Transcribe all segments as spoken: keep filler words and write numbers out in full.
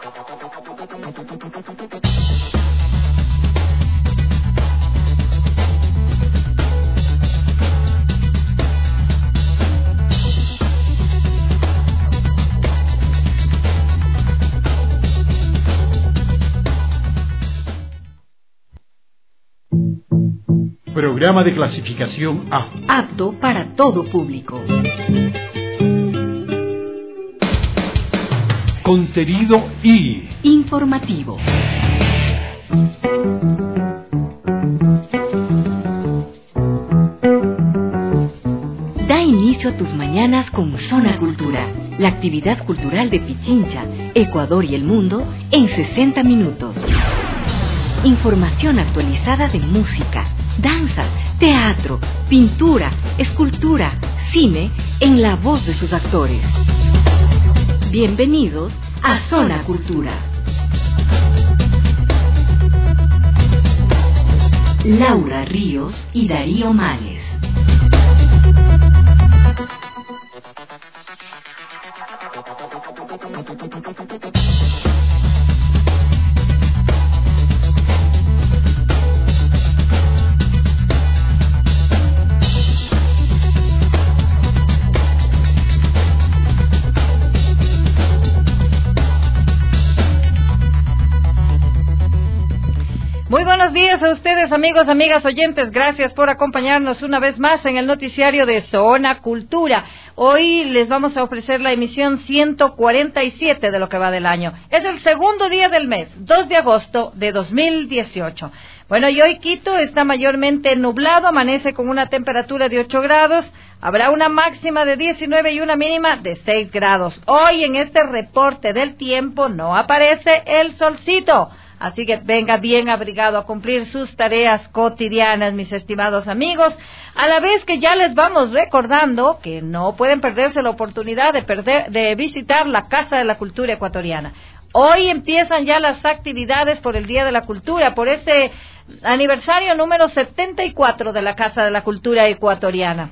Programa de clasificación A. Apto para todo público. Contenido I. Informativo. Da inicio a tus mañanas con Zona Cultura, la actividad cultural de Pichincha, Ecuador y el mundo en sesenta minutos. Información actualizada de música, danza, teatro, pintura, escultura, cine, en la voz de sus actores. Bienvenidos a Zona Cultura. Laura Ríos y Darío Males. Muy buenos días a ustedes, amigos, amigas, oyentes. Gracias por acompañarnos una vez más en el noticiario de Zona Cultura. Hoy les vamos a ofrecer la emisión ciento cuarenta y siete de lo que va del año. Es el segundo día del mes, dos de agosto de dos mil dieciocho. Bueno, y hoy Quito está mayormente nublado, amanece con una temperatura de ocho grados. Habrá una máxima de diecinueve y una mínima de seis grados. Hoy en este reporte del tiempo no aparece el solcito. Así que venga bien abrigado a cumplir sus tareas cotidianas, mis estimados amigos, a la vez que ya les vamos recordando que no pueden perderse la oportunidad de, perder, de visitar la Casa de la Cultura Ecuatoriana. Hoy empiezan ya las actividades por el Día de la Cultura, por ese aniversario número setenta y cuatro de la Casa de la Cultura Ecuatoriana.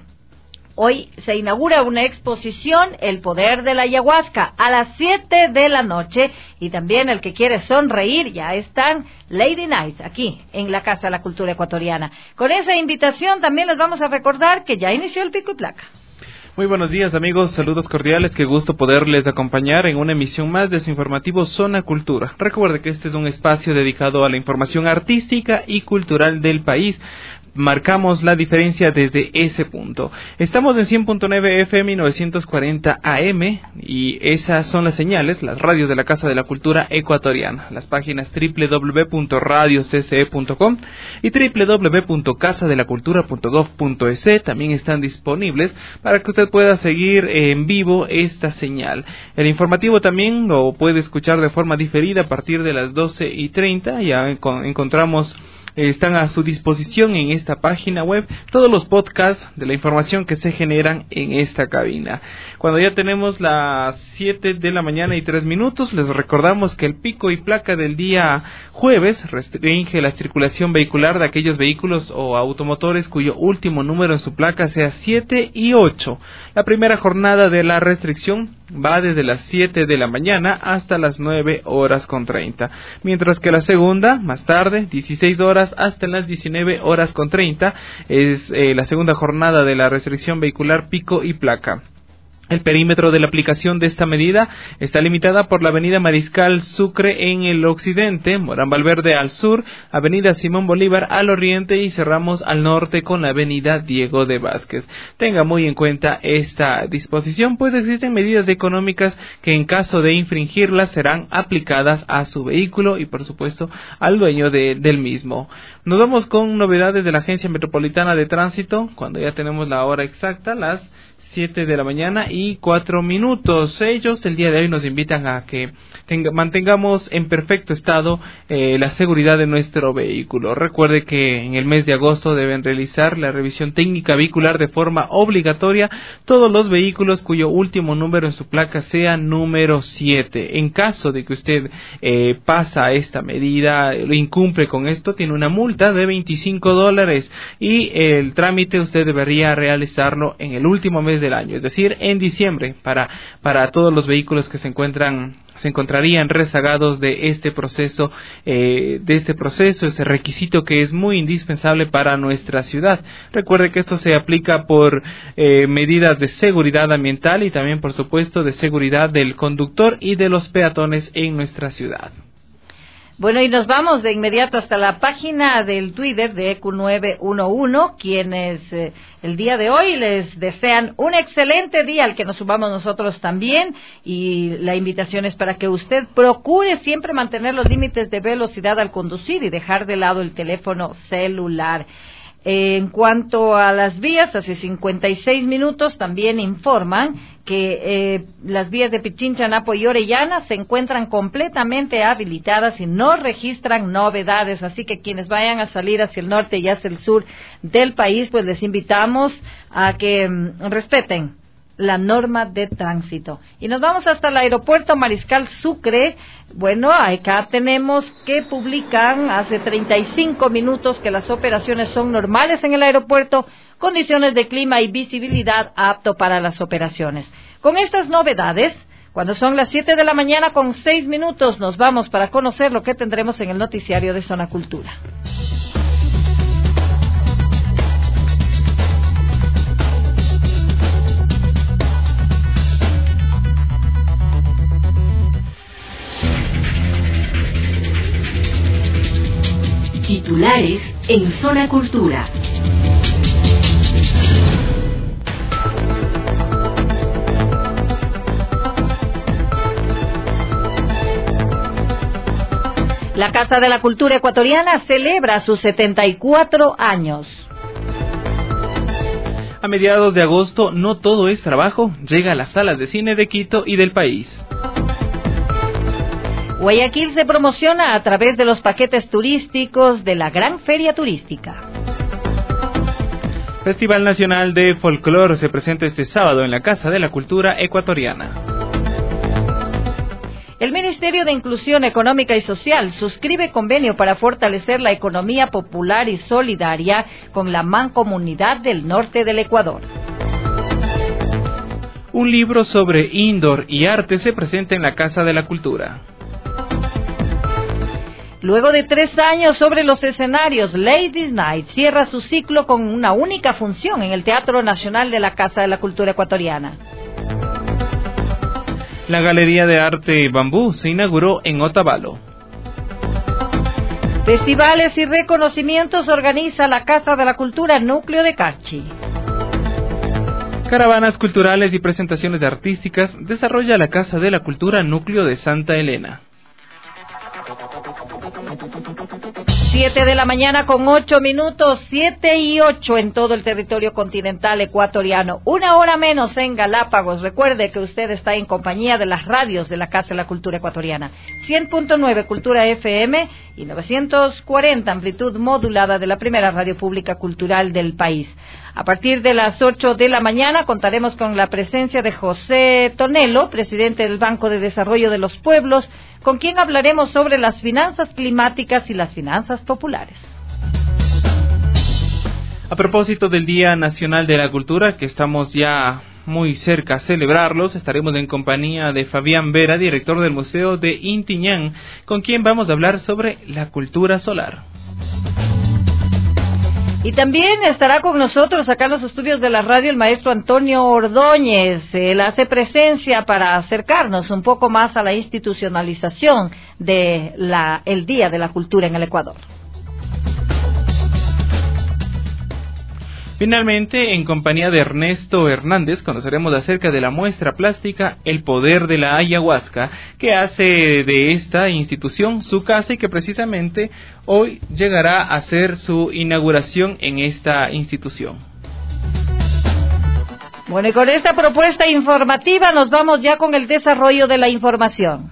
Hoy se inaugura una exposición, El Poder de la Ayahuasca, a las siete de la noche. Y también el que quiere sonreír, ya están Lady Nights aquí en la Casa de la Cultura Ecuatoriana. Con esa invitación también les vamos a recordar que ya inició el pico y placa. Muy buenos días, amigos, saludos cordiales, qué gusto poderles acompañar en una emisión más de su informativo Zona Cultura. Recuerde que este es un espacio dedicado a la información artística y cultural del país. Marcamos la diferencia desde ese punto. Estamos en cien punto nueve F M y novecientos cuarenta A M y esas son las señales, las radios de la Casa de la Cultura Ecuatoriana. Las páginas doble u doble u doble u punto radio c c e punto com y doble u doble u doble u punto casa de la cultura punto gov punto es también están disponibles para que usted pueda seguir en vivo esta señal. El informativo también lo puede escuchar de forma diferida a partir de las doce y treinta. Ya encontramos Están a su disposición en esta página web todos los podcasts de la información que se generan en esta cabina. Cuando ya tenemos las siete de la mañana y tres minutos, les recordamos que el pico y placa del día jueves restringe la circulación vehicular de aquellos vehículos o automotores cuyo último número en su placa sea siete y ocho. La primera jornada de la restricción va desde las siete de la mañana hasta las nueve horas con treinta, mientras que la segunda, más tarde, dieciséis horas hasta las diecinueve horas con treinta, es eh, la segunda jornada de la restricción vehicular pico y placa. El perímetro de la aplicación de esta medida está limitada por la avenida Mariscal Sucre en el occidente, Morán Valverde al sur, avenida Simón Bolívar al oriente y cerramos al norte con la avenida Diego de Vázquez. Tenga muy en cuenta esta disposición, pues existen medidas económicas que en caso de infringirlas serán aplicadas a su vehículo y por supuesto al dueño de, del mismo. Nos vamos con novedades de la Agencia Metropolitana de Tránsito, cuando ya tenemos la hora exacta, las siete de la mañana y cuatro minutos. Ellos el día de hoy nos invitan a que tenga, mantengamos en perfecto estado eh, la seguridad de nuestro vehículo. Recuerde que en el mes de agosto deben realizar la revisión técnica vehicular de forma obligatoria todos los vehículos cuyo último número en su placa sea número siete. En caso de que usted eh, pasa esta medida, lo incumple con esto, tiene una multa de veinticinco dólares y el trámite usted debería realizarlo en el último mes después del año, es decir, en diciembre, para, para todos los vehículos que se encuentran se encontrarían rezagados de este proceso, eh, de este proceso, ese requisito que es muy indispensable para nuestra ciudad. Recuerde que esto se aplica por eh, medidas de seguridad ambiental y también, por supuesto, de seguridad del conductor y de los peatones en nuestra ciudad. Bueno, y nos vamos de inmediato hasta la página del Twitter de E Q nueve uno uno, quienes eh, el día de hoy les desean un excelente día al que nos sumamos nosotros también, y la invitación es para que usted procure siempre mantener los límites de velocidad al conducir y dejar de lado el teléfono celular. En cuanto a las vías, hace cincuenta y seis minutos también informan que eh, las vías de Pichincha, Napo y Orellana se encuentran completamente habilitadas y no registran novedades, así que quienes vayan a salir hacia el norte y hacia el sur del país, pues les invitamos a que mm, respeten la norma de tránsito. Y nos vamos hasta el aeropuerto Mariscal Sucre. Bueno, acá tenemos que publican hace treinta y cinco minutos que las operaciones son normales en el aeropuerto, condiciones de clima y visibilidad apto para las operaciones. Con estas novedades, cuando son las siete de la mañana con seis minutos, nos vamos para conocer lo que tendremos en el noticiario de Zona Cultura. Titulares en Zona Cultura. La Casa de la Cultura Ecuatoriana celebra sus setenta y cuatro años. A mediados de agosto, No Todo es Trabajo llega a las salas de cine de Quito y del país. Guayaquil se promociona a través de los paquetes turísticos de la Gran Feria Turística. Festival Nacional de Folclor se presenta este sábado en la Casa de la Cultura Ecuatoriana. El Ministerio de Inclusión Económica y Social suscribe convenio para fortalecer la economía popular y solidaria con la Mancomunidad del Norte del Ecuador. Un libro sobre indoor y arte se presenta en la Casa de la Cultura. Luego de tres años sobre los escenarios, Ladies Night cierra su ciclo con una única función en el Teatro Nacional de la Casa de la Cultura Ecuatoriana. La Galería de Arte Bambú se inauguró en Otavalo. Festivales y reconocimientos organiza la Casa de la Cultura Núcleo de Carchi. Caravanas culturales y presentaciones artísticas desarrolla la Casa de la Cultura Núcleo de Santa Elena. Siete de la mañana con ocho minutos, siete y ocho en todo el territorio continental ecuatoriano, una hora menos en Galápagos. Recuerde que usted está en compañía de las radios de la Casa de la Cultura Ecuatoriana, cien punto nueve Cultura F M y novecientos cuarenta amplitud modulada de la primera radio pública cultural del país. A partir de las ocho de la mañana contaremos con la presencia de José Tonelo, presidente del Banco de Desarrollo de los Pueblos, con quien hablaremos sobre las finanzas climáticas y las finanzas populares. A propósito del Día Nacional de la Cultura, que estamos ya muy cerca a celebrarlos, estaremos en compañía de Fabián Vera, director del Museo de Intiñán, con quien vamos a hablar sobre la cultura solar. Y también estará con nosotros acá en los estudios de la radio el maestro Antonio Ordóñez. Él hace presencia para acercarnos un poco más a la institucionalización de la, el Día de la Cultura en el Ecuador. Finalmente, en compañía de Ernesto Hernández, conoceremos acerca de la muestra plástica El Poder de la Ayahuasca, que hace de esta institución su casa y que precisamente hoy llegará a hacer su inauguración en esta institución. Bueno, y con esta propuesta informativa nos vamos ya con el desarrollo de la información.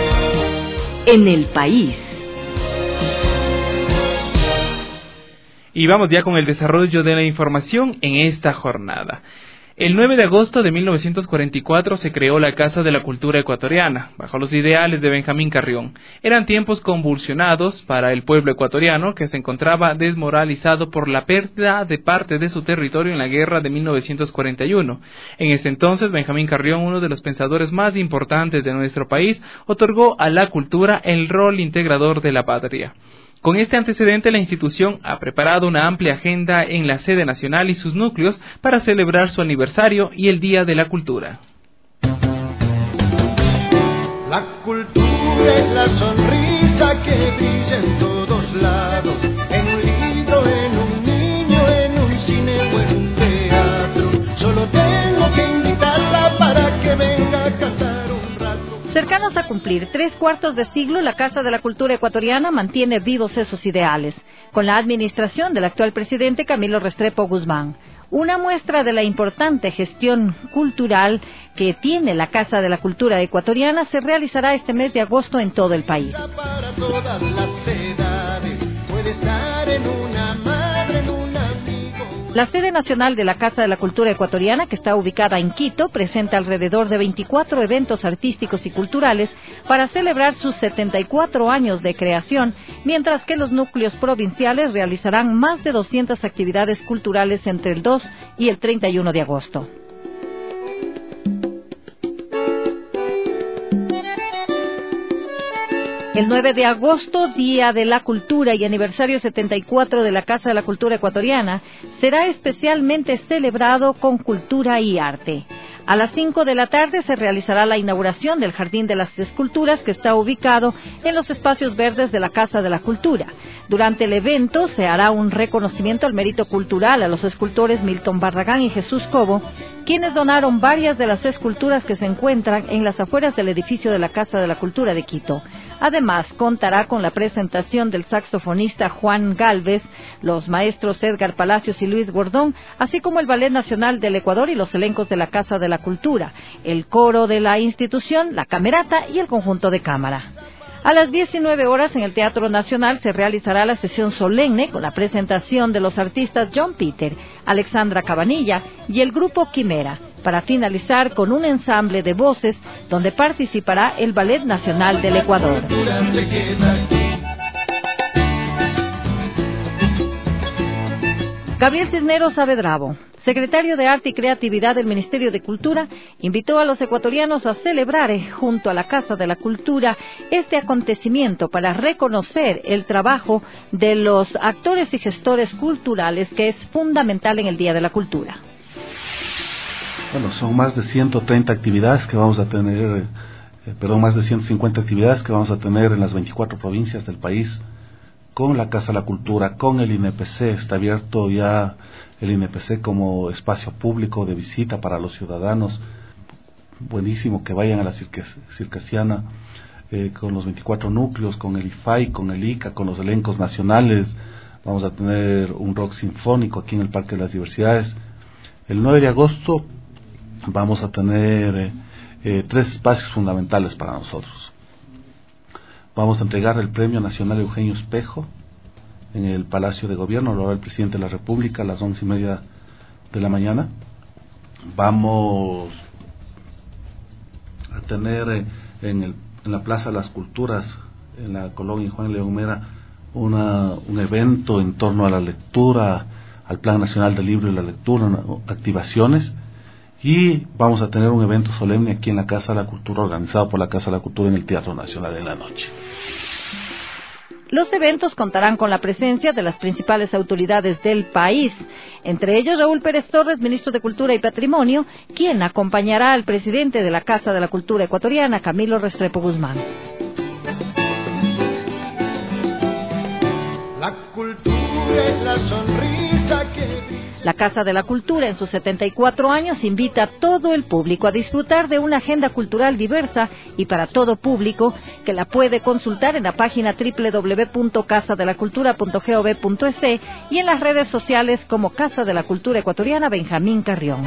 En el país. Y vamos ya con el desarrollo de la información en esta jornada. El nueve de agosto de mil novecientos cuarenta y cuatro se creó la Casa de la Cultura Ecuatoriana, bajo los ideales de Benjamín Carrión. Eran tiempos convulsionados para el pueblo ecuatoriano, que se encontraba desmoralizado por la pérdida de parte de su territorio en la guerra de mil novecientos cuarenta y uno. En ese entonces, Benjamín Carrión, uno de los pensadores más importantes de nuestro país, otorgó a la cultura el rol integrador de la patria. Con este antecedente, la institución ha preparado una amplia agenda en la sede nacional y sus núcleos para celebrar su aniversario y el Día de la Cultura. La cultura es la sonrisa que brilla en todos lados, en un libro, en un niño, en un cine o en un teatro. Solo tengo que invitarla para que venga a cantar un rato. Cercanos a cumplir tres cuartos de siglo, la Casa de la Cultura Ecuatoriana mantiene vivos esos ideales, con la administración del actual presidente Camilo Restrepo Guzmán. Una muestra de la importante gestión cultural que tiene la Casa de la Cultura Ecuatoriana se realizará este mes de agosto en todo el país. Para todas las edades, puede estar en una madre, en un amigo. La sede nacional de la Casa de la Cultura Ecuatoriana, que está ubicada en Quito, presenta alrededor de veinticuatro eventos artísticos y culturales para celebrar sus setenta y cuatro años de creación, mientras que los núcleos provinciales realizarán más de doscientas actividades culturales entre el dos y el treinta y uno de agosto. El nueve de agosto, Día de la Cultura y aniversario setenta y cuatro de la Casa de la Cultura Ecuatoriana, será especialmente celebrado con cultura y arte. A las cinco de la tarde se realizará la inauguración del Jardín de las Esculturas, que está ubicado en los espacios verdes de la Casa de la Cultura. Durante el evento se hará un reconocimiento al mérito cultural a los escultores Milton Barragán y Jesús Cobo, quienes donaron varias de las esculturas que se encuentran en las afueras del edificio de la Casa de la Cultura de Quito. Además, contará con la presentación del saxofonista Juan Gálvez, los maestros Edgar Palacios y Luis Gordón, así como el Ballet Nacional del Ecuador y los elencos de la Casa de la Cultura, el coro de la institución, la camerata y el conjunto de cámara. A las diecinueve horas en el Teatro Nacional se realizará la sesión solemne con la presentación de los artistas John Peter, Alexandra Cabanilla y el grupo Quimera, para finalizar con un ensamble de voces donde participará el Ballet Nacional del Ecuador. Gabriel Cisneros Saavedrabo, secretario de Arte y Creatividad del Ministerio de Cultura, invitó a los ecuatorianos a celebrar eh, junto a la Casa de la Cultura este acontecimiento para reconocer el trabajo de los actores y gestores culturales, que es fundamental en el Día de la Cultura. Bueno, son más de ciento treinta actividades que vamos a tener, eh, perdón, más de ciento cincuenta actividades que vamos a tener en las veinticuatro provincias del país, con la Casa de la Cultura, con el I N E P C. Está abierto ya el I N E P C como espacio público de visita para los ciudadanos. Buenísimo que vayan a la Circasiana, eh, con los veinticuatro núcleos, con el I F A I, con el I C A, con los elencos nacionales. Vamos a tener un rock sinfónico aquí en el Parque de las Diversidades. El nueve de agosto vamos a tener eh, eh, tres espacios fundamentales para nosotros. Vamos a entregar el Premio Nacional Eugenio Espejo en el Palacio de Gobierno, lo hará el Presidente de la República a las once y media de la mañana. Vamos a tener eh, en, el, en la Plaza de las Culturas, en la colonia Juan León Mera, una, un evento en torno a la lectura, al Plan Nacional del Libro y la Lectura, una, activaciones. Y vamos a tener un evento solemne aquí en la Casa de la Cultura, organizado por la Casa de la Cultura en el Teatro Nacional en la noche. Los eventos contarán con la presencia de las principales autoridades del país, entre ellos Raúl Pérez Torres, ministro de Cultura y Patrimonio, quien acompañará al presidente de la Casa de la Cultura Ecuatoriana, Camilo Restrepo Guzmán. La cultura es la sonrisa que... La Casa de la Cultura, en sus setenta y cuatro años, invita a todo el público a disfrutar de una agenda cultural diversa y para todo público, que la puede consultar en la página doble u doble u doble u punto casa de la cultura punto gov punto es y en las redes sociales como Casa de la Cultura Ecuatoriana Benjamín Carrión.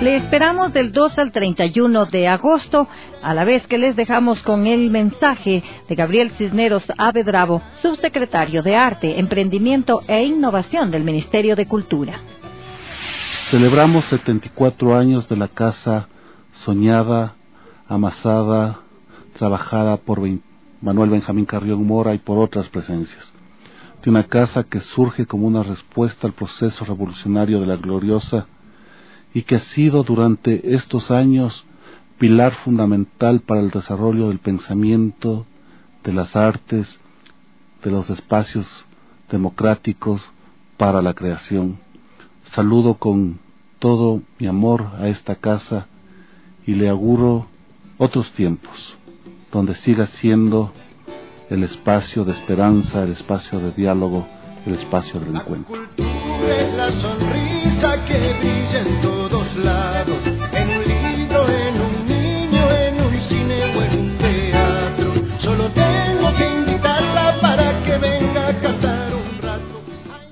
Le esperamos del dos al treinta y uno de agosto, a la vez que les dejamos con el mensaje de Gabriel Cisneros Avedravo, subsecretario de Arte, Emprendimiento e Innovación del Ministerio de Cultura. Celebramos setenta y cuatro años de la casa soñada, amasada, trabajada por Manuel Benjamín Carrión Mora y por otras presencias. De una casa que surge como una respuesta al proceso revolucionario de la Gloriosa y que ha sido durante estos años pilar fundamental para el desarrollo del pensamiento, de las artes, de los espacios democráticos para la creación. Saludo con todo mi amor a esta casa y le auguro otros tiempos, donde siga siendo el espacio de esperanza, el espacio de diálogo, el espacio del encuentro. La cultura es la sonrisa que brilla en todos lados, en un libro, en un niño, en un cine o en un teatro. Solo tengo que invitarla para que venga a cantar un rato.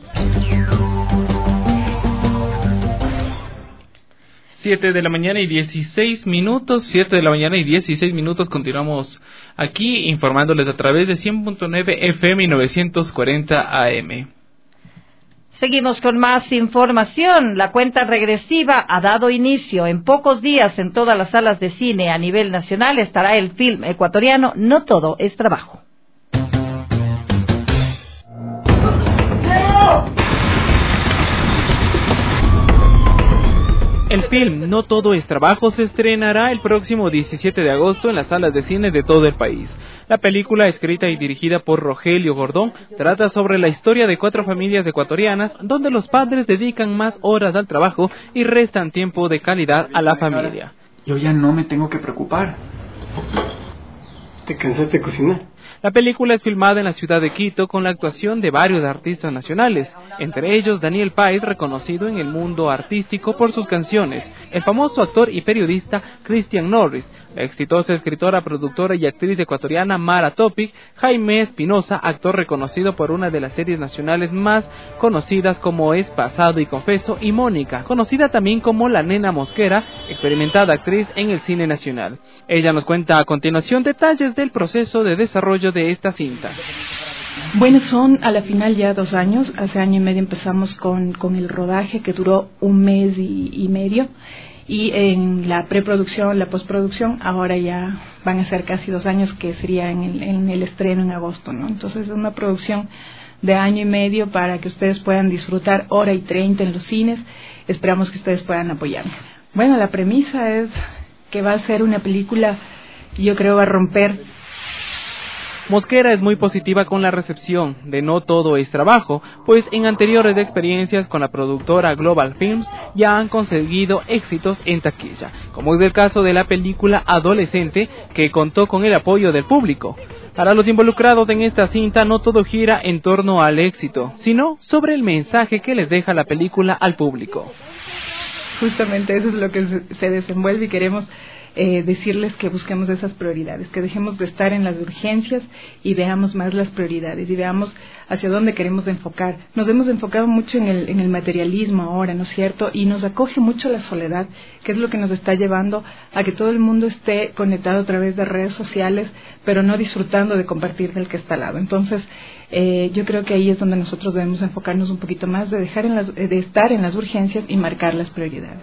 Siete de la mañana y dieciséis minutos, siete de la mañana y dieciséis minutos, continuamos aquí informándoles a través de cien punto nueve F M y novecientos cuarenta A M. Seguimos con más información. La cuenta regresiva ha dado inicio. En pocos días en todas las salas de cine a nivel nacional estará el film ecuatoriano No Todo es Trabajo. El film No Todo es Trabajo se estrenará el próximo diecisiete de agosto en las salas de cine de todo el país. La película, escrita y dirigida por Rogelio Gordón, trata sobre la historia de cuatro familias ecuatorianas donde los padres dedican más horas al trabajo y restan tiempo de calidad a la familia. Yo ya no me tengo que preocupar. ¿Te cansaste de cocinar? La película es filmada en la ciudad de Quito con la actuación de varios artistas nacionales, entre ellos Daniel Páez, reconocido en el mundo artístico por sus canciones, el famoso actor y periodista Christian Norris, la exitosa escritora, productora y actriz ecuatoriana Mara Topic, Jaime Espinosa, actor reconocido por una de las series nacionales más conocidas como es Pasado y Confeso, y Mónica, conocida también como la Nena Mosquera, experimentada actriz en el cine nacional. Ella nos cuenta a continuación detalles del proceso de desarrollo de esta cinta. Bueno, son a la final ya dos años. Hace año y medio empezamos con, con el rodaje, que duró un mes y, y medio, y en la preproducción, la postproducción, ahora ya van a ser casi dos años, que sería en el, en el estreno en agosto, ¿no? Entonces es una producción de año y medio para que ustedes puedan disfrutar hora y treinta en los cines. Esperamos que ustedes puedan apoyarnos. Bueno, la premisa es que va a ser una película, yo creo va a romper. Mosquera es muy positiva con la recepción de No Todo es Trabajo, pues en anteriores experiencias con la productora Global Films ya han conseguido éxitos en taquilla, como es el caso de la película Adolescente, que contó con el apoyo del público. Para los involucrados en esta cinta no todo gira en torno al éxito, sino sobre el mensaje que les deja la película al público. Justamente eso es lo que se desenvuelve y queremos Eh, decirles que busquemos esas prioridades, que dejemos de estar en las urgencias y veamos más las prioridades y veamos hacia dónde queremos enfocar. Nos hemos enfocado mucho en el, en el materialismo ahora, ¿no es cierto? Y nos acoge mucho la soledad, que es lo que nos está llevando a que todo el mundo esté conectado a través de redes sociales, pero no disfrutando de compartir del que está al lado. Entonces, eh, yo creo que ahí es donde nosotros debemos enfocarnos un poquito más, de dejar en las, de estar en las urgencias y marcar las prioridades.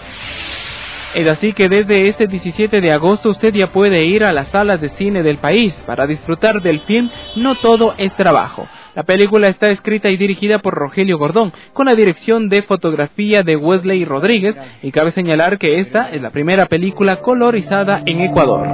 Es así que desde este diecisiete de agosto usted ya puede ir a las salas de cine del país para disfrutar del film No Todo es Trabajo. La película está escrita y dirigida por Rogelio Gordón, con la dirección de fotografía de Wesley Rodríguez, y cabe señalar que esta es la primera película colorizada en Ecuador.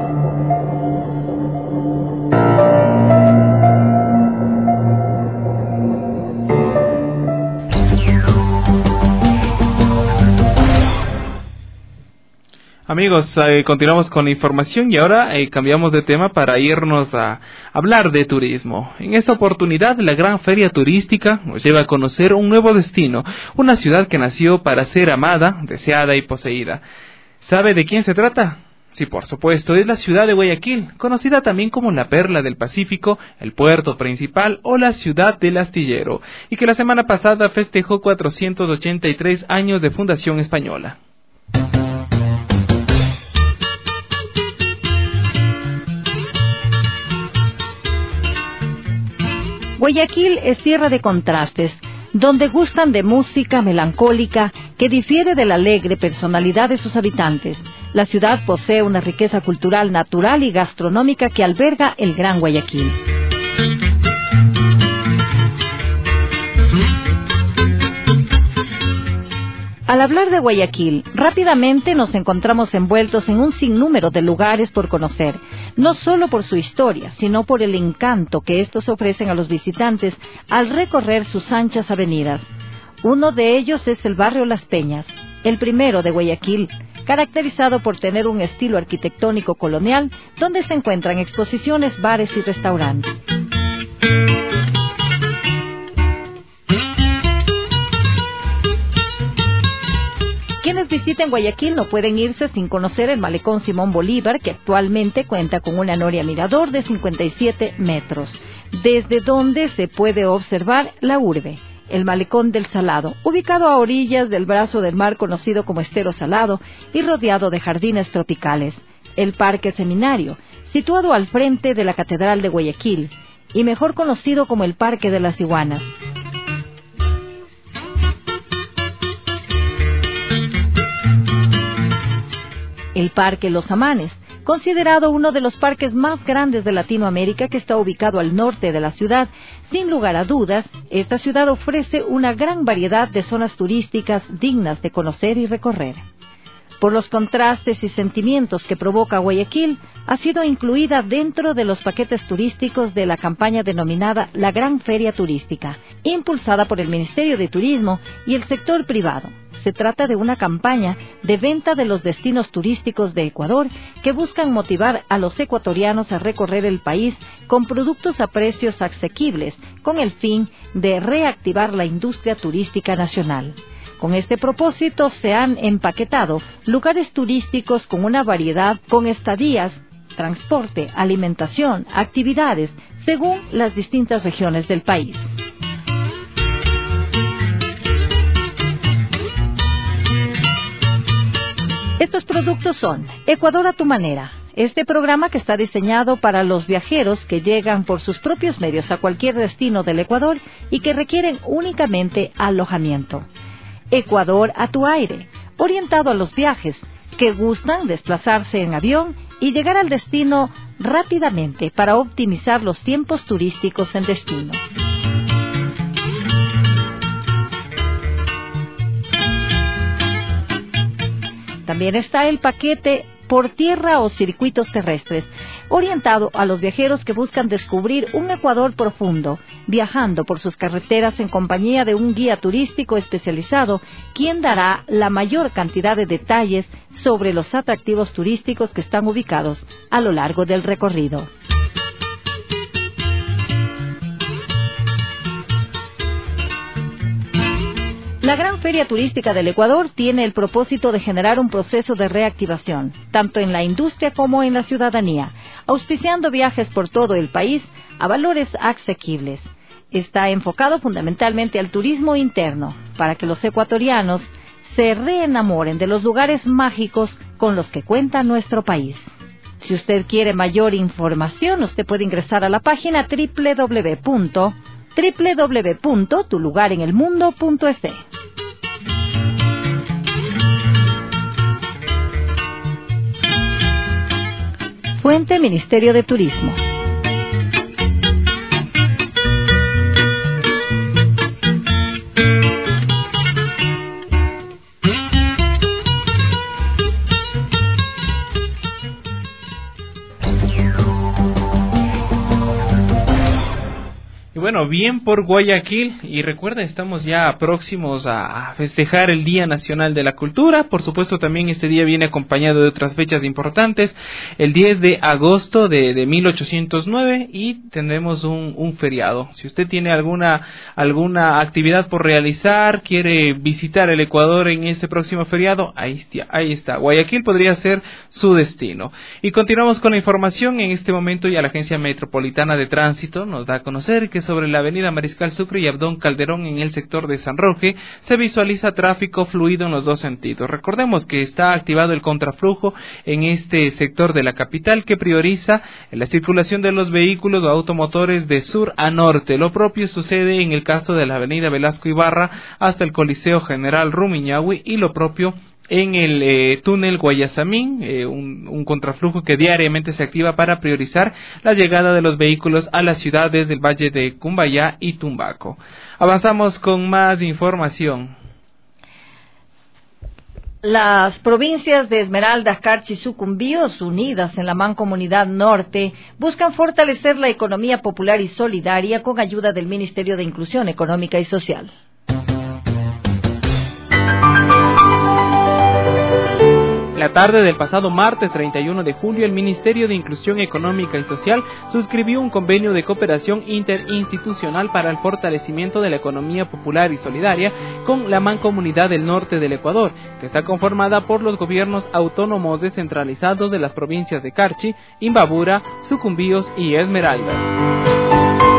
Amigos, eh, continuamos con la información y ahora eh, cambiamos de tema para irnos a hablar de turismo. En esta oportunidad, la gran feria turística nos lleva a conocer un nuevo destino, una ciudad que nació para ser amada, deseada y poseída. ¿Sabe de quién se trata? Sí, por supuesto, es la ciudad de Guayaquil, conocida también como la Perla del Pacífico, el puerto principal o la ciudad del astillero, y que la semana pasada festejó cuatrocientos ochenta y tres años de fundación española. Guayaquil es tierra de contrastes, donde gustan de música melancólica que difiere de la alegre personalidad de sus habitantes. La ciudad posee una riqueza cultural, natural y gastronómica que alberga el Gran Guayaquil. Al hablar de Guayaquil, rápidamente nos encontramos envueltos en un sinnúmero de lugares por conocer, no solo por su historia, sino por el encanto que estos ofrecen a los visitantes al recorrer sus anchas avenidas. Uno de ellos es el barrio Las Peñas, el primero de Guayaquil, caracterizado por tener un estilo arquitectónico colonial, donde se encuentran exposiciones, bares y restaurantes. Quienes visiten Guayaquil no pueden irse sin conocer el malecón Simón Bolívar, que actualmente cuenta con una noria mirador de cincuenta y siete metros, desde donde se puede observar la urbe. El malecón del Salado, ubicado a orillas del brazo del mar conocido como Estero Salado y rodeado de jardines tropicales. El Parque Seminario, situado al frente de la Catedral de Guayaquil, y mejor conocido como el Parque de las Iguanas. El Parque Los Amanes, considerado uno de los parques más grandes de Latinoamérica, que está ubicado al norte de la ciudad. Sin lugar a dudas, esta ciudad ofrece una gran variedad de zonas turísticas dignas de conocer y recorrer. Por los contrastes y sentimientos que provoca Guayaquil, ha sido incluida dentro de los paquetes turísticos de la campaña denominada La Gran Feria Turística, impulsada por el Ministerio de Turismo y el sector privado. Se trata de una campaña de venta de los destinos turísticos de Ecuador que buscan motivar a los ecuatorianos a recorrer el país con productos a precios asequibles, con el fin de reactivar la industria turística nacional. Con este propósito se han empaquetado lugares turísticos con una variedad, con estadías, transporte, alimentación, actividades, según las distintas regiones del país. Estos productos son Ecuador a tu manera. Este programa que está diseñado para los viajeros que llegan por sus propios medios a cualquier destino del Ecuador y que requieren únicamente alojamiento. Ecuador a tu aire, orientado a los viajes que gustan desplazarse en avión y llegar al destino rápidamente para optimizar los tiempos turísticos en destino. También está el paquete por tierra o circuitos terrestres, orientado a los viajeros que buscan descubrir un Ecuador profundo, viajando por sus carreteras en compañía de un guía turístico especializado, quien dará la mayor cantidad de detalles sobre los atractivos turísticos que están ubicados a lo largo del recorrido. La Gran Feria Turística del Ecuador tiene el propósito de generar un proceso de reactivación, tanto en la industria como en la ciudadanía, auspiciando viajes por todo el país a valores asequibles. Está enfocado fundamentalmente al turismo interno, para que los ecuatorianos se reenamoren de los lugares mágicos con los que cuenta nuestro país. Si usted quiere mayor información, usted puede ingresar a la página doble u doble u doble u punto tu lugar en el mundo punto es. Fuente: Ministerio de Turismo. Bueno, bien por Guayaquil, y recuerden, estamos ya próximos a festejar el Día Nacional de la Cultura. Por supuesto, también este día viene acompañado de otras fechas importantes, el diez de agosto de, de mil ochocientos nueve, y tendremos un, un feriado. Si usted tiene alguna alguna actividad por realizar, quiere visitar el Ecuador en este próximo feriado, ahí, ahí está, Guayaquil podría ser su destino. Y continuamos con la información. En este momento ya la Agencia Metropolitana de Tránsito nos da a conocer que sobre sobre la avenida Mariscal Sucre y Abdón Calderón en el sector de San Roque, se visualiza tráfico fluido en los dos sentidos. Recordemos que está activado el contraflujo en este sector de la capital que prioriza la circulación de los vehículos o automotores de sur a norte. Lo propio sucede en el caso de la avenida Velasco Ibarra hasta el Coliseo General Rumiñahui y lo propio en el eh, túnel Guayasamín, eh, un, un contraflujo que diariamente se activa para priorizar la llegada de los vehículos a las ciudades del Valle de Cumbayá y Tumbaco. Avanzamos con más información. Las provincias de Esmeraldas, Carchi y Sucumbíos, unidas en la Mancomunidad Norte, buscan fortalecer la economía popular y solidaria con ayuda del Ministerio de Inclusión Económica y Social. La tarde del pasado martes treinta y uno de julio, el Ministerio de Inclusión Económica y Social suscribió un convenio de cooperación interinstitucional para el fortalecimiento de la economía popular y solidaria con la Mancomunidad del Norte del Ecuador, que está conformada por los gobiernos autónomos descentralizados de las provincias de Carchi, Imbabura, Sucumbíos y Esmeraldas.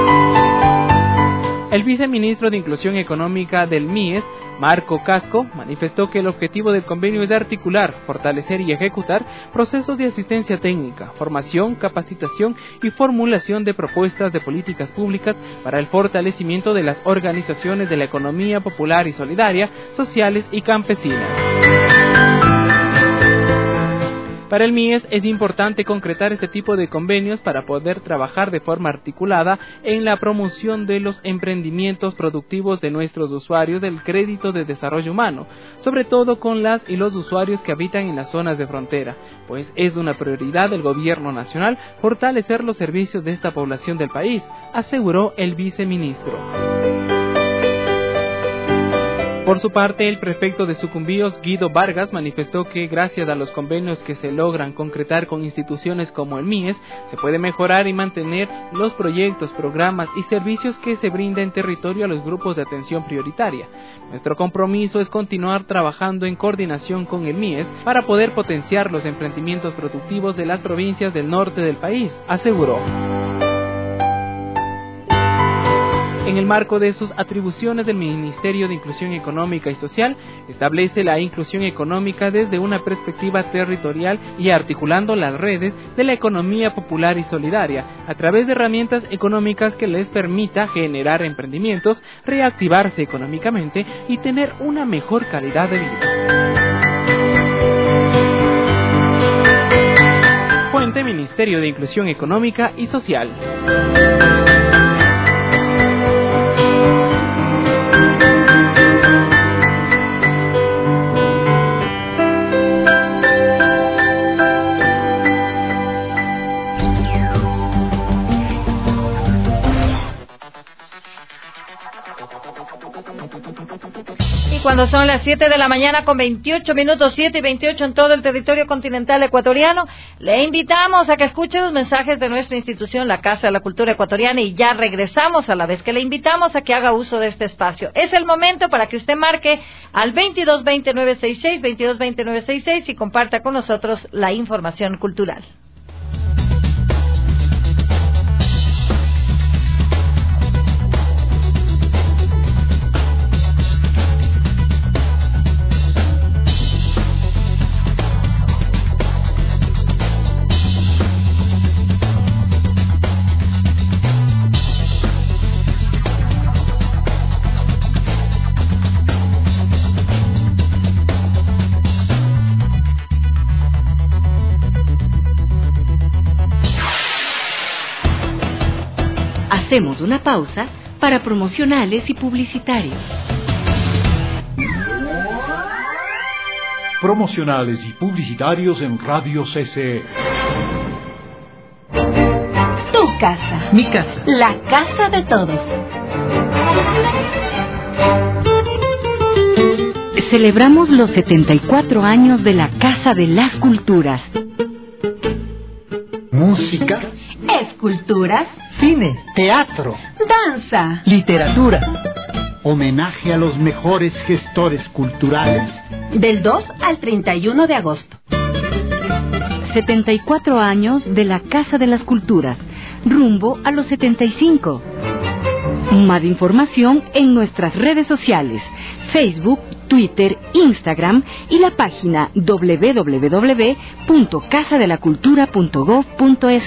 El viceministro de Inclusión Económica del M I E S, Marco Casco, manifestó que el objetivo del convenio es articular, fortalecer y ejecutar procesos de asistencia técnica, formación, capacitación y formulación de propuestas de políticas públicas para el fortalecimiento de las organizaciones de la economía popular y solidaria, sociales y campesinas. Para el M I E S es importante concretar este tipo de convenios para poder trabajar de forma articulada en la promoción de los emprendimientos productivos de nuestros usuarios del crédito de desarrollo humano, sobre todo con las y los usuarios que habitan en las zonas de frontera, pues es una prioridad del gobierno nacional fortalecer los servicios de esta población del país, aseguró el viceministro. Por su parte, el prefecto de Sucumbíos, Guido Vargas, manifestó que gracias a los convenios que se logran concretar con instituciones como el M I E S, se puede mejorar y mantener los proyectos, programas y servicios que se brinda en territorio a los grupos de atención prioritaria. Nuestro compromiso es continuar trabajando en coordinación con el M I E S para poder potenciar los emprendimientos productivos de las provincias del norte del país, aseguró. En el marco de sus atribuciones, el Ministerio de Inclusión Económica y Social establece la inclusión económica desde una perspectiva territorial y articulando las redes de la economía popular y solidaria a través de herramientas económicas que les permita generar emprendimientos, reactivarse económicamente y tener una mejor calidad de vida. Fuente: Ministerio de Inclusión Económica y Social. Cuando son las siete de la mañana con veintiocho minutos, siete y veintiocho en todo el territorio continental ecuatoriano, le invitamos a que escuche los mensajes de nuestra institución, la Casa de la Cultura Ecuatoriana, y ya regresamos a la vez que le invitamos a que haga uso de este espacio. Es el momento para que usted marque al veintidós veinte nueve sesenta y seis, veintidós veinte nueve sesenta y seis y comparta con nosotros la información cultural. Hacemos una pausa para promocionales y publicitarios. Promocionales y publicitarios en Radio C C E. Tu casa. Mi casa. La casa de todos. Celebramos los setenta y cuatro años de la Casa de las Culturas. Música. Esculturas. Cine. Teatro. Danza. Literatura. Homenaje a los mejores gestores culturales. Del dos al treinta y uno de agosto. setenta y cuatro años de la Casa de las Culturas. Rumbo a los setenta y cinco. Más información en nuestras redes sociales, Facebook, Twitter, Instagram y la página doble u doble u doble u punto casa de la cultura punto gob punto es.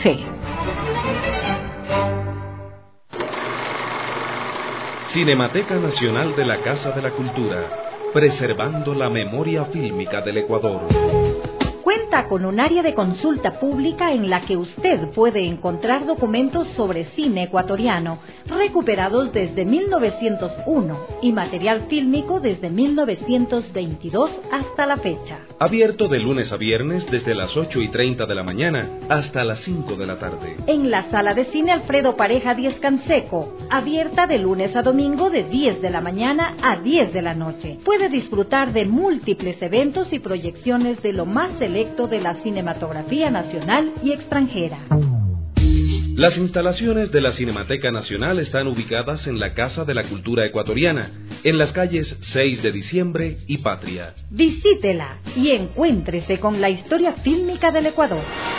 Cinemateca Nacional de la Casa de la Cultura, preservando la memoria fílmica del Ecuador. Cuenta con un área de consulta pública en la que usted puede encontrar documentos sobre cine ecuatoriano, recuperados desde mil novecientos uno, y material fílmico desde mil novecientos veintidós hasta la fecha. Abierto de lunes a viernes desde las ocho y treinta de la mañana hasta las cinco de la tarde. En la sala de cine Alfredo Pareja Díez Canseco, abierta de lunes a domingo de diez de la mañana a diez de la noche. Puede disfrutar de múltiples eventos y proyecciones de lo más selecto de la cinematografía nacional y extranjera. Las instalaciones de la Cinemateca Nacional están ubicadas en la Casa de la Cultura Ecuatoriana, en las calles seis de diciembre y Patria. Visítela y encuéntrese con la historia fílmica del Ecuador.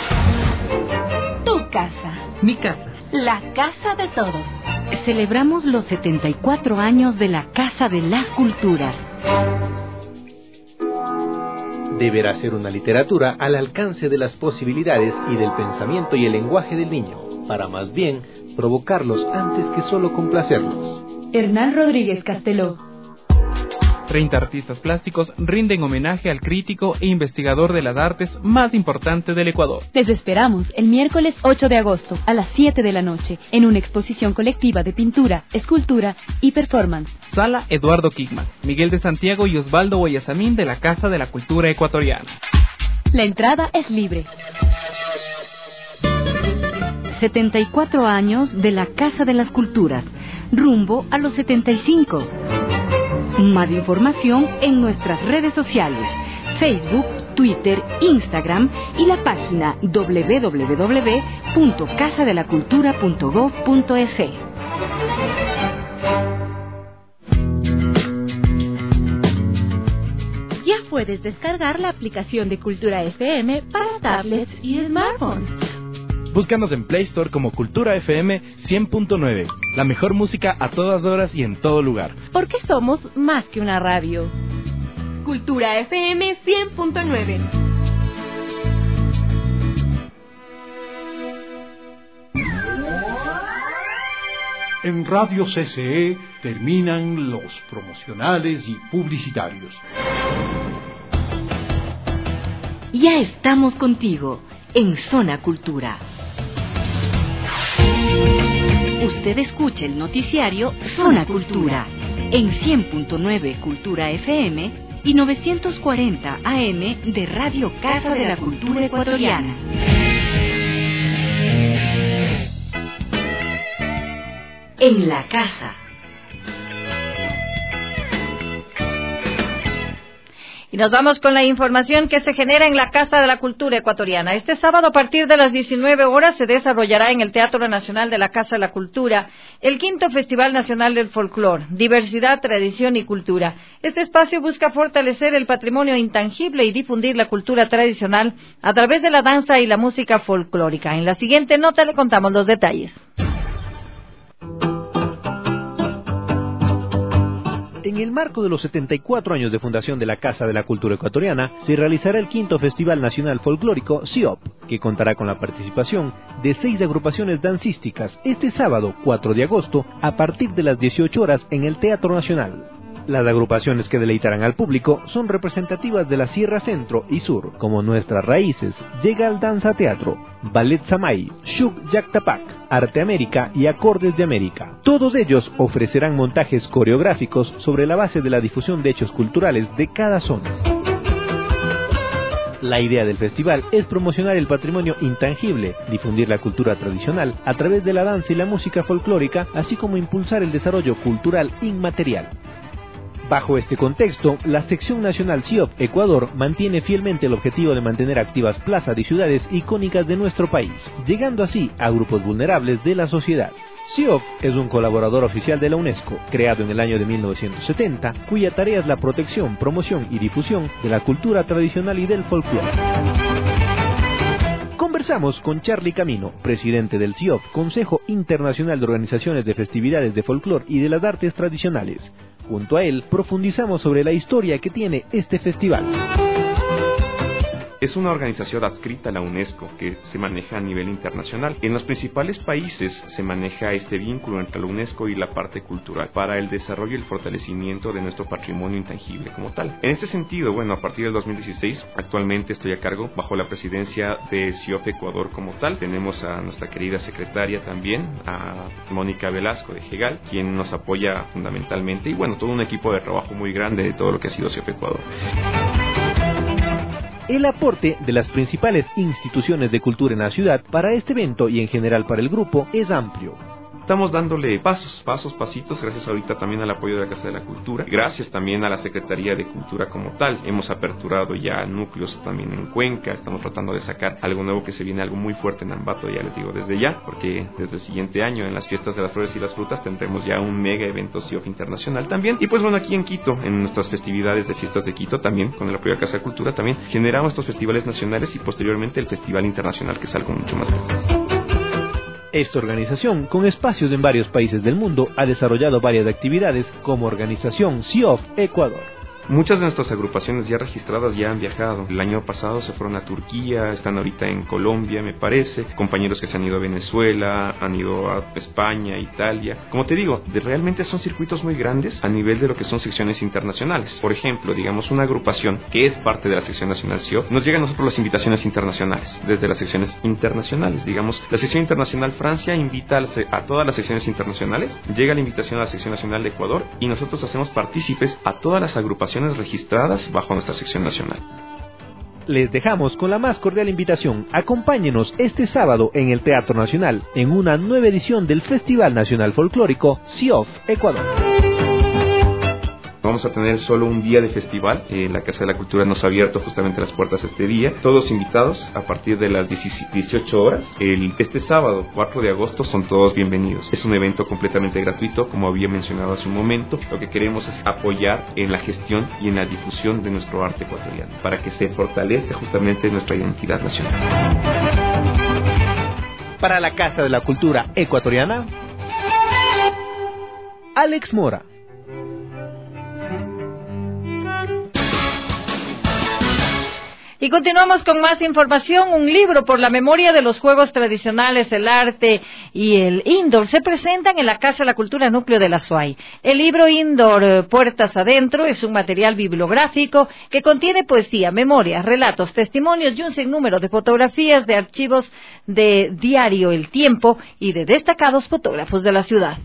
Tu casa. Mi casa. La casa de todos. Celebramos los setenta y cuatro años de la Casa de las Culturas. Deberá ser una literatura al alcance de las posibilidades y del pensamiento y el lenguaje del niño, para más bien provocarlos antes que solo complacerlos. Hernán Rodríguez Casteló. treinta artistas plásticos rinden homenaje al crítico e investigador de las artes más importante del Ecuador. Les esperamos el miércoles ocho de agosto a las siete de la noche en una exposición colectiva de pintura, escultura y performance. Sala Eduardo Kigman, Miguel de Santiago y Osvaldo Guayasamín de la Casa de la Cultura Ecuatoriana. La entrada es libre. setenta y cuatro años de la Casa de las Culturas, rumbo a los setenta y cinco. Más información en nuestras redes sociales, Facebook, Twitter, Instagram y la página doble u doble u doble u punto casa de la cultura punto gob punto es. Ya puedes descargar la aplicación de Cultura F M para tablets y smartphones. Búscanos en Play Store como Cultura F M cien punto nueve. La mejor música a todas horas y en todo lugar. Porque somos más que una radio. Cultura F M cien punto nueve. En Radio C C E terminan los promocionales y publicitarios. Ya estamos contigo en Zona Cultura. Usted escucha el noticiario Zona Cultura en cien punto nueve Cultura F M y novecientos cuarenta A M de Radio Casa de la Cultura Ecuatoriana. En la casa. Y nos vamos con la información que se genera en la Casa de la Cultura Ecuatoriana. Este sábado a partir de las diecinueve horas se desarrollará en el Teatro Nacional de la Casa de la Cultura el quinto Festival Nacional del Folclor, Diversidad, Tradición y Cultura. Este espacio busca fortalecer el patrimonio intangible y difundir la cultura tradicional a través de la danza y la música folclórica. En la siguiente nota le contamos los detalles. En el marco de los setenta y cuatro años de fundación de la Casa de la Cultura Ecuatoriana, se realizará el quinto Festival Nacional Folclórico C I O P, que contará con la participación de seis agrupaciones dancísticas este sábado, cuatro de agosto, a partir de las dieciocho horas en el Teatro Nacional. Las agrupaciones que deleitarán al público son representativas de la Sierra Centro y Sur, como Nuestras Raíces, Llega al Danza Teatro, Ballet Samay, Shuk Yaktapak, Arte América y Acordes de América. Todos ellos ofrecerán montajes coreográficos sobre la base de la difusión de hechos culturales de cada zona. La idea del festival es promocionar el patrimonio intangible, difundir la cultura tradicional a través de la danza y la música folclórica, así como impulsar el desarrollo cultural inmaterial. Bajo este contexto, la Sección Nacional C I O P Ecuador mantiene fielmente el objetivo de mantener activas plazas y ciudades icónicas de nuestro país, llegando así a grupos vulnerables de la sociedad. C I O P es un colaborador oficial de la UNESCO, creado en el año de mil novecientos setenta, cuya tarea es la protección, promoción y difusión de la cultura tradicional y del folclore. Conversamos con Charlie Camino, presidente del C I O F, Consejo Internacional de Organizaciones de Festividades de Folclor y de las Artes Tradicionales. Junto a él, profundizamos sobre la historia que tiene este festival. Es una organización adscrita a la UNESCO que se maneja a nivel internacional. En los principales países se maneja este vínculo entre la UNESCO y la parte cultural para el desarrollo y el fortalecimiento de nuestro patrimonio intangible como tal. En este sentido, bueno, a partir del dos mil dieciséis, actualmente estoy a cargo bajo la presidencia de C I O F Ecuador como tal. Tenemos a nuestra querida secretaria también, a Mónica Velasco de Gegal, quien nos apoya fundamentalmente, y bueno, todo un equipo de trabajo muy grande de todo lo que ha sido C I O F Ecuador. El aporte de las principales instituciones de cultura en la ciudad para este evento y en general para el grupo es amplio. Estamos dándole pasos, pasos, pasitos, gracias ahorita también al apoyo de la Casa de la Cultura, gracias también a la Secretaría de Cultura como tal. Hemos aperturado ya núcleos también en Cuenca, estamos tratando de sacar algo nuevo que se viene, algo muy fuerte en Ambato, ya les digo desde ya, porque desde el siguiente año en las fiestas de las flores y las frutas tendremos ya un mega evento C I O F internacional también. Y pues bueno, aquí en Quito, en nuestras festividades de fiestas de Quito también, con el apoyo de la Casa de Cultura también, generamos estos festivales nacionales y posteriormente el Festival Internacional, que es algo mucho más grande. Esta organización, con espacios en varios países del mundo, ha desarrollado varias actividades como organización C I O F Ecuador. Muchas de nuestras agrupaciones ya registradas ya han viajado. El año pasado se fueron a Turquía, están ahorita en Colombia, me parece. Compañeros que se han ido a Venezuela, han ido a España, Italia. Como te digo, de, realmente son circuitos muy grandes a nivel de lo que son secciones internacionales. Por ejemplo, digamos, una agrupación que es parte de la sección nacional C I O F, nos llegan a nosotros las invitaciones internacionales, desde las secciones internacionales. Digamos, la sección internacional Francia invita a, a todas las secciones internacionales, llega la invitación a la sección nacional de Ecuador y nosotros hacemos partícipes a todas las agrupaciones registradas bajo nuestra sección nacional. Les dejamos con la más cordial invitación. Acompáñenos este sábado en el Teatro Nacional en una nueva edición del Festival Nacional Folclórico C I O F Ecuador. Vamos a tener solo un día de festival. Eh, la Casa de la Cultura nos ha abierto justamente las puertas este día. Todos invitados a partir de las dieciocho horas. El, este sábado, cuatro de agosto, son todos bienvenidos. Es un evento completamente gratuito, como había mencionado hace un momento. Lo que queremos es apoyar en la gestión y en la difusión de nuestro arte ecuatoriano, para que se fortalezca justamente nuestra identidad nacional. Para la Casa de la Cultura Ecuatoriana, Alex Mora. Y continuamos con más información. Un libro por la memoria de los juegos tradicionales, el arte y el indoor se presentan en la Casa de la Cultura Núcleo de la S U A Y. El libro Indoor Puertas Adentro es un material bibliográfico que contiene poesía, memorias, relatos, testimonios y un sinnúmero de fotografías de archivos de diario El Tiempo y de destacados fotógrafos de la ciudad.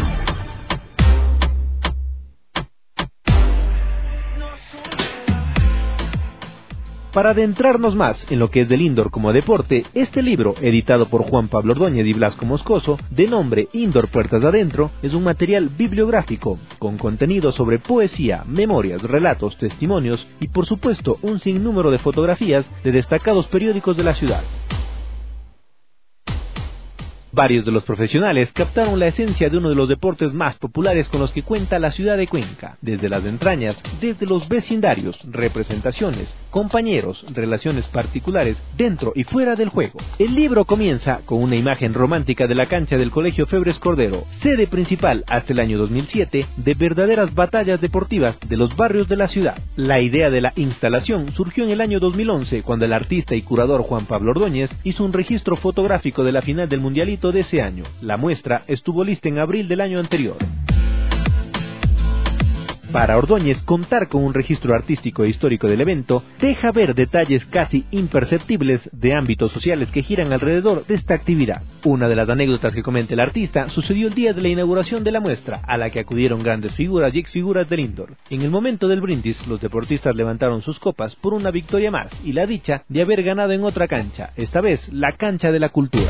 Para adentrarnos más en lo que es del indoor como deporte, este libro, editado por Juan Pablo Ordóñez y Blasco Moscoso, de nombre Indoor Puertas Adentro, es un material bibliográfico con contenido sobre poesía, memorias, relatos, testimonios y por supuesto un sinnúmero de fotografías de destacados periódicos de la ciudad. Varios de los profesionales captaron la esencia de uno de los deportes más populares con los que cuenta la ciudad de Cuenca, desde las entrañas, desde los vecindarios, representaciones, compañeros, relaciones particulares, dentro y fuera del juego. El libro comienza con una imagen romántica de la cancha del Colegio Febres Cordero, sede principal hasta el año dos mil siete de verdaderas batallas deportivas de los barrios de la ciudad. La idea de la instalación surgió en el año dos mil once, cuando el artista y curador Juan Pablo Ordóñez hizo un registro fotográfico de la final del Mundialito de ese año. La muestra estuvo lista en abril del año anterior. Para Ordóñez, contar con un registro artístico e histórico del evento deja ver detalles casi imperceptibles de ámbitos sociales que giran alrededor de esta actividad. Una de las anécdotas que comenta el artista sucedió el día de la inauguración de la muestra, a la que acudieron grandes figuras y exfiguras del indoor. En el momento del brindis, los deportistas levantaron sus copas por una victoria más y la dicha de haber ganado en otra cancha, esta vez la cancha de la cultura.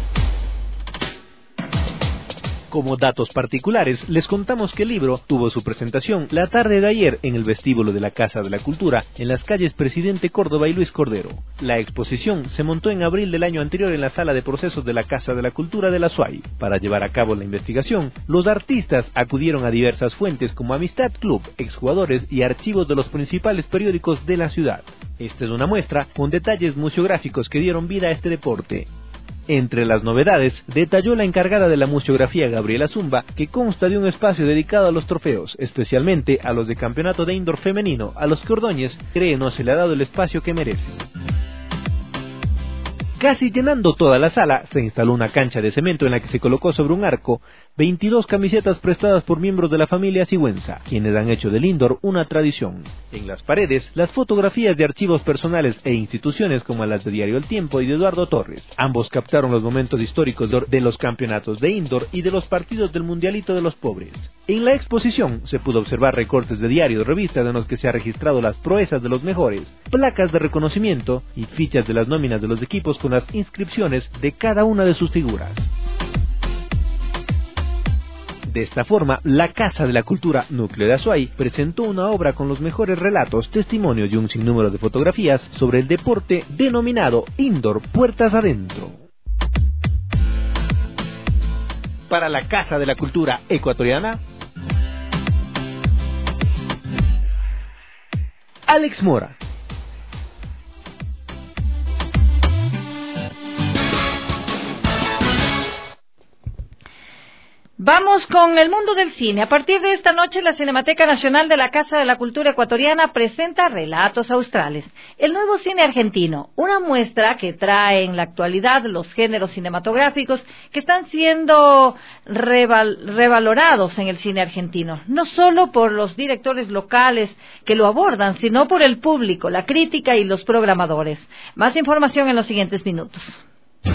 Como datos particulares, les contamos que el libro tuvo su presentación la tarde de ayer en el vestíbulo de la Casa de la Cultura, en las calles Presidente Córdoba y Luis Cordero. La exposición se montó en abril del año anterior en la Sala de Procesos de la Casa de la Cultura de la S U A Y. Para llevar a cabo la investigación, los artistas acudieron a diversas fuentes como Amistad Club, exjugadores y archivos de los principales periódicos de la ciudad. Esta es una muestra con detalles museográficos que dieron vida a este deporte. Entre las novedades, detalló la encargada de la museografía Gabriela Zumba, que consta de un espacio dedicado a los trofeos, especialmente a los de campeonato de indoor femenino, a los que Ordóñez cree no se le ha dado el espacio que merecen. Casi llenando toda la sala, se instaló una cancha de cemento en la que se colocó sobre un arco veintidós camisetas prestadas por miembros de la familia Sigüenza, quienes han hecho del indoor una tradición. En las paredes, las fotografías de archivos personales e instituciones como las de Diario El Tiempo y de Eduardo Torres. Ambos captaron los momentos históricos de los campeonatos de indoor y de los partidos del Mundialito de los Pobres. En la exposición se pudo observar recortes de diarios y revistas en los que se ha registrado las proezas de los mejores, placas de reconocimiento y fichas de las nóminas de los equipos con las inscripciones de cada una de sus figuras. De esta forma, la Casa de la Cultura Núcleo de Azuay presentó una obra con los mejores relatos, testimonios y un sinnúmero de fotografías sobre el deporte denominado Indoor Puertas Adentro. Para la Casa de la Cultura Ecuatoriana, Alex Mora. Vamos con el mundo del cine. A partir de esta noche, la Cinemateca Nacional de la Casa de la Cultura Ecuatoriana presenta Relatos Australes, el nuevo cine argentino, una muestra que trae en la actualidad los géneros cinematográficos que están siendo reval- revalorados en el cine argentino, no solo por los directores locales que lo abordan, sino por el público, la crítica y los programadores. Más información en los siguientes minutos.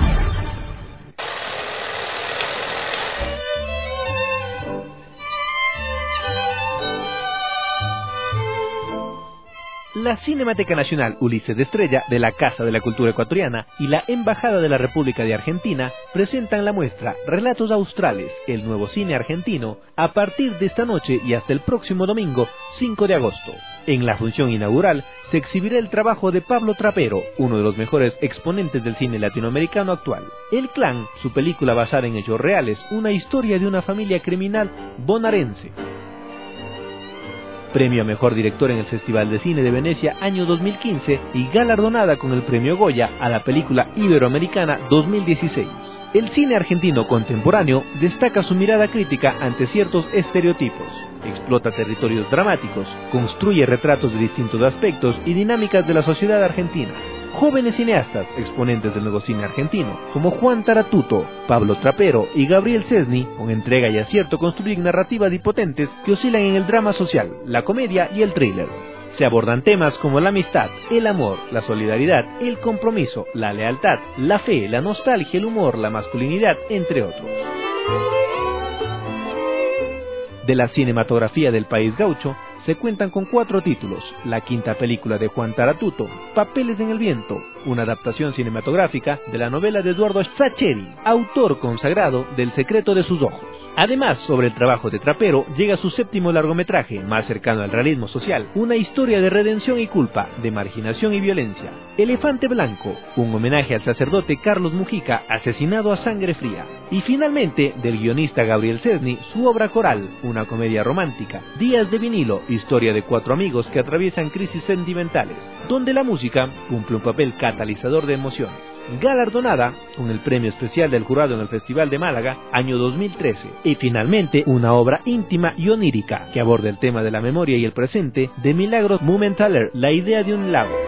La Cinemateca Nacional Ulises de Estrella de la Casa de la Cultura Ecuatoriana y la Embajada de la República de Argentina presentan la muestra Relatos Australes, el nuevo cine argentino, a partir de esta noche y hasta el próximo domingo, cinco de agosto. En la función inaugural se exhibirá el trabajo de Pablo Trapero, uno de los mejores exponentes del cine latinoamericano actual. El Clan, su película basada en hechos reales, una historia de una familia criminal bonaerense. Premio a Mejor Director en el Festival de Cine de Venecia año dos mil quince y galardonada con el Premio Goya a la película Iberoamericana dos mil dieciséis. El cine argentino contemporáneo destaca su mirada crítica ante ciertos estereotipos, explota territorios dramáticos, construye retratos de distintos aspectos y dinámicas de la sociedad argentina. Jóvenes cineastas, exponentes del nuevo cine argentino, como Juan Taratuto, Pablo Trapero y Gabriel Cesni, con entrega y acierto construyen narrativas potentes que oscilan en el drama social, la comedia y el thriller. Se abordan temas como la amistad, el amor, la solidaridad, el compromiso, la lealtad, la fe, la nostalgia, el humor, la masculinidad, entre otros. De la cinematografía del país gaucho, se cuentan con cuatro títulos: la quinta película de Juan Taratuto, Papeles en el Viento, una adaptación cinematográfica de la novela de Eduardo Sacheri, autor consagrado del Secreto de sus ojos. Además, sobre el trabajo de Trapero, llega su séptimo largometraje, más cercano al realismo social, una historia de redención y culpa, de marginación y violencia. Elefante Blanco, un homenaje al sacerdote Carlos Mujica, asesinado a sangre fría. Y finalmente, del guionista Gabriel Cesni, su obra coral, una comedia romántica, Días de vinilo, historia de cuatro amigos que atraviesan crisis sentimentales, donde la música cumple un papel catalizador de emociones. Galardonada con el premio especial del jurado en el Festival de Málaga, año dos mil trece. Y finalmente, una obra íntima y onírica que aborda el tema de la memoria y el presente de Milagros Mumenthaler, La idea de un lago.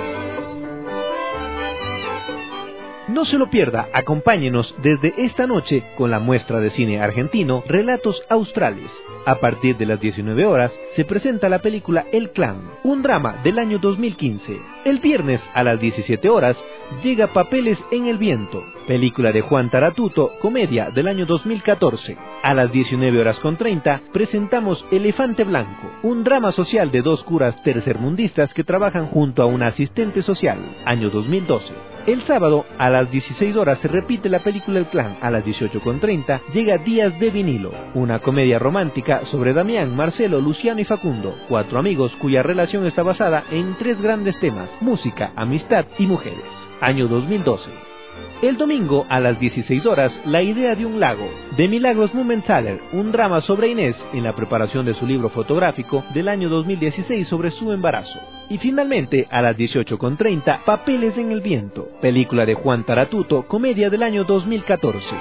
No se lo pierda, acompáñenos desde esta noche con la muestra de cine argentino Relatos Australes. A partir de las diecinueve horas se presenta la película El Clan, un drama del año dos mil quince. El viernes a las diecisiete horas llega Papeles en el Viento, película de Juan Taratuto, comedia del año dos mil catorce. A las diecinueve horas con treinta presentamos Elefante Blanco, un drama social de dos curas tercermundistas que trabajan junto a una asistente social, año dos mil doce. El sábado, a las dieciséis horas, se repite la película El Clan. A las dieciocho con treinta llega Días de vinilo, una comedia romántica sobre Damián, Marcelo, Luciano y Facundo, cuatro amigos cuya relación está basada en tres grandes temas: música, amistad y mujeres. Año dos mil doce. El domingo, a las dieciséis horas, La idea de un lago, de Milagros Mumenthaler, un drama sobre Inés en la preparación de su libro fotográfico del año dos mil dieciséis sobre su embarazo. Y finalmente, a las dieciocho con treinta, Papeles en el viento, película de Juan Taratuto, comedia del año dos mil catorce.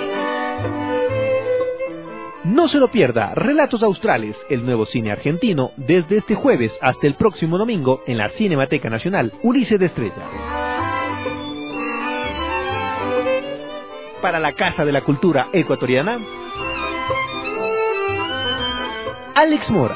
No se lo pierda, Relatos Australes, el nuevo cine argentino, desde este jueves hasta el próximo domingo en la Cinemateca Nacional Ulises de Estrella. Para la Casa de la Cultura Ecuatoriana, Alex Mora.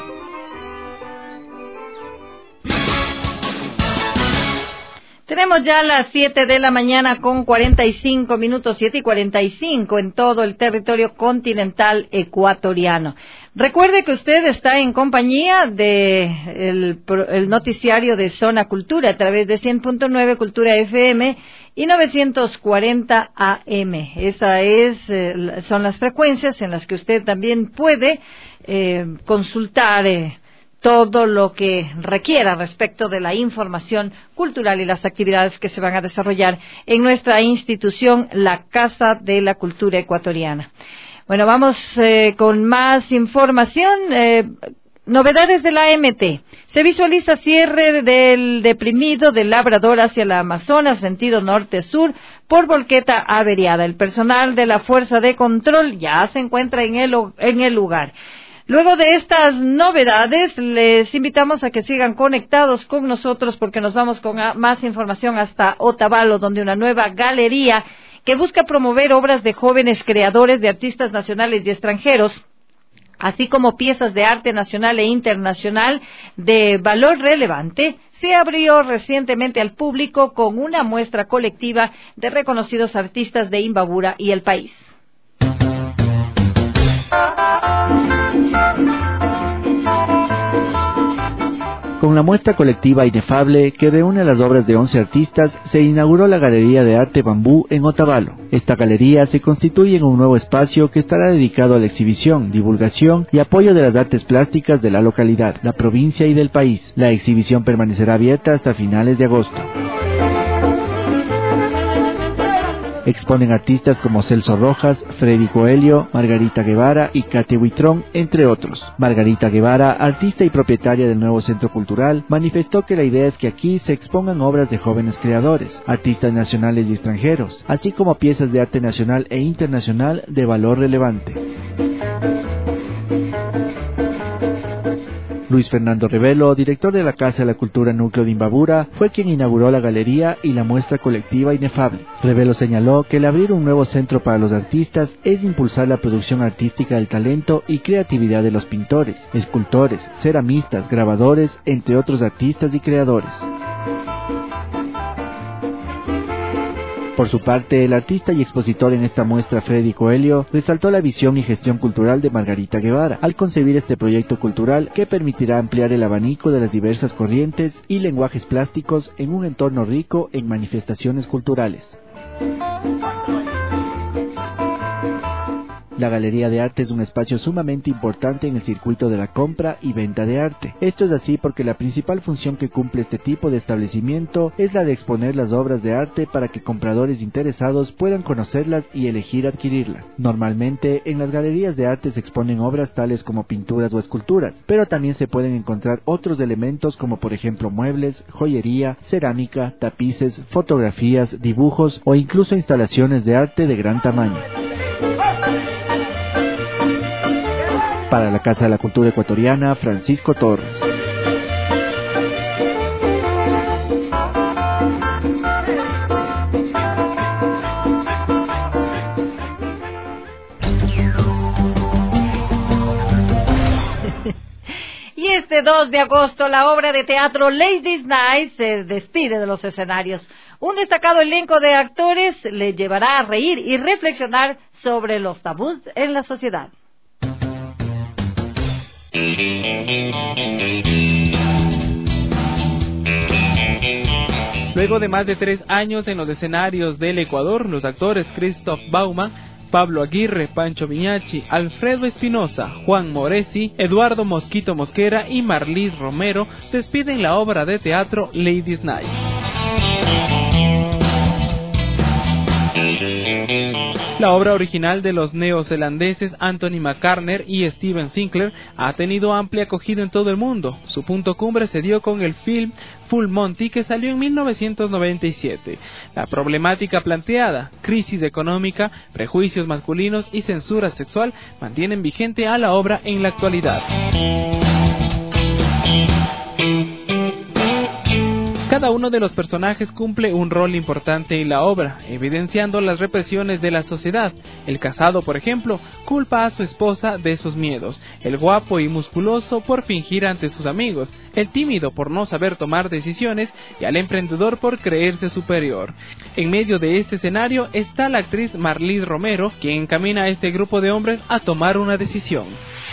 Tenemos ya las siete de la mañana con cuarenta y cinco minutos, siete y cuarenta y cinco en todo el territorio continental ecuatoriano. Recuerde que usted está en compañía de el, el noticiario de Zona Cultura a través de cien punto nueve Cultura F M y novecientos cuarenta A M. Esa es, eh, son las frecuencias en las que usted también puede eh, consultar eh, todo lo que requiera respecto de la información cultural y las actividades que se van a desarrollar en nuestra institución, la Casa de la Cultura Ecuatoriana. Bueno, vamos eh, con más información. Eh, novedades de la A M T. Se visualiza cierre del deprimido del Labrador hacia la Amazonas, sentido norte-sur, por volqueta averiada. El personal de la Fuerza de Control ya se encuentra en el, en el lugar. Luego de estas novedades, les invitamos a que sigan conectados con nosotros porque nos vamos con más información hasta Otavalo, donde una nueva galería que busca promover obras de jóvenes creadores, de artistas nacionales y extranjeros, así como piezas de arte nacional e internacional de valor relevante, se abrió recientemente al público con una muestra colectiva de reconocidos artistas de Imbabura y el país. Con la muestra colectiva Inefable, que reúne las obras de once artistas, se inauguró la Galería de Arte Bambú en Otavalo. Esta galería se constituye en un nuevo espacio que estará dedicado a la exhibición, divulgación y apoyo de las artes plásticas de la localidad, la provincia y del país. La exhibición permanecerá abierta hasta finales de agosto. Exponen artistas como Celso Rojas, Freddy Coelho, Margarita Guevara y Kate Huitrón, entre otros. Margarita Guevara, artista y propietaria del nuevo centro cultural, manifestó que la idea es que aquí se expongan obras de jóvenes creadores, artistas nacionales y extranjeros, así como piezas de arte nacional e internacional de valor relevante. Luis Fernando Revelo, director de la Casa de la Cultura Núcleo de Imbabura, fue quien inauguró la galería y la muestra colectiva Inefable. Revelo señaló que el abrir un nuevo centro para los artistas es impulsar la producción artística del talento y creatividad de los pintores, escultores, ceramistas, grabadores, entre otros artistas y creadores. Por su parte, el artista y expositor en esta muestra, Freddy Coelho, resaltó la visión y gestión cultural de Margarita Guevara al concebir este proyecto cultural que permitirá ampliar el abanico de las diversas corrientes y lenguajes plásticos en un entorno rico en manifestaciones culturales. La Galería de Arte es un espacio sumamente importante en el circuito de la compra y venta de arte. Esto es así porque la principal función que cumple este tipo de establecimiento es la de exponer las obras de arte para que compradores interesados puedan conocerlas y elegir adquirirlas. Normalmente, en las galerías de arte se exponen obras tales como pinturas o esculturas, pero también se pueden encontrar otros elementos como por ejemplo muebles, joyería, cerámica, tapices, fotografías, dibujos o incluso instalaciones de arte de gran tamaño. Para la Casa de la Cultura Ecuatoriana, Francisco Torres. Y este dos de agosto, la obra de teatro Ladies Night se despide de los escenarios. Un destacado elenco de actores le llevará a reír y reflexionar sobre los tabús en la sociedad. Luego de más de tres años en los escenarios del Ecuador, los actores Christoph Baumann, Pablo Aguirre, Pancho Viñachi, Alfredo Espinosa, Juan Moresi, Eduardo Mosquito Mosquera y Marlis Romero despiden la obra de teatro Ladies Night. La obra original de los neozelandeses Anthony McCartney y Steven Sinclair ha tenido amplia acogida en todo el mundo. Su punto cumbre se dio con el film Full Monty, que salió en mil novecientos noventa y siete. La problemática planteada, crisis económica, prejuicios masculinos y censura sexual, mantienen vigente a la obra en la actualidad. Cada uno de los personajes cumple un rol importante en la obra, evidenciando las represiones de la sociedad. El casado, por ejemplo, culpa a su esposa de sus miedos, el guapo y musculoso por fingir ante sus amigos, el tímido por no saber tomar decisiones y al emprendedor por creerse superior. En medio de este escenario está la actriz Marlise Romero, quien encamina a este grupo de hombres a tomar una decisión.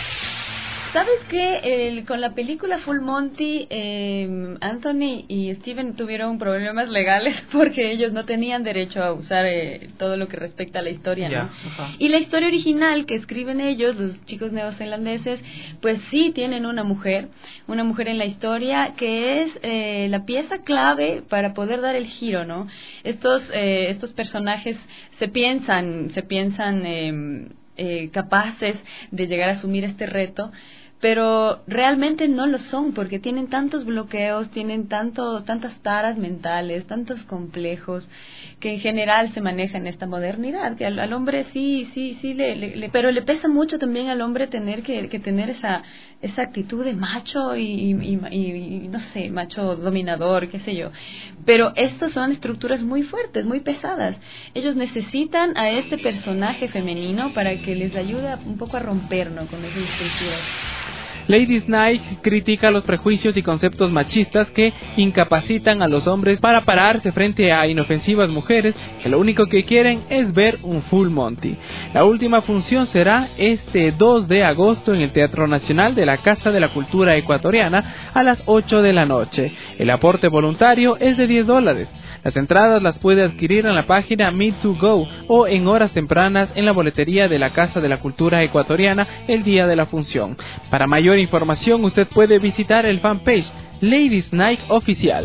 ¿Sabes qué? El, con la película Full Monty, eh, Anthony y Steven tuvieron problemas legales porque ellos no tenían derecho a usar eh, todo lo que respecta a la historia, ¿no? Yeah, y la historia original que escriben ellos, los chicos neozelandeses, pues sí tienen una mujer, una mujer en la historia que es eh, la pieza clave para poder dar el giro, ¿no? Estos, eh, estos personajes se piensan, se piensan eh, eh, capaces de llegar a asumir este reto, pero realmente no lo son porque tienen tantos bloqueos, tienen tanto, tantas taras mentales, tantos complejos que en general se maneja en esta modernidad, que al, al hombre sí, sí, sí, le, le, le, pero le pesa mucho también al hombre tener que, que tener esa, esa actitud de macho y, y, y, y no sé, macho dominador, qué sé yo. Pero estos son estructuras muy fuertes, muy pesadas. Ellos necesitan a este personaje femenino para que les ayude un poco a romper, ¿no?, con esas estructuras. Lady Night critica los prejuicios y conceptos machistas que incapacitan a los hombres para pararse frente a inofensivas mujeres que lo único que quieren es ver un Full Monty. La última función será este dos de agosto en el Teatro Nacional de la Casa de la Cultura Ecuatoriana a las ocho de la noche. El aporte voluntario es de diez dólares. Las entradas las puede adquirir en la página Me to Go o en horas tempranas en la boletería de la Casa de la Cultura Ecuatoriana el día de la función. Para mayor información usted puede visitar el fanpage Ladies Night Oficial.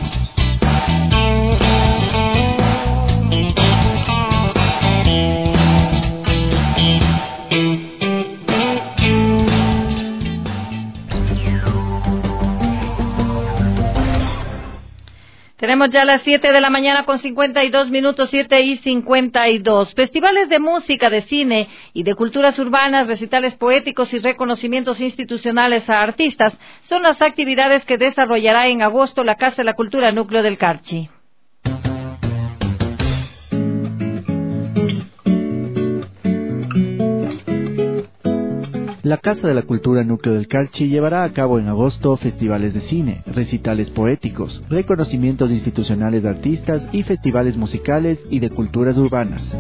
Tenemos ya las siete de la mañana con cincuenta y dos minutos, siete y cincuenta y dos. Festivales de música, de cine y de culturas urbanas, recitales poéticos y reconocimientos institucionales a artistas son las actividades que desarrollará en agosto la Casa de la Cultura Núcleo del Carchi. La Casa de la Cultura Núcleo del Carchi llevará a cabo en agosto festivales de cine, recitales poéticos, reconocimientos institucionales de artistas y festivales musicales y de culturas urbanas.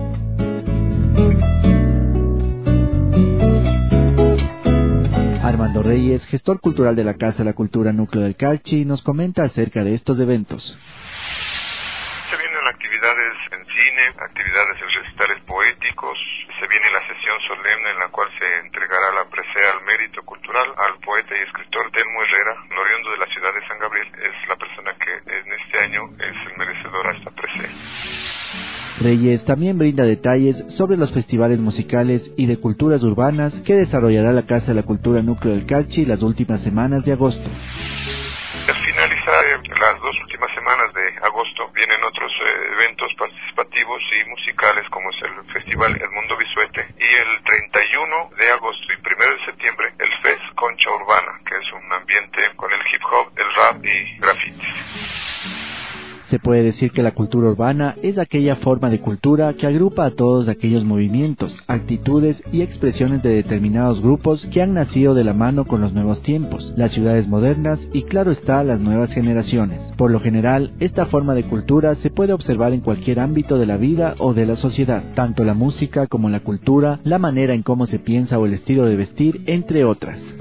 Armando Reyes, gestor cultural de la Casa de la Cultura Núcleo del Carchi, nos comenta acerca de estos eventos. Se vienen actividades en cine, actividades en recitales poéticos. Se viene la sesión solemne en la cual se entregará la presea al mérito cultural al poeta y escritor Telmo Herrera, oriundo de la ciudad de San Gabriel. Es la persona que en este año es el merecedor a esta presea. Reyes también brinda detalles sobre los festivales musicales y de culturas urbanas que desarrollará la Casa de la Cultura Núcleo del Carchi las últimas semanas de agosto. Al finalizar eh, las dos últimas semanas de agosto vienen otros eh, eventos participativos y musicales como es el Festival El Mundo Bisuete y el treinta y uno de agosto y primero de septiembre el Fest Concha Urbana, que es un ambiente con el hip hop, el rap y grafitis. Se puede decir que la cultura urbana es aquella forma de cultura que agrupa a todos aquellos movimientos, actitudes y expresiones de determinados grupos que han nacido de la mano con los nuevos tiempos, las ciudades modernas y, claro está, las nuevas generaciones. Por lo general, esta forma de cultura se puede observar en cualquier ámbito de la vida o de la sociedad, tanto la música como la cultura, la manera en cómo se piensa o el estilo de vestir, entre otras.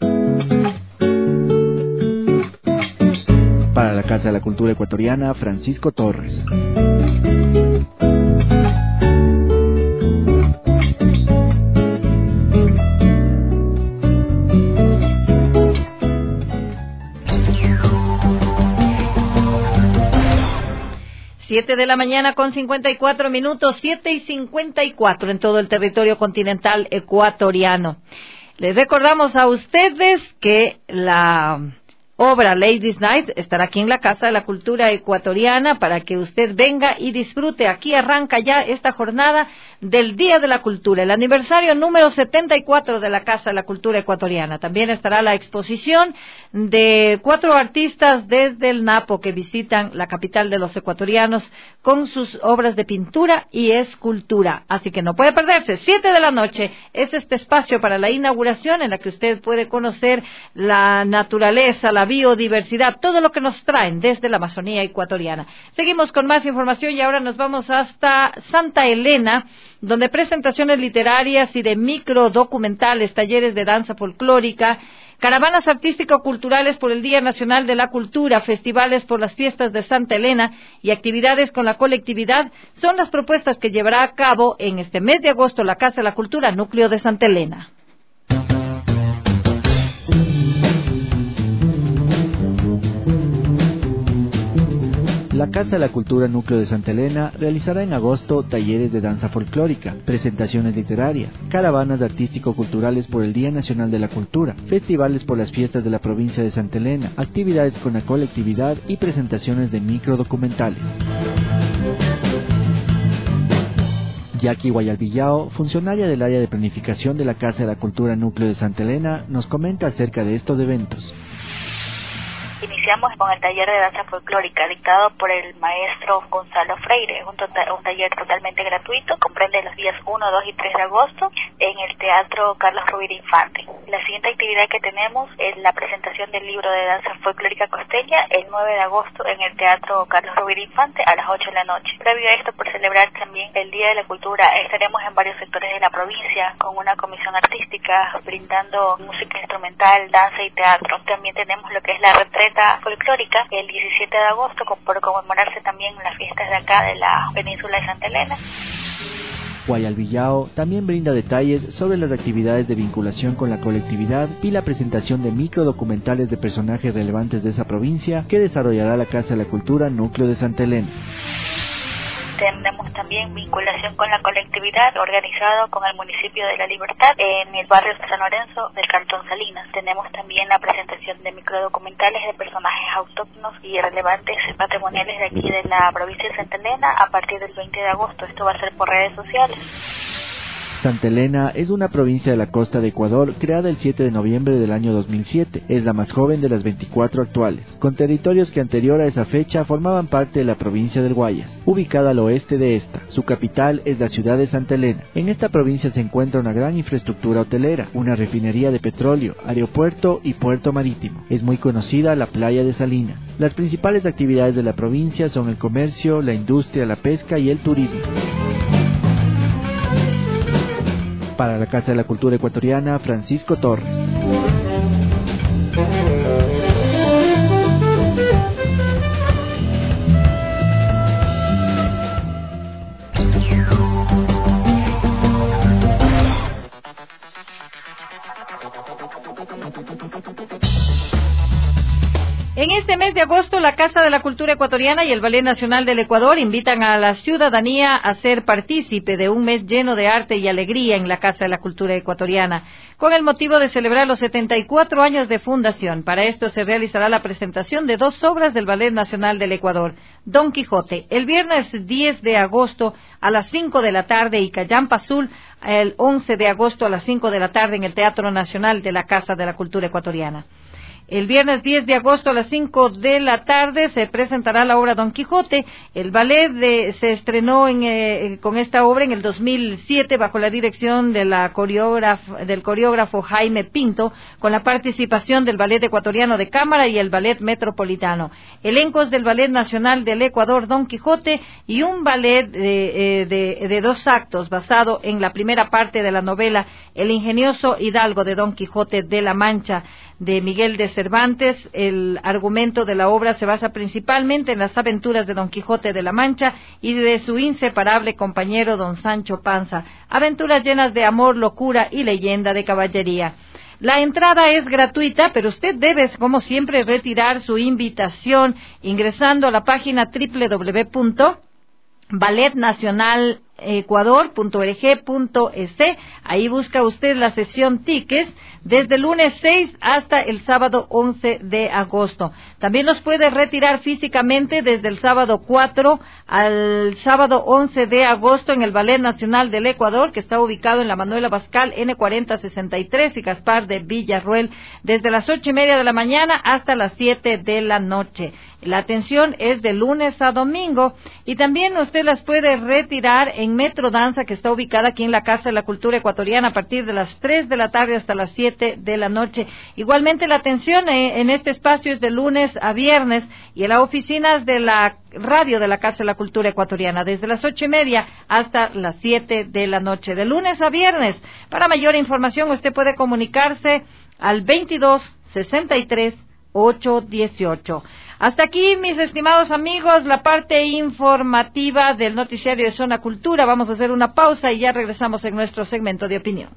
Para la Casa de la Cultura Ecuatoriana, Francisco Torres. Siete de la mañana con cincuenta y cuatro minutos, siete y cincuenta y cuatro en todo el territorio continental ecuatoriano. Les recordamos a ustedes que la obra Ladies Night estará aquí en la Casa de la Cultura Ecuatoriana para que usted venga y disfrute. Aquí arranca ya esta jornada del Día de la Cultura, el aniversario número setenta y cuatro de la Casa de la Cultura Ecuatoriana. También estará la exposición de cuatro artistas desde el Napo que visitan la capital de los ecuatorianos con sus obras de pintura y escultura. Así que no puede perderse. Siete de la noche es este espacio para la inauguración en la que usted puede conocer la naturaleza, la biodiversidad, todo lo que nos traen desde la Amazonía ecuatoriana. Seguimos con más información y ahora nos vamos hasta Santa Elena, donde presentaciones literarias y de microdocumentales, talleres de danza folclórica, caravanas artístico-culturales por el Día Nacional de la Cultura, festivales por las fiestas de Santa Elena y actividades con la colectividad son las propuestas que llevará a cabo en este mes de agosto la Casa de la Cultura Núcleo de Santa Elena. La Casa de la Cultura Núcleo de Santa Elena realizará en agosto talleres de danza folclórica, presentaciones literarias, caravanas artístico-culturales por el Día Nacional de la Cultura, festivales por las fiestas de la provincia de Santa Elena, actividades con la colectividad y presentaciones de microdocumentales. Jackie Guayalvillao, funcionaria del área de planificación de la Casa de la Cultura Núcleo de Santa Elena, nos comenta acerca de estos eventos. Iniciamos con el taller de danza folclórica dictado por el maestro Gonzalo Freire, un, tota- un taller totalmente gratuito, comprende los días uno, dos y tres de agosto en el Teatro Carlos Rovira Infante. La siguiente actividad que tenemos es la presentación del libro de danza folclórica costeña el nueve de agosto en el Teatro Carlos Rovira Infante a las ocho de la noche. Previo a esto, por celebrar también el Día de la Cultura, estaremos en varios sectores de la provincia con una comisión artística brindando música instrumental, danza y teatro. También tenemos lo que es la retreta folclórica el diecisiete de agosto por conmemorarse también las fiestas de acá de la península de Santa Elena. Guayalvillao también brinda detalles sobre las actividades de vinculación con la colectividad y la presentación de microdocumentales de personajes relevantes de esa provincia que desarrollará la Casa de la Cultura Núcleo de Santa Elena. Tenemos también vinculación con la colectividad organizado con el municipio de La Libertad en el barrio San Lorenzo del Cantón Salinas. Tenemos también la presentación de microdocumentales de personajes autóctonos y relevantes patrimoniales de aquí de la provincia de Santa Elena a partir del veinte de agosto. Esto va a ser por redes sociales. Santa Elena es una provincia de la costa de Ecuador creada el siete de noviembre del año dos mil siete. Es la más joven de las veinticuatro actuales, con territorios que anterior a esa fecha formaban parte de la provincia del Guayas, ubicada al oeste de esta. Su capital es la ciudad de Santa Elena. En esta provincia se encuentra una gran infraestructura hotelera, una refinería de petróleo, aeropuerto y puerto marítimo. Es muy conocida la playa de Salinas. Las principales actividades de la provincia son el comercio, la industria, la pesca y el turismo. Para la Casa de la Cultura Ecuatoriana, Francisco Torres. En este mes de agosto, la Casa de la Cultura Ecuatoriana y el Ballet Nacional del Ecuador invitan a la ciudadanía a ser partícipe de un mes lleno de arte y alegría en la Casa de la Cultura Ecuatoriana, con el motivo de celebrar los setenta y cuatro años de fundación. Para esto se realizará la presentación de dos obras del Ballet Nacional del Ecuador, Don Quijote, el viernes diez de agosto a las cinco de la tarde y Callampa Azul el once de agosto a las cinco de la tarde en el Teatro Nacional de la Casa de la Cultura Ecuatoriana. El viernes diez de agosto a las cinco de la tarde se presentará la obra Don Quijote. El ballet de, se estrenó en, eh, con esta obra en el dos mil siete bajo la dirección de la coreógrafo, del coreógrafo Jaime Pinto, con la participación del Ballet Ecuatoriano de Cámara y el Ballet Metropolitano. Elencos del Ballet Nacional del Ecuador Don Quijote y un ballet de, de, de dos actos basado en la primera parte de la novela El ingenioso hidalgo de Don Quijote de la Mancha de Miguel de Cervantes. El argumento de la obra se basa principalmente en las aventuras de Don Quijote de la Mancha y de su inseparable compañero Don Sancho Panza, aventuras llenas de amor, locura y leyenda de caballería. La entrada es gratuita, pero usted debe, como siempre, retirar su invitación ingresando a la página doble u doble u doble u punto ballet nacional ecuador punto org punto es. Ahí busca usted la sesión tickets desde el lunes seis hasta el sábado once de agosto. También los puede retirar físicamente desde el sábado cuatro al sábado once de agosto en el Ballet Nacional del Ecuador, que está ubicado en la Manuel Abascal N cuarenta sesenta y tres y Gaspar de Villarroel, desde las ocho y media de la mañana hasta las siete de la noche. La atención es de lunes a domingo, y también usted las puede retirar en Metro Danza, que está ubicada aquí en la Casa de la Cultura Ecuatoriana, a partir de las tres de la tarde hasta las siete de la noche. Igualmente, la atención en este espacio es de lunes a viernes, y en las oficinas de la radio de la Casa de la Cultura Ecuatoriana, desde las ocho y media hasta las siete de la noche, de lunes a viernes. Para mayor información, usted puede comunicarse al veintidós sesenta y tres ocho dieciocho. Hasta aquí, mis estimados amigos, la parte informativa del noticiario de Zona Cultura. Vamos a hacer una pausa y ya regresamos en nuestro segmento de opinión.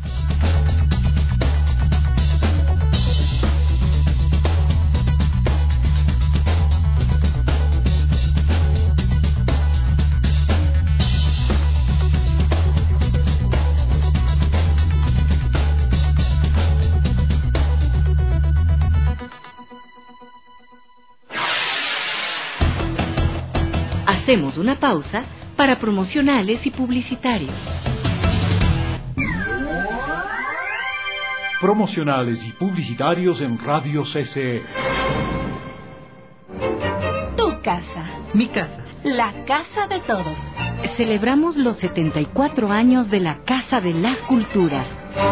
Hacemos una pausa para promocionales y publicitarios. Promocionales y publicitarios en Radio C C E. Tu casa. Mi casa. La casa de todos. Celebramos los setenta y cuatro años de la Casa de las Culturas.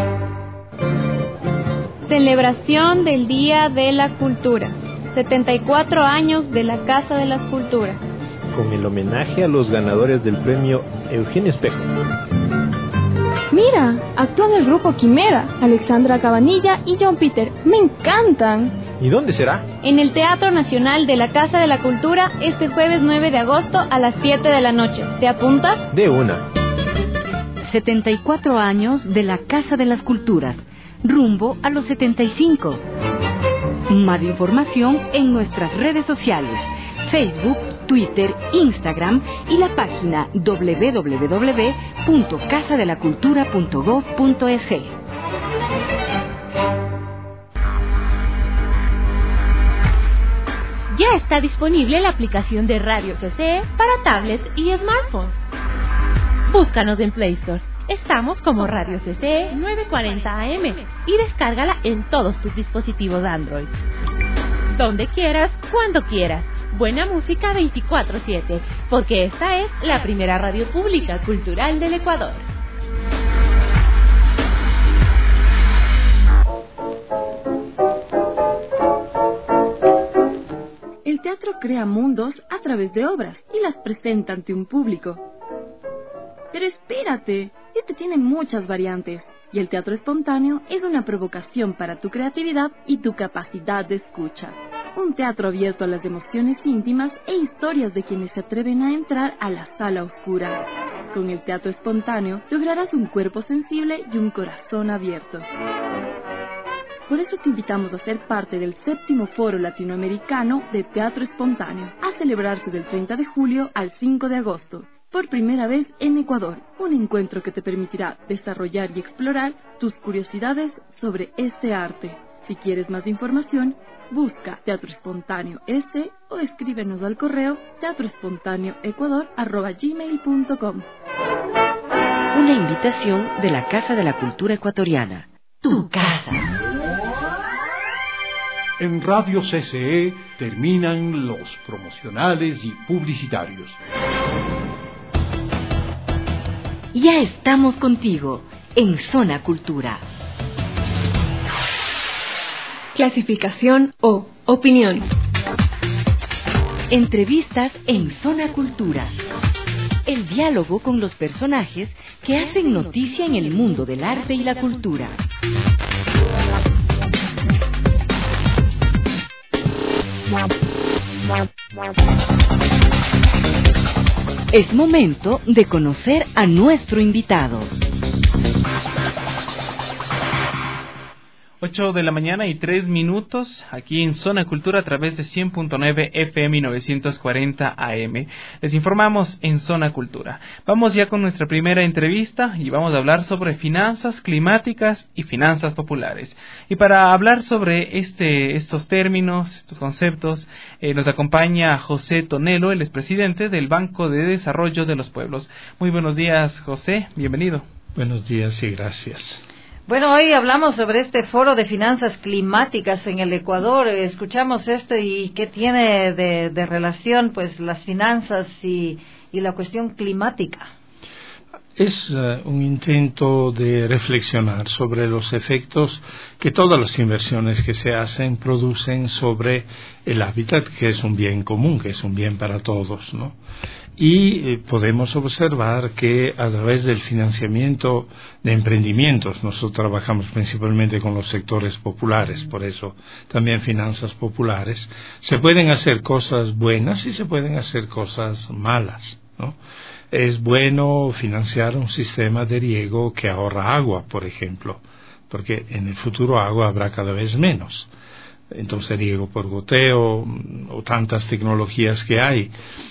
Celebración del Día de la Cultura. setenta y cuatro años de la Casa de las Culturas. Con el homenaje a los ganadores del premio Eugenio Espejo. Mira, actúan el grupo Quimera, Alexandra Cabanilla y John Peter. ¡Me encantan! ¿Y dónde será? En el Teatro Nacional de la Casa de la Cultura, este jueves nueve de agosto a las siete de la noche. ¿Te apuntas? De una. setenta y cuatro años de la Casa de las Culturas, rumbo a los setenta y cinco. Más información en nuestras redes sociales: Facebook, Twitter, Instagram y la página doble u doble u doble u punto casa de la cultura punto gob punto es. Ya está disponible la aplicación de Radio C C E para tablets y smartphones. Búscanos en Play Store. Estamos como Radio C C E novecientos cuarenta A M y descárgala en todos tus dispositivos Android. Donde quieras, cuando quieras. Buena música veinticuatro siete, porque esta es la primera radio pública cultural del Ecuador. El teatro crea mundos a través de obras y las presenta ante un público. Pero espérate, este tiene muchas variantes, y el teatro espontáneo es una provocación para tu creatividad y tu capacidad de escucha. Un teatro abierto a las emociones íntimas e historias de quienes se atreven a entrar a la sala oscura. Con el teatro espontáneo lograrás un cuerpo sensible y un corazón abierto. Por eso te invitamos a ser parte del séptimo Foro Latinoamericano de Teatro Espontáneo, a celebrarse del treinta de julio al cinco de agosto. Por primera vez en Ecuador, un encuentro que te permitirá desarrollar y explorar tus curiosidades sobre este arte. Si quieres más información, busca Teatro Espontáneo S o escríbenos al correo teatroespontáneoecuador arroba gmail punto com. Una invitación de la Casa de la Cultura Ecuatoriana. Tu casa. En Radio C C E terminan los promocionales y publicitarios. Ya estamos contigo en Zona Cultura. Clasificación O. Opinión. Entrevistas en Zona Cultura. El diálogo con los personajes que hacen noticia en el mundo del arte y la cultura. Es momento de conocer a nuestro invitado. ocho de la mañana y tres minutos, aquí en Zona Cultura a través de cien punto nueve F M y novecientos cuarenta A M. Les informamos en Zona Cultura. Vamos ya con nuestra primera entrevista y vamos a hablar sobre finanzas climáticas y finanzas populares. Y para hablar sobre este, estos términos, estos conceptos, eh, nos acompaña José Tonelo, el expresidente del Banco de Desarrollo de los Pueblos. Muy buenos días, José, bienvenido. Buenos días y gracias. Bueno, hoy hablamos sobre este foro de finanzas climáticas en el Ecuador. Escuchamos esto y qué tiene de, de relación, pues, las finanzas y, y la cuestión climática. Es uh, un intento de reflexionar sobre los efectos que todas las inversiones que se hacen producen sobre el hábitat, que es un bien común, que es un bien para todos, ¿no? Y eh, podemos observar que a través del financiamiento de emprendimientos, nosotros trabajamos principalmente con los sectores populares, por eso también finanzas populares, se pueden hacer cosas buenas y se pueden hacer cosas malas, ¿no? Es bueno financiar un sistema de riego que ahorra agua, por ejemplo, porque en el futuro agua habrá cada vez menos. Entonces riego por goteo o tantas tecnologías que hay.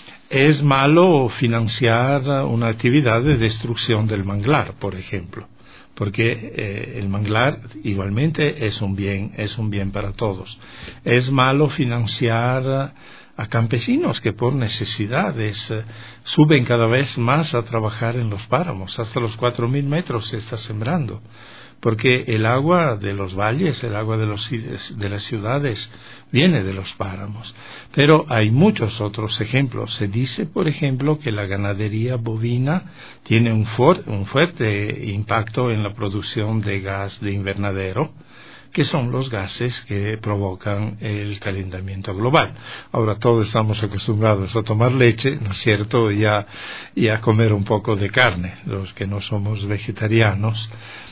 Es malo financiar una actividad de destrucción del manglar, por ejemplo, porque eh, el manglar igualmente es un bien, es un bien para todos. Es malo financiar a campesinos que por necesidades eh, suben cada vez más a trabajar en los páramos, hasta los cuatro mil metros se está sembrando, porque el agua de los valles, el agua de, los, de las ciudades viene de los páramos. Pero hay muchos otros ejemplos. Se dice, por ejemplo, que la ganadería bovina tiene un, for, un fuerte impacto en la producción de gas de invernadero, que son los gases que provocan el calentamiento global. Ahora todos estamos acostumbrados a tomar leche, ¿no es cierto?, y a, y a comer un poco de carne, los que no somos vegetarianos.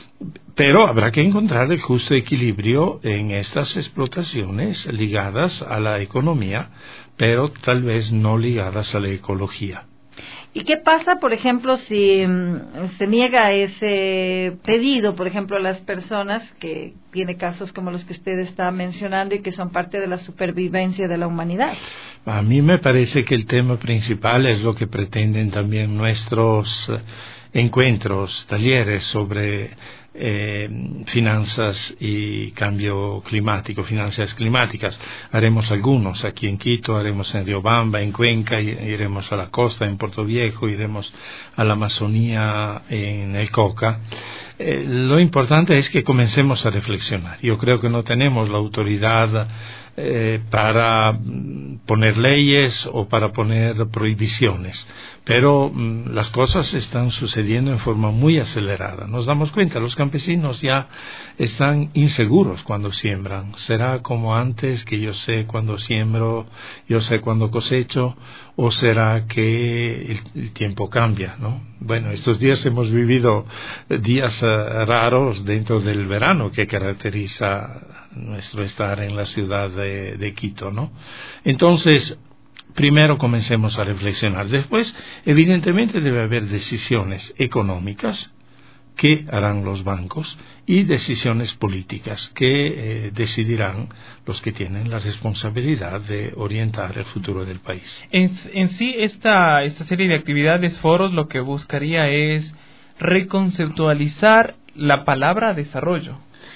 Pero habrá que encontrar el justo equilibrio en estas explotaciones ligadas a la economía, pero tal vez no ligadas a la ecología. ¿Y qué pasa, por ejemplo, si um, se niega ese pedido, por ejemplo, a las personas, que tiene casos como los que usted está mencionando y que son parte de la supervivencia de la humanidad? A mí me parece que el tema principal es lo que pretenden también nuestros encuentros, talleres sobre eh, finanzas y cambio climático, finanzas climáticas. Haremos algunos aquí en Quito, haremos en Riobamba, en Cuenca, iremos a la costa, en Puerto Viejo, iremos a la Amazonía, en el Coca. Eh, lo importante es que comencemos a reflexionar. Yo creo que no tenemos la autoridad eh, para poner leyes o para poner prohibiciones, pero mm, las cosas están sucediendo en forma muy acelerada. Nos damos cuenta, los campesinos ya están inseguros cuando siembran. ¿Será como antes, que yo sé cuándo siembro, yo sé cuándo cosecho, o será que el, el tiempo cambia, ¿no? Bueno, estos días hemos vivido días uh, raros dentro del verano que caracteriza nuestro estar en la ciudad de, de Quito, ¿no? Entonces, primero comencemos a reflexionar. Después, evidentemente, debe haber decisiones económicas que harán los bancos y decisiones políticas que eh, decidirán los que tienen la responsabilidad de orientar el futuro del país. En, en sí, esta, esta serie de actividades, foros, lo que buscaría es reconceptualizar la palabra desarrollo.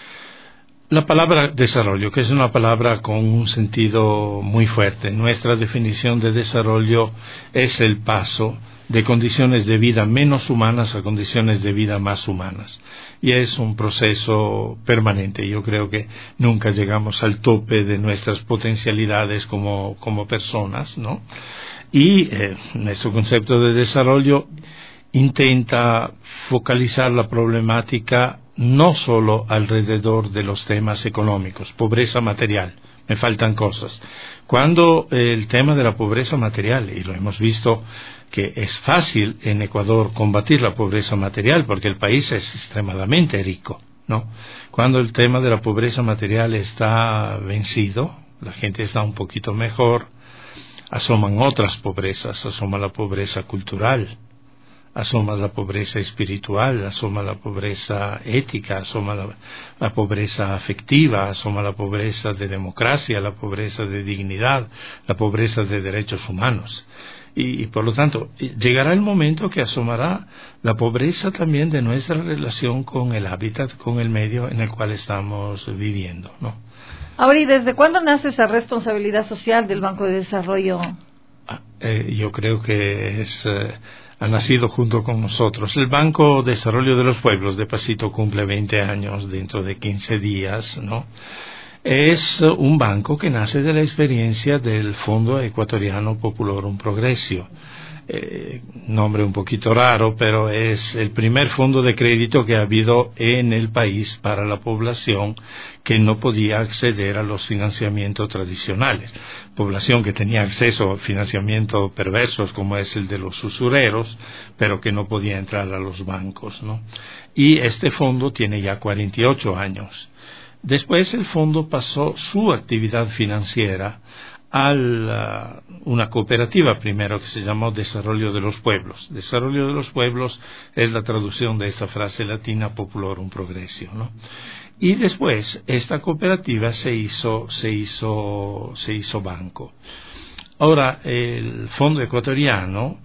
La palabra desarrollo, que es una palabra con un sentido muy fuerte. Nuestra definición de desarrollo es el paso de condiciones de vida menos humanas a condiciones de vida más humanas. Y es un proceso permanente. Yo creo que nunca llegamos al tope de nuestras potencialidades como, como personas, ¿no? Y eh, nuestro concepto de desarrollo intenta focalizar la problemática no solo alrededor de los temas económicos, pobreza material, me faltan cosas. Cuando el tema de la pobreza material, y lo hemos visto que es fácil en Ecuador combatir la pobreza material porque el país es extremadamente rico, ¿no? Cuando el tema de la pobreza material está vencido, la gente está un poquito mejor, asoman otras pobrezas, asoma la pobreza cultural, asoma la pobreza espiritual, asoma la pobreza ética, asoma la, la pobreza afectiva, asoma la pobreza de democracia, la pobreza de dignidad, la pobreza de derechos humanos. Y, y por lo tanto, llegará el momento que asomará la pobreza también de nuestra relación con el hábitat, con el medio en el cual estamos viviendo, ¿no? Ahora, ¿y desde cuándo nace esa responsabilidad social del Banco de Desarrollo? Ah, eh, yo creo que es, eh, ha nacido junto con nosotros. El Banco de Desarrollo de los Pueblos, de pasito, cumple veinte años dentro de quince días, ¿no? Es un banco que nace de la experiencia del Fondo Ecuatoriano Populorum Progressio. Eh, nombre un poquito raro, pero es el primer fondo de crédito que ha habido en el país para la población que no podía acceder a los financiamientos tradicionales. Población que tenía acceso a financiamientos perversos como es el de los usureros, pero que no podía entrar a los bancos, ¿no? Y este fondo tiene ya cuarenta y ocho años. Después el fondo pasó su actividad financiera a la, una cooperativa primero que se llamó Desarrollo de los Pueblos. Desarrollo de los Pueblos es la traducción de esta frase latina Populorum Progressio, ¿no? Y después esta cooperativa se hizo, se hizo, se hizo banco. Ahora el Fondo Ecuatoriano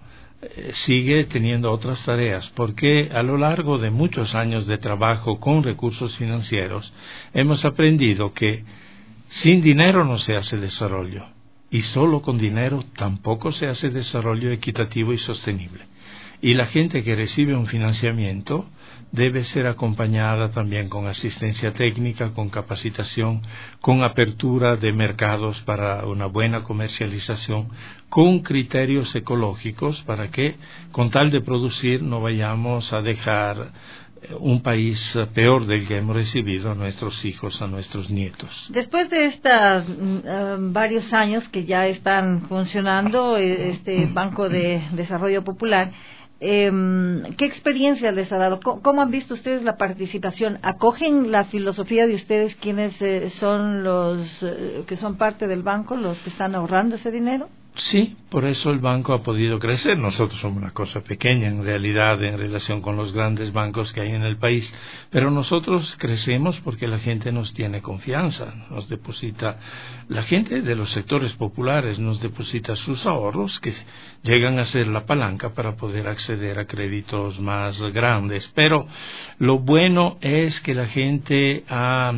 sigue teniendo otras tareas, porque a lo largo de muchos años de trabajo con recursos financieros hemos aprendido que sin dinero no se hace desarrollo y solo con dinero tampoco se hace desarrollo equitativo y sostenible. Y la gente que recibe un financiamiento debe ser acompañada también con asistencia técnica, con capacitación, con apertura de mercados para una buena comercialización, con criterios ecológicos para que, con tal de producir, no vayamos a dejar un país peor del que hemos recibido a nuestros hijos, a nuestros nietos. Después de estos uh, varios años que ya están funcionando este Banco de Desarrollo Popular, Eh, ¿qué experiencia les ha dado? ¿Cómo, ¿Cómo han visto ustedes la participación? ¿Acogen la filosofía de ustedes quienes eh, son los eh, que son parte del banco, los que están ahorrando ese dinero? Sí, por eso el banco ha podido crecer. Nosotros somos una cosa pequeña en realidad en relación con los grandes bancos que hay en el país, pero nosotros crecemos porque la gente nos tiene confianza, nos deposita, la gente de los sectores populares nos deposita sus ahorros que llegan a ser la palanca para poder acceder a créditos más grandes. Pero lo bueno es que la gente ha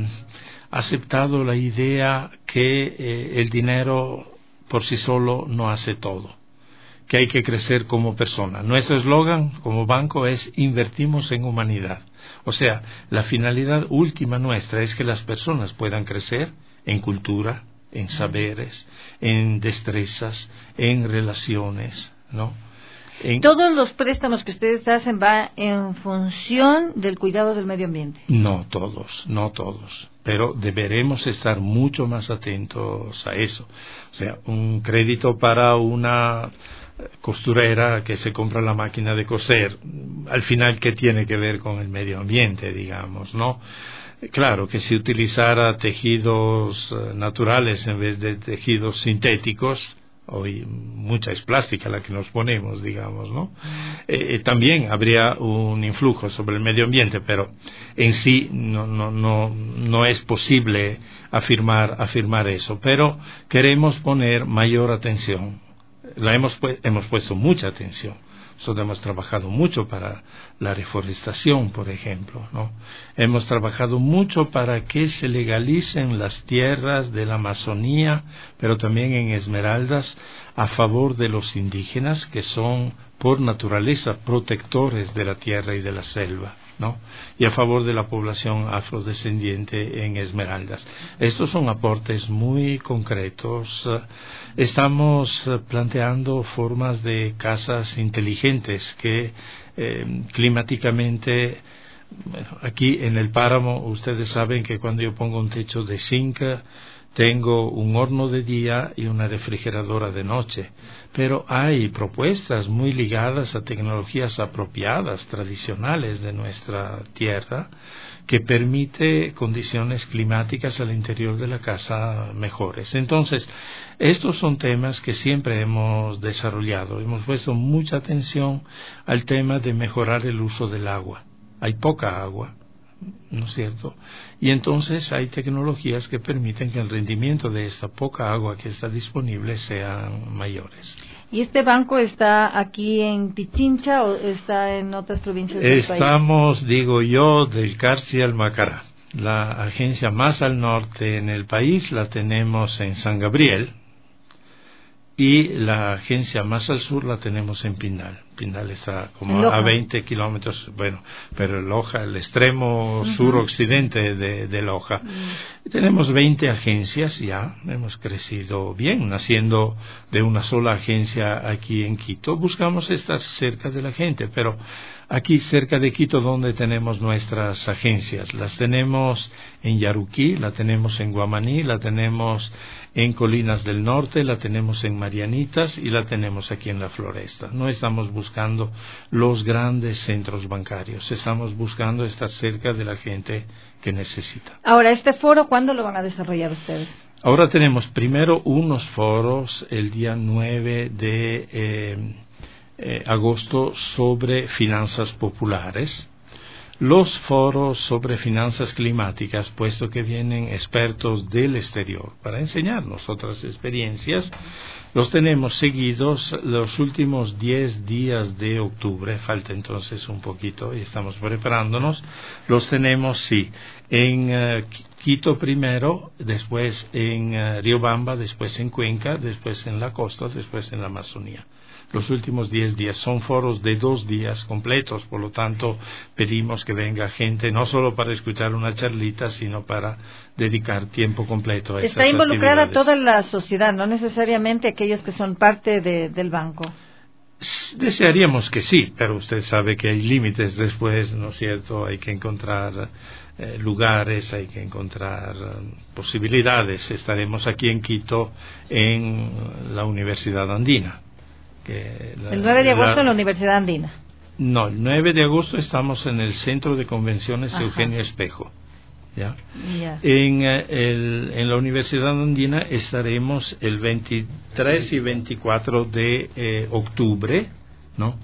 aceptado la idea que eh, el dinero por sí solo no hace todo, que hay que crecer como persona. Nuestro eslogan como banco es invertimos en humanidad. O sea, la finalidad última nuestra es que las personas puedan crecer en cultura, en saberes, en destrezas, en relaciones, ¿no? En... ¿Todos los préstamos que ustedes hacen va en función del cuidado del medio ambiente? No todos, no todos. Pero deberemos estar mucho más atentos a eso. O sea, un crédito para una costurera que se compra la máquina de coser, al final, ¿qué tiene que ver con el medio ambiente, digamos, no? Claro, que si utilizara tejidos naturales en vez de tejidos sintéticos, hoy mucha es plástica la que nos ponemos, digamos, ¿no? Eh, también habría un influjo sobre el medio ambiente, pero en sí no no no no es posible afirmar afirmar eso. Pero queremos poner mayor atención. La hemos pu- hemos puesto mucha atención. Nosotros hemos trabajado mucho para la reforestación, por ejemplo, ¿no? Hemos trabajado mucho para que se legalicen las tierras de la Amazonía, pero también en Esmeraldas, a favor de los indígenas, que son por naturaleza protectores de la tierra y de la selva, ¿no? Y a favor de la población afrodescendiente en Esmeraldas. Estos son aportes muy concretos. Estamos planteando formas de casas inteligentes que eh, climáticamente, bueno, aquí en el páramo ustedes saben que cuando yo pongo un techo de zinc tengo un horno de día y una refrigeradora de noche, pero hay propuestas muy ligadas a tecnologías apropiadas, tradicionales de nuestra tierra, que permite condiciones climáticas al interior de la casa mejores. Entonces, estos son temas que siempre hemos desarrollado. Hemos puesto mucha atención al tema de mejorar el uso del agua. Hay poca agua, ¿no es cierto? Y entonces hay tecnologías que permiten que el rendimiento de esta poca agua que está disponible sean mayores. ¿Y este banco está aquí en Pichincha o está en otras provincias del país? Estamos, digo yo, del Carchi al Macará. La agencia más al norte en el país la tenemos en San Gabriel y la agencia más al sur la tenemos en Pindal. Pindal está como a veinte kilómetros, bueno, pero Loja, el extremo uh-huh. suroccidente de, de Loja. Uh-huh. Tenemos veinte agencias ya, hemos crecido bien, naciendo de una sola agencia aquí en Quito. Buscamos estar cerca de la gente, pero aquí cerca de Quito, donde tenemos nuestras agencias, las tenemos en Yaruquí, la tenemos en Guamaní, la tenemos en Colinas del Norte, la tenemos en Marianitas y la tenemos aquí en La Floresta. No estamos buscando los grandes centros bancarios, estamos buscando estar cerca de la gente que necesita. Ahora, ¿este foro cuándo lo van a desarrollar ustedes? Ahora tenemos primero unos foros el día nueve de eh, eh, agosto sobre finanzas populares. Los foros sobre finanzas climáticas, puesto que vienen expertos del exterior para enseñarnos otras experiencias, los tenemos seguidos los últimos diez días de octubre, falta entonces un poquito y estamos preparándonos. Los tenemos, sí, en uh, Quito primero, después en uh, Riobamba, después en Cuenca, después en la costa, después en la Amazonía. Los últimos diez días son foros de dos días completos, por lo tanto pedimos que venga gente no solo para escuchar una charlita, sino para dedicar tiempo completo a estas actividades. Está involucrada toda la sociedad, no necesariamente aquellos que son parte de, del banco. Desearíamos que sí, pero usted sabe que hay límites después, ¿no es cierto? Hay que encontrar eh, lugares, hay que encontrar eh, posibilidades. Estaremos aquí en Quito en la Universidad Andina. Que la, el nueve de agosto la, en la Universidad Andina. No, el nueve de agosto estamos en el Centro de Convenciones Ajá. Eugenio Espejo. ¿Ya? Yeah. En, eh, el, en la Universidad Andina estaremos el veintitrés y veinticuatro de eh, octubre, ¿no?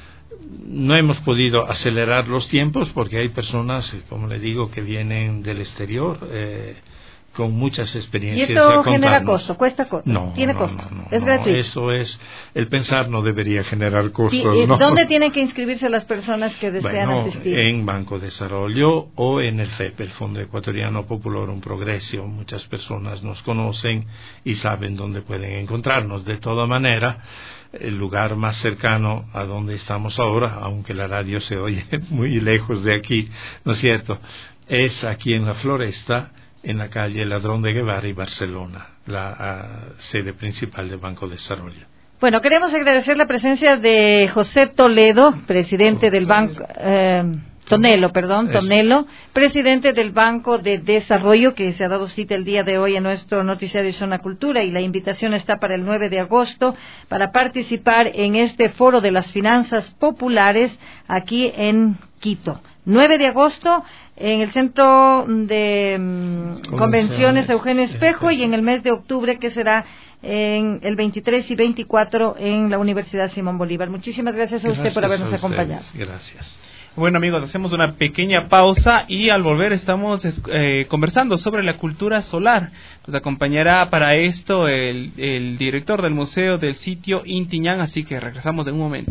No hemos podido acelerar los tiempos porque hay personas, como le digo, que vienen del exterior, eh, con muchas experiencias. ¿Y esto genera costo? ¿Cuesta costo? No, ¿Tiene no, costo? No, no, ¿Es no, gratuito? Eso es, el pensar no debería generar costos. ¿Y, ¿no? ¿Dónde tienen que inscribirse las personas que desean bueno, asistir? En Banco Desarrollo o en el F E P, el Fondo Ecuatoriano Popular Un Progreso. Muchas personas nos conocen y saben dónde pueden encontrarnos. De toda manera, el lugar más cercano a donde estamos ahora, aunque la radio se oye muy lejos de aquí, ¿no es cierto?, es aquí en La Floresta, en la calle Ladrón de Guevara y Barcelona, la uh, sede principal del Banco Desarrollo. Bueno, queremos agradecer la presencia de José Toledo, presidente del Banco, eh, Tonelo, perdón, Tonelo, presidente del Banco de Desarrollo, que se ha dado cita el día de hoy en nuestro noticiario Zona Cultura, y la invitación está para el nueve de agosto para participar en este foro de las finanzas populares aquí en Quito. nueve de agosto en el Centro de um, Convenciones Eugenio Espejo y en el mes de octubre, que será en el veintitrés y veinticuatro en la Universidad Simón Bolívar. Muchísimas gracias a usted gracias por habernos acompañado. Gracias. Bueno, amigos, hacemos una pequeña pausa y al volver estamos eh, conversando sobre la cultura solar. Nos acompañará para esto el, el director del Museo del Sitio Intiñán, así que regresamos en un momento.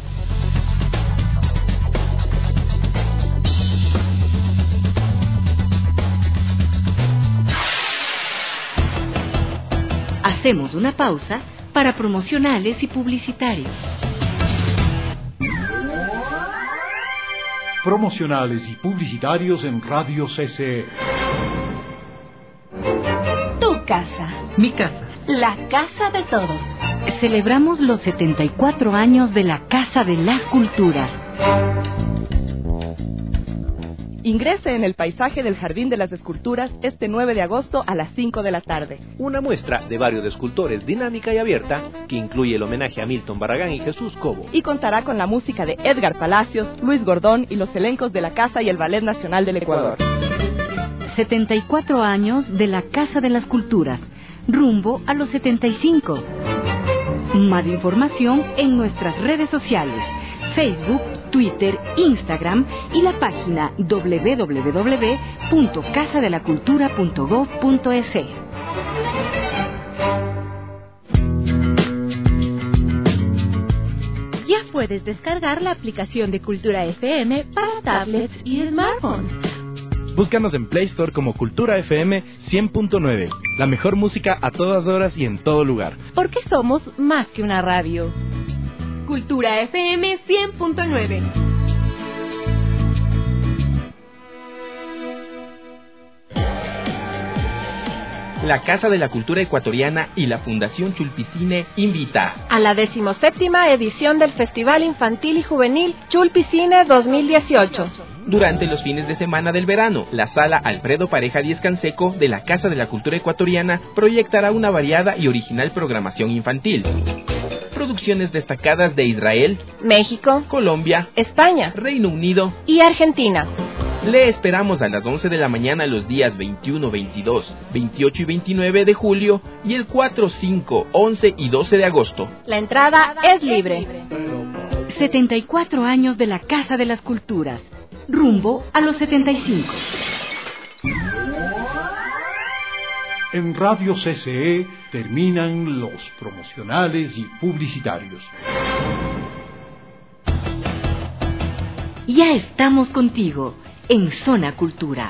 Hacemos una pausa para promocionales y publicitarios. Promocionales y publicitarios en Radio C C E. Tu casa. Mi casa. La casa de todos. Celebramos los setenta y cuatro años de la Casa de las Culturas. Ingrese en el paisaje del Jardín de las Esculturas este nueve de agosto a las cinco de la tarde. Una muestra de varios de escultores dinámica y abierta que incluye el homenaje a Milton Barragán y Jesús Cobo. Y contará con la música de Edgar Palacios, Luis Gordón y los elencos de la Casa y el Ballet Nacional del Ecuador. setenta y cuatro años de la Casa de las Culturas, rumbo a los setenta y cinco. Más información en nuestras redes sociales, Facebook, Twitter, Instagram y la página doble u doble u doble u punto casa de la cultura punto gob punto es. Ya puedes descargar la aplicación de Cultura F M para tablets y smartphones. Búscanos en Play Store como Cultura F M cien punto nueve. La mejor música a todas horas y en todo lugar. Porque somos más que una radio. Cultura F M cien punto nueve. La Casa de la Cultura Ecuatoriana y la Fundación Chulpicine invita a la decimoséptima edición del Festival Infantil y Juvenil Chulpicine dos mil dieciocho. Durante los fines de semana del verano, la Sala Alfredo Pareja Díez Canseco de la Casa de la Cultura Ecuatoriana proyectará una variada y original programación infantil. Producciones destacadas de Israel, México, Colombia, España, Reino Unido y Argentina. Le esperamos a las once de la mañana los días veintiuno, veintidós, veintiocho y veintinueve de julio y el cuatro, cinco, once y doce de agosto. La entrada es libre. setenta y cuatro años de la Casa de las Culturas, rumbo a los setenta y cinco. En Radio C C E terminan los promocionales y publicitarios. Ya estamos contigo en Zona Cultura.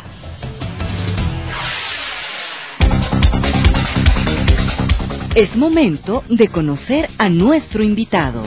Es momento de conocer a nuestro invitado.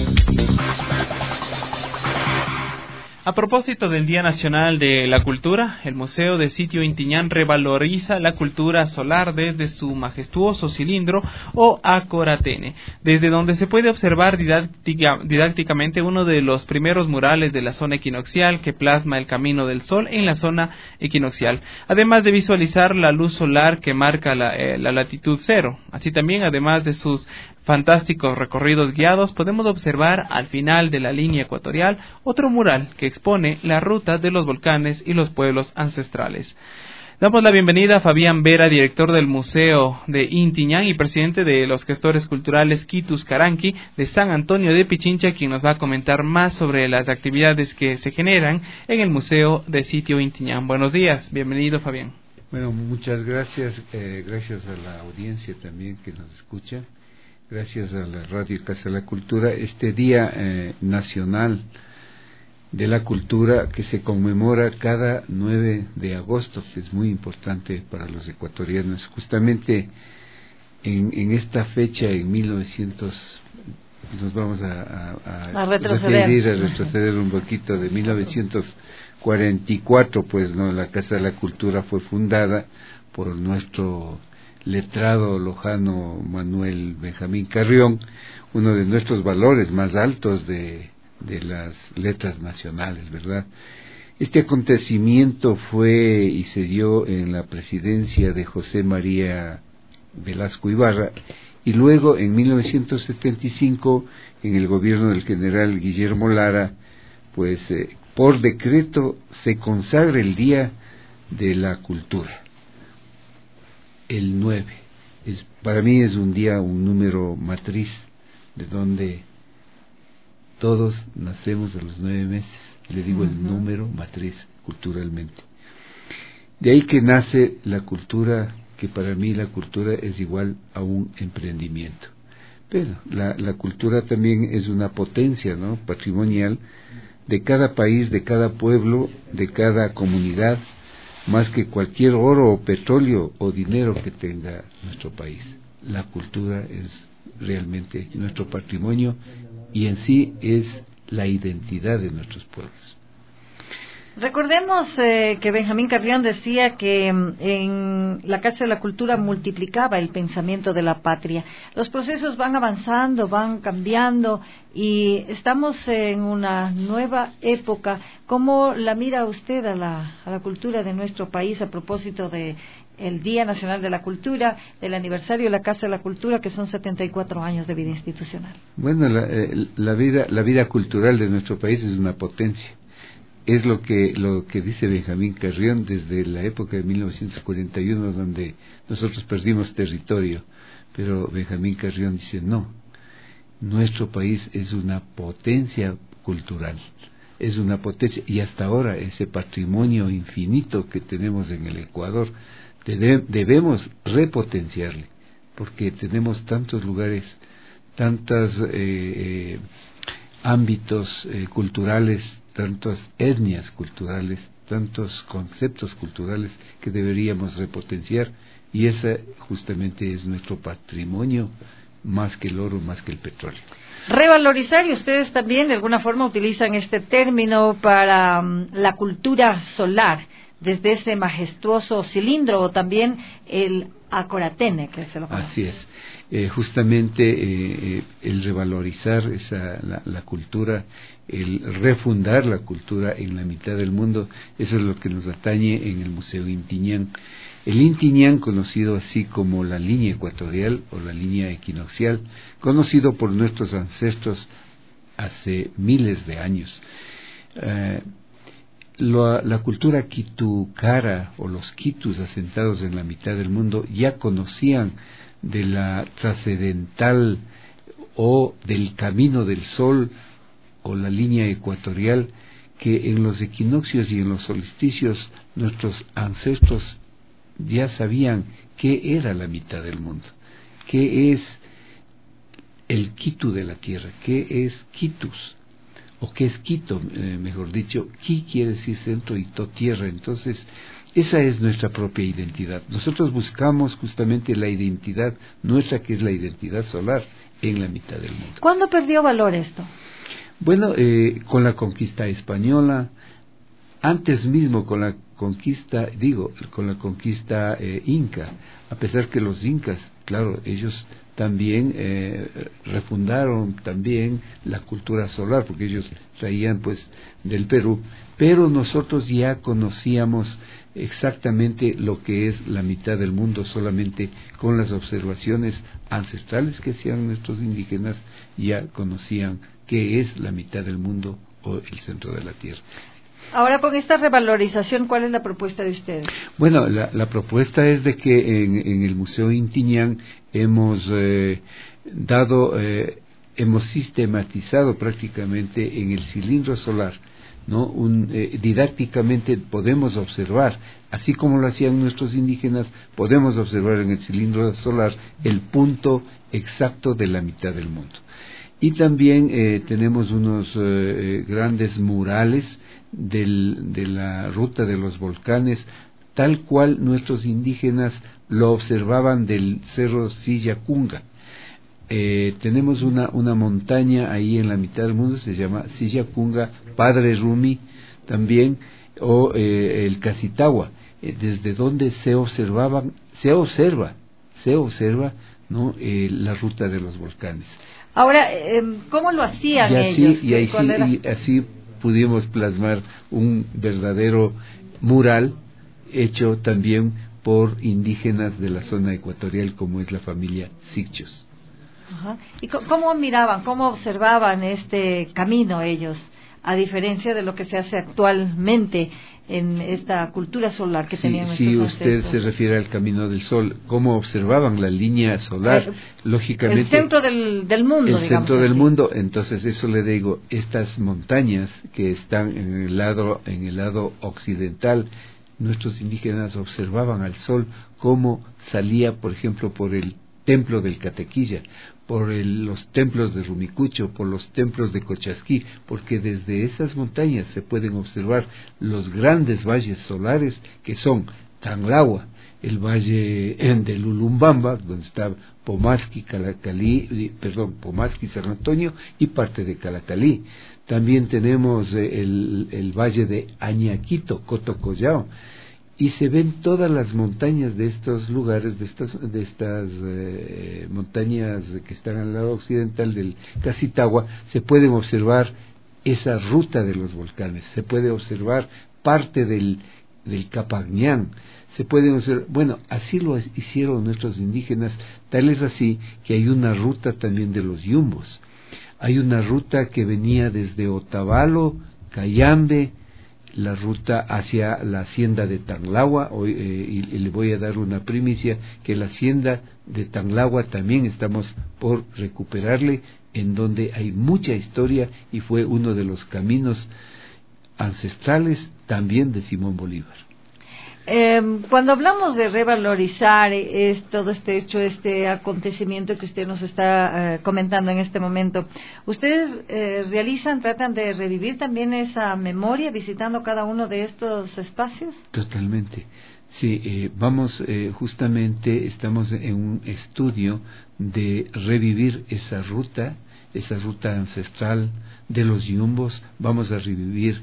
A propósito del Día Nacional de la Cultura, el Museo de Sitio Intiñán revaloriza la cultura solar desde su majestuoso cilindro o acoratene, desde donde se puede observar didáctica, didácticamente uno de los primeros murales de la zona equinoccial que plasma el camino del sol en la zona equinoccial, además de visualizar la luz solar que marca la, eh, la latitud cero. Así también, además de sus fantásticos recorridos guiados, podemos observar al final de la línea ecuatorial otro mural que expone la ruta de los volcanes y los pueblos ancestrales. Damos la bienvenida a Fabián Vera, director del Museo de Intiñán y presidente de los gestores culturales Quitus Caranqui de San Antonio de Pichincha, quien nos va a comentar más sobre las actividades que se generan en el Museo de Sitio Intiñán. Buenos días, bienvenido Fabián. Bueno, muchas gracias, eh, gracias a la audiencia también que nos escucha, gracias a la Radio Casa de la Cultura, este Día eh, Nacional de la Cultura que se conmemora cada nueve de agosto, que es muy importante para los ecuatorianos. Justamente en, en esta fecha, en mil novecientos, nos vamos a, a, a, a retroceder. referir, a retroceder un poquito, de mil novecientos cuarenta y cuatro, pues no, la Casa de la Cultura fue fundada por nuestro letrado lojano Manuel Benjamín Carrión, uno de nuestros valores más altos de de las letras nacionales, ¿verdad? Este acontecimiento fue y se dio en la presidencia de José María Velasco Ibarra y luego en mil novecientos setenta y cinco en el gobierno del general Guillermo Lara, pues eh, por decreto se consagra el Día de la Cultura, el nueve. Es, para mí es un día, un número matriz de donde todos nacemos a los nueve meses, le digo uh-huh. el número matriz culturalmente. De ahí que nace la cultura, que para mí la cultura es igual a un emprendimiento. Pero la, la cultura también es una potencia, ¿no?, patrimonial de cada país, de cada pueblo, de cada comunidad, más que cualquier oro o petróleo o dinero que tenga nuestro país. La cultura es realmente nuestro patrimonio y en sí es la identidad de nuestros pueblos. Recordemos eh, que Benjamín Carrión decía que mm, en la Casa de la Cultura multiplicaba el pensamiento de la patria. Los procesos van avanzando, van cambiando y estamos en una nueva época. ¿Cómo la mira usted a la, a la cultura de nuestro país a propósito de el Día Nacional de la Cultura, del aniversario de la Casa de la Cultura, que son setenta y cuatro años de vida institucional? Bueno, la, eh, la vida la vida cultural de nuestro país es una potencia. Es lo que lo que dice Benjamín Carrión desde la época de mil novecientos cuarenta y uno, donde nosotros perdimos territorio. Pero Benjamín Carrión dice, no, nuestro país es una potencia cultural, es una potencia, y hasta ahora ese patrimonio infinito que tenemos en el Ecuador, debe, debemos repotenciarle, porque tenemos tantos lugares, tantos eh, eh, ámbitos eh, culturales, tantas etnias culturales, tantos conceptos culturales que deberíamos repotenciar, y ese justamente es nuestro patrimonio, más que el oro, más que el petróleo. Revalorizar, y ustedes también de alguna forma utilizan este término para um, la cultura solar, desde ese majestuoso cilindro, o también el acoratene, que se lo conoce. Así es. Eh, justamente eh, el revalorizar esa, la, la cultura, el refundar la cultura en la mitad del mundo, eso es lo que nos atañe en el Museo Inti Ñan. El Inti Ñan, conocido así como la línea ecuatorial o la línea equinoccial, conocido por nuestros ancestros hace miles de años. Eh, la, la cultura quitucara o los quitus asentados en la mitad del mundo ya conocían de la trascendental o del camino del sol o la línea ecuatorial, que en los equinoccios y en los solsticios nuestros ancestros ya sabían qué era la mitad del mundo, qué es el Quitu de la tierra, qué es Quitus, o qué es Quito, eh, mejor dicho. Qui quiere decir centro y to tierra. Entonces esa es nuestra propia identidad. Nosotros buscamos justamente la identidad nuestra, que es la identidad solar, en la mitad del mundo. ¿Cuándo perdió valor esto? Bueno, eh, con la conquista española, antes mismo con la conquista, digo, con la conquista eh, inca, a pesar que los incas, claro, ellos también eh, refundaron también la cultura solar, porque ellos traían pues del Perú, pero nosotros ya conocíamos exactamente lo que es la mitad del mundo, solamente con las observaciones ancestrales que hacían nuestros indígenas, ya conocían qué es la mitad del mundo o el centro de la tierra. Ahora, con esta revalorización, ¿cuál es la propuesta de ustedes? Bueno, la, la propuesta es de que en, en el Museo Inti Ñan hemos eh, dado, eh, hemos sistematizado prácticamente en el cilindro solar, ¿no? Un, eh, didácticamente podemos observar, así como lo hacían nuestros indígenas, podemos observar en el cilindro solar el punto exacto de la mitad del mundo. Y también eh, tenemos unos eh, grandes murales del, de la ruta de los volcanes, tal cual nuestros indígenas lo observaban del cerro Sillacunga. Eh, tenemos una, una montaña ahí en la mitad del mundo, se llama Sillacunga, Padre Rumi también, o eh, el Casitagua, eh, desde donde se observaban, se observa, se observa, ¿no? eh, la ruta de los volcanes. Ahora, eh, ¿cómo lo hacían y así, ellos? Y, así, y así pudimos plasmar un verdadero mural hecho también por indígenas de la zona ecuatorial, como es la familia Sicchos. Ajá. ¿Y cómo miraban, cómo observaban este camino ellos, a diferencia de lo que se hace actualmente en esta cultura solar que sí, tenían nuestros sí, ancestros? usted se refiere al camino del sol, cómo observaban la línea solar, el, lógicamente. El centro del, del mundo, El digamos centro así. del mundo, entonces eso le digo, estas montañas que están en el lado, en el lado occidental, nuestros indígenas observaban al sol cómo salía, por ejemplo, por el templo del Catequilla, por el, los templos de Rumicucho, por los templos de Cochasquí, porque desde esas montañas se pueden observar los grandes valles solares que son Tanglagua, el valle de Lulumbamba, donde está Pomasqui, Calacalí, perdón, Pomasqui, San Antonio y parte de Calacalí. También tenemos el, el valle de Añaquito, Cotocollao, y se ven todas las montañas de estos lugares, de estas, de estas eh, montañas que están al lado occidental del Casitagua. Se pueden observar esa ruta de los volcanes, se puede observar parte del, del Capañán, se pueden observar, bueno, así lo hicieron nuestros indígenas, tal es así que hay una ruta también de los yumbos, hay una ruta que venía desde Otavalo, Cayambe, la ruta hacia la hacienda de Tanglagua, hoy, eh, y, y le voy a dar una primicia, que la hacienda de Tanglagua también estamos por recuperarle, en donde hay mucha historia y fue uno de los caminos ancestrales también de Simón Bolívar. Eh, cuando hablamos de revalorizar es todo este hecho, este acontecimiento que usted nos está eh, comentando en este momento, ¿ustedes eh, realizan, tratan de revivir también esa memoria visitando cada uno de estos espacios? Totalmente. Sí, eh, vamos, eh, justamente estamos en un estudio de revivir esa ruta, esa ruta ancestral de los yumbos. Vamos a revivir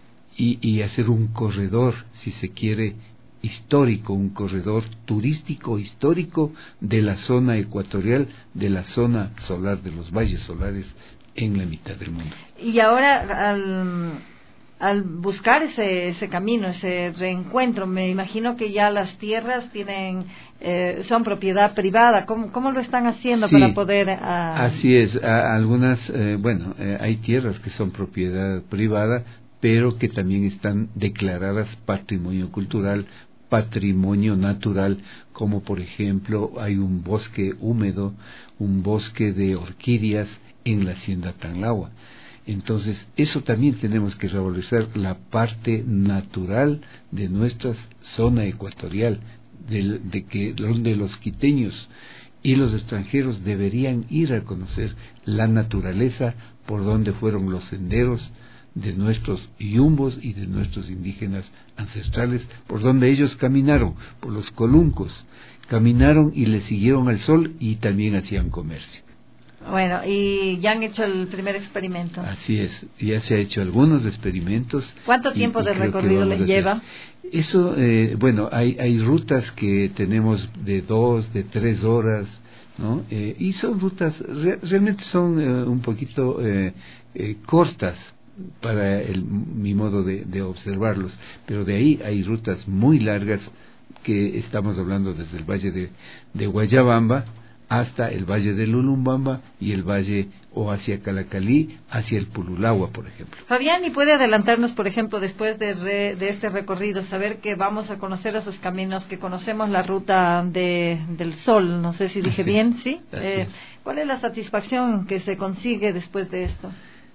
y, y hacer un corredor, si se quiere, histórico, un corredor turístico histórico de la zona ecuatorial, de la zona solar, de los valles solares en la mitad del mundo. Y ahora, al, al buscar ese, ese camino, ese reencuentro, me imagino que ya las tierras tienen eh, son propiedad privada. ¿Cómo, cómo lo están haciendo sí, para poder...? Uh... Así es, a, algunas, eh, bueno, eh, hay tierras que son propiedad privada, pero que también están declaradas patrimonio cultural, patrimonio natural, como por ejemplo hay un bosque húmedo, un bosque de orquídeas en la hacienda Tanglagua. Entonces, eso también tenemos que revalorizar, la parte natural de nuestra zona ecuatorial, de, de que donde los quiteños y los extranjeros deberían ir a conocer la naturaleza por donde fueron los senderos de nuestros yumbos y de nuestros indígenas ancestrales, por donde ellos caminaron, por los coluncos, caminaron y le siguieron al sol y también hacían comercio. Bueno, y ya han hecho el primer experimento. Así es, ya se ha hecho algunos experimentos. ¿Cuánto tiempo y, de y recorrido le lleva? Eso, eh, bueno, hay, hay rutas que tenemos de dos, de tres horas, ¿no? Eh, y son rutas, re, realmente son eh, un poquito eh, eh, cortas para el, mi modo de, de observarlos, pero de ahí hay rutas muy largas que estamos hablando desde el valle de, de Guayabamba hasta el valle de Lulumbamba y el valle o hacia Calacalí, hacia el Pululagua, por ejemplo. Fabián, ¿y puede adelantarnos, por ejemplo, después de, re, de este recorrido, saber que vamos a conocer esos caminos, que conocemos la ruta de, del sol, no sé si dije sí, bien, ¿sí? Eh, ¿Cuál es la satisfacción que se consigue después de esto?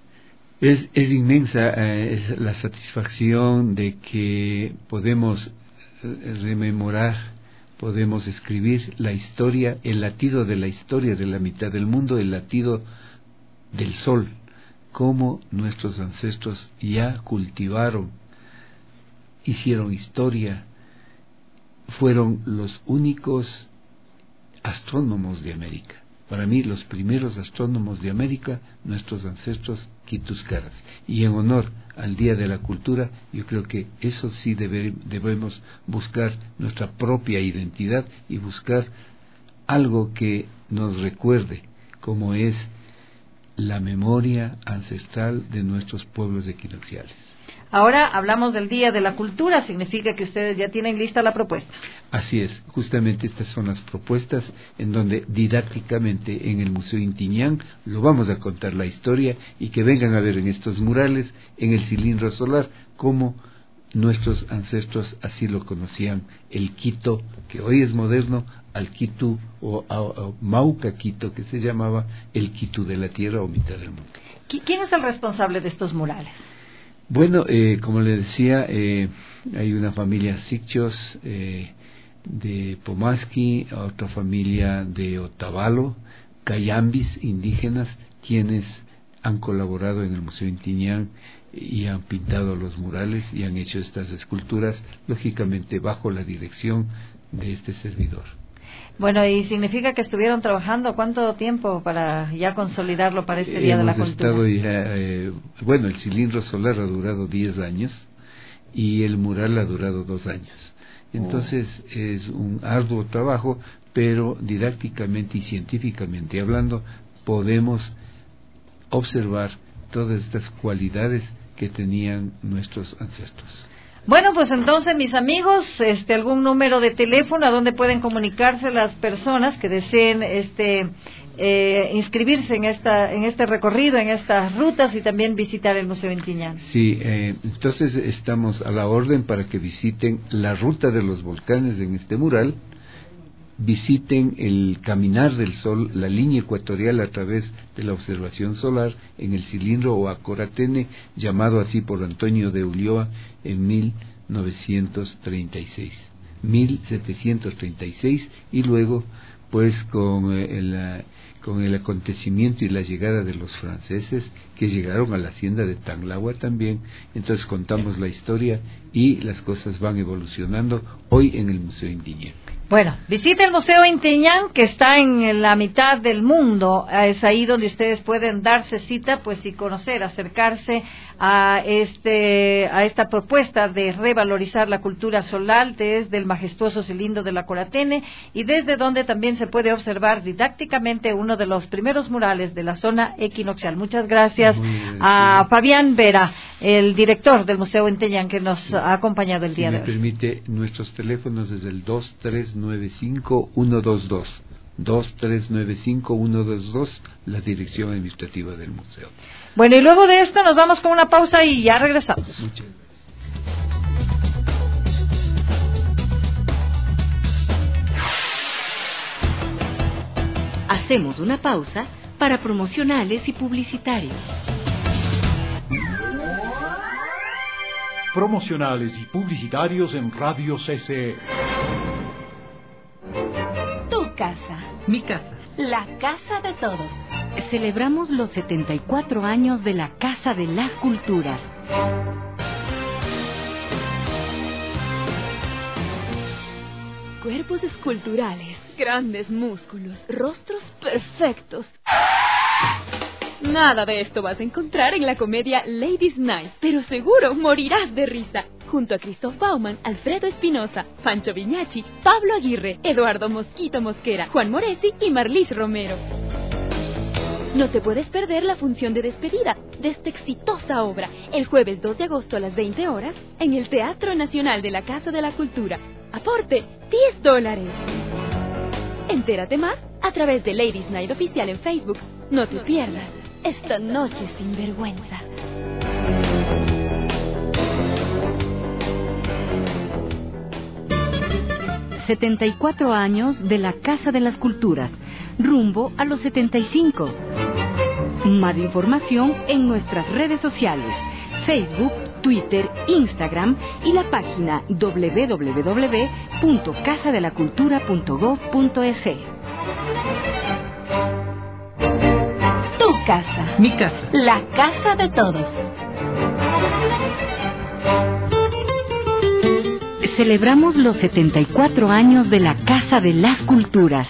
Es, es inmensa eh, es la satisfacción de que podemos eh, rememorar, podemos escribir la historia, el latido de la historia de la mitad del mundo, el latido del sol, cómo nuestros ancestros ya cultivaron, hicieron historia, fueron los únicos astrónomos de América. Para mí, los primeros astrónomos de América, nuestros ancestros quituscaras. Y en honor al Día de la Cultura, yo creo que eso sí debe, debemos buscar nuestra propia identidad y buscar algo que nos recuerde, como es la memoria ancestral de nuestros pueblos equinocciales. Ahora hablamos del Día de la Cultura, significa que ustedes ya tienen lista la propuesta. Así es, justamente estas son las propuestas en donde didácticamente en el Museo Intiñán lo vamos a contar la historia y que vengan a ver en estos murales, en el cilindro solar, cómo nuestros ancestros así lo conocían, el Quito, que hoy es moderno, al Quito o a, a Mauca Quito, que se llamaba el Quito de la Tierra o mitad del mundo. ¿Quién es el responsable de estos murales? Bueno, eh, como le decía, eh, hay una familia Sicchos eh, de Pomasqui, otra familia de Otavalo, Cayambis, indígenas, quienes han colaborado en el Museo Intiñán y han pintado los murales y han hecho estas esculturas, lógicamente bajo la dirección de este servidor. Bueno, y significa que estuvieron trabajando ¿cuánto tiempo para ya consolidarlo para este Día Hemos de la Cultura? Estado ya, eh, bueno, el cilindro solar ha durado diez años y el mural ha durado dos años. Entonces oh. es un arduo trabajo, pero didácticamente y científicamente hablando podemos observar todas estas cualidades que tenían nuestros ancestros. Bueno, pues entonces, mis amigos, este, algún número de teléfono a donde pueden comunicarse las personas que deseen este eh, inscribirse en esta en este recorrido, en estas rutas y también visitar el Museo Intiñán. Sí, eh, entonces estamos a la orden para que visiten la ruta de los volcanes en este mural, visiten el caminar del Sol, la línea ecuatorial a través de la observación solar en el cilindro o Acoratene, llamado así por Antonio de Ulloa en mil novecientos treinta y seis, mil setecientos treinta y seis, y luego pues con el, con el acontecimiento y la llegada de los franceses que llegaron a la hacienda de Tanglagua también, entonces contamos la historia y las cosas van evolucionando hoy en el Museo Intiñán. Bueno, visite el Museo Intiñán, que está en la mitad del mundo. Es ahí donde ustedes pueden darse cita, pues, y conocer, acercarse a este a esta propuesta de revalorizar la cultura solar desde el majestuoso cilindro de la Acoratene, y desde donde también se puede observar didácticamente uno de los primeros murales de la zona equinoccial. Muchas gracias a Fabián Vera, el director del Museo Intiñán, que nos ha acompañado el día si de me hoy. Permite, nuestros teléfonos desde el dos tres nueve cinco uno dos dos, dos tres nueve cinco uno dos dos, la dirección administrativa del museo. Bueno, y luego de esto nos vamos con una pausa y ya regresamos. Muchas gracias. Hacemos una pausa para promocionales y publicitarios. Promocionales y publicitarios en Radio C C E. Tu casa. Mi casa. La casa de todos. Celebramos los setenta y cuatro años de la Casa de las Culturas. Cuerpos esculturales, grandes músculos, rostros perfectos. Nada de esto vas a encontrar en la comedia Ladies Night, pero seguro morirás de risa. Junto a Christoph Baumann, Alfredo Espinosa, Pancho Viñachi, Pablo Aguirre, Eduardo Mosquito Mosquera, Juan Moresi y Marlis Romero. No te puedes perder la función de despedida de esta exitosa obra el jueves dos de agosto a las veinte horas en el Teatro Nacional de la Casa de la Cultura. Aporte diez dólares. Entérate más a través de Ladies Night Oficial en Facebook. No te pierdas esta noche sin vergüenza. setenta y cuatro años de la Casa de las Culturas, rumbo a los setenta y cinco. Más información en nuestras redes sociales, Facebook, Twitter, Instagram y la página doble u doble u doble u punto casa de la cultura punto gob punto es. Tu casa. Mi casa. La casa de todos. Celebramos los setenta y cuatro años de la Casa de las Culturas.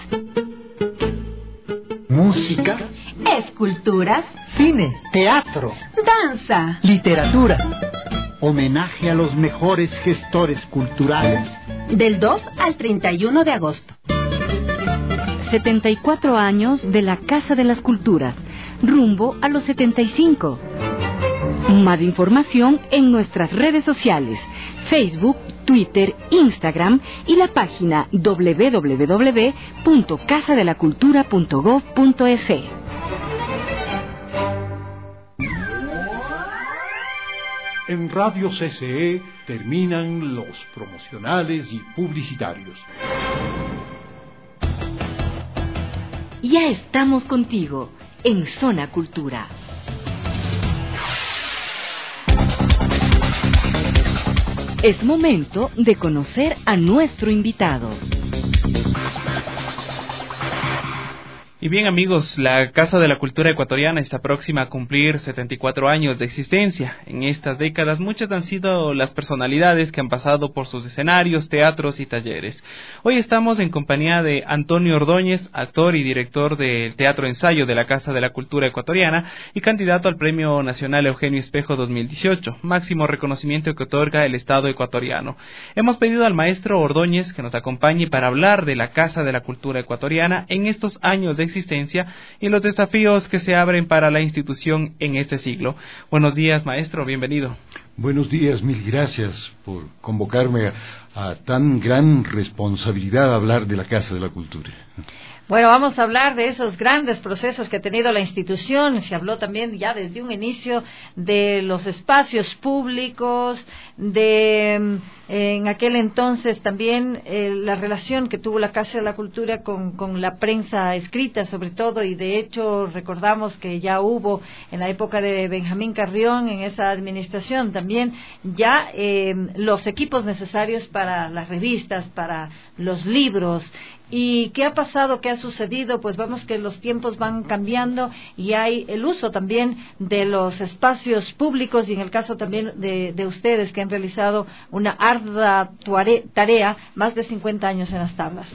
Música. Esculturas. Cine. Teatro. Danza. Literatura. Homenaje a los mejores gestores culturales. Del dos al treinta y uno de agosto. setenta y cuatro años de la Casa de las Culturas, rumbo a los setenta y cinco. Más información en nuestras redes sociales, Facebook, Twitter, Instagram y la página doble u doble u doble u punto casa de la cultura punto gob punto es. En Radio C C E terminan los promocionales y publicitarios. Ya estamos contigo en Zona Cultura. Es momento de conocer a nuestro invitado. Y bien amigos, la Casa de la Cultura Ecuatoriana está próxima a cumplir setenta y cuatro años de existencia. En estas décadas muchas han sido las personalidades que han pasado por sus escenarios, teatros y talleres. Hoy estamos en compañía de Antonio Ordóñez, actor y director del Teatro Ensayo de la Casa de la Cultura Ecuatoriana y candidato al Premio Nacional Eugenio Espejo dos mil dieciocho, máximo reconocimiento que otorga el Estado ecuatoriano. Hemos pedido al maestro Ordóñez que nos acompañe para hablar de la Casa de la Cultura Ecuatoriana en estos años de existencia y los desafíos que se abren para la institución en este siglo. Buenos días, maestro, bienvenido. Buenos días, mil gracias por convocarme a, a tan gran responsabilidad a hablar de la Casa de la Cultura. Bueno, vamos a hablar de esos grandes procesos que ha tenido la institución. Se habló también ya desde un inicio de los espacios públicos, de en aquel entonces también eh, la relación que tuvo la Casa de la Cultura con, con la prensa escrita sobre todo, y de hecho recordamos que ya hubo en la época de Benjamín Carrión, en esa administración también, ya eh, los equipos necesarios para las revistas, para los libros. ¿Y qué ha pasado? ¿Qué ha sucedido? Pues vemos que los tiempos van cambiando y hay el uso también de los espacios públicos, y en el caso también de, de ustedes que han realizado una ardua tarea, más de cincuenta años en las tablas.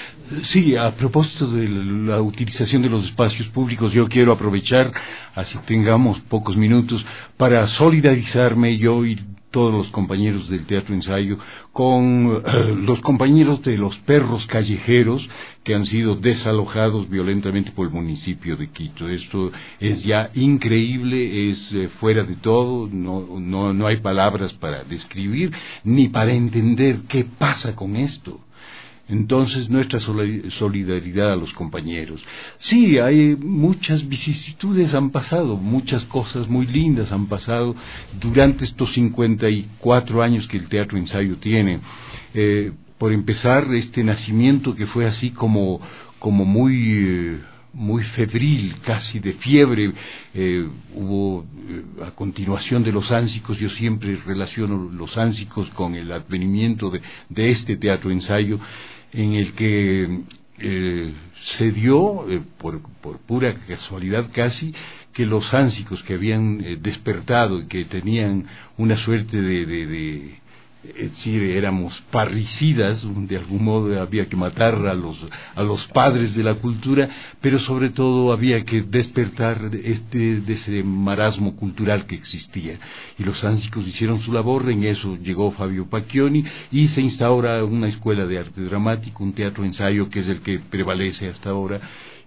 Sí, a propósito de la utilización de los espacios públicos, yo quiero aprovechar, así tengamos pocos minutos, para solidarizarme yo y todos los compañeros del Teatro Ensayo con eh, los compañeros de los perros callejeros que han sido desalojados violentamente por el municipio de Quito. Esto es ya increíble, es eh, fuera de todo, no, no, no hay palabras para describir ni para entender qué pasa con esto. Entonces, nuestra solidaridad a los compañeros. Sí, hay muchas vicisitudes han pasado, muchas cosas muy lindas han pasado durante estos cincuenta y cuatro años que el Teatro Ensayo tiene. Eh, por empezar, este nacimiento que fue así como, como muy... Eh, muy febril, casi de fiebre. Eh, hubo eh, a continuación de los ánsicos, yo siempre relaciono los ánsicos con el advenimiento de, de este Teatro Ensayo, en el que eh, se dio, eh, por, por pura casualidad casi, que los ánsicos que habían eh, despertado y que tenían una suerte de, de, de es decir, éramos parricidas, de algún modo había que matar a los a los padres de la cultura, pero sobre todo había que despertar este de ese marasmo cultural que existía, y los ánsicos hicieron su labor. En eso llegó Fabio Pacchioni y se instaura una escuela de arte dramático, un teatro ensayo que es el que prevalece hasta ahora,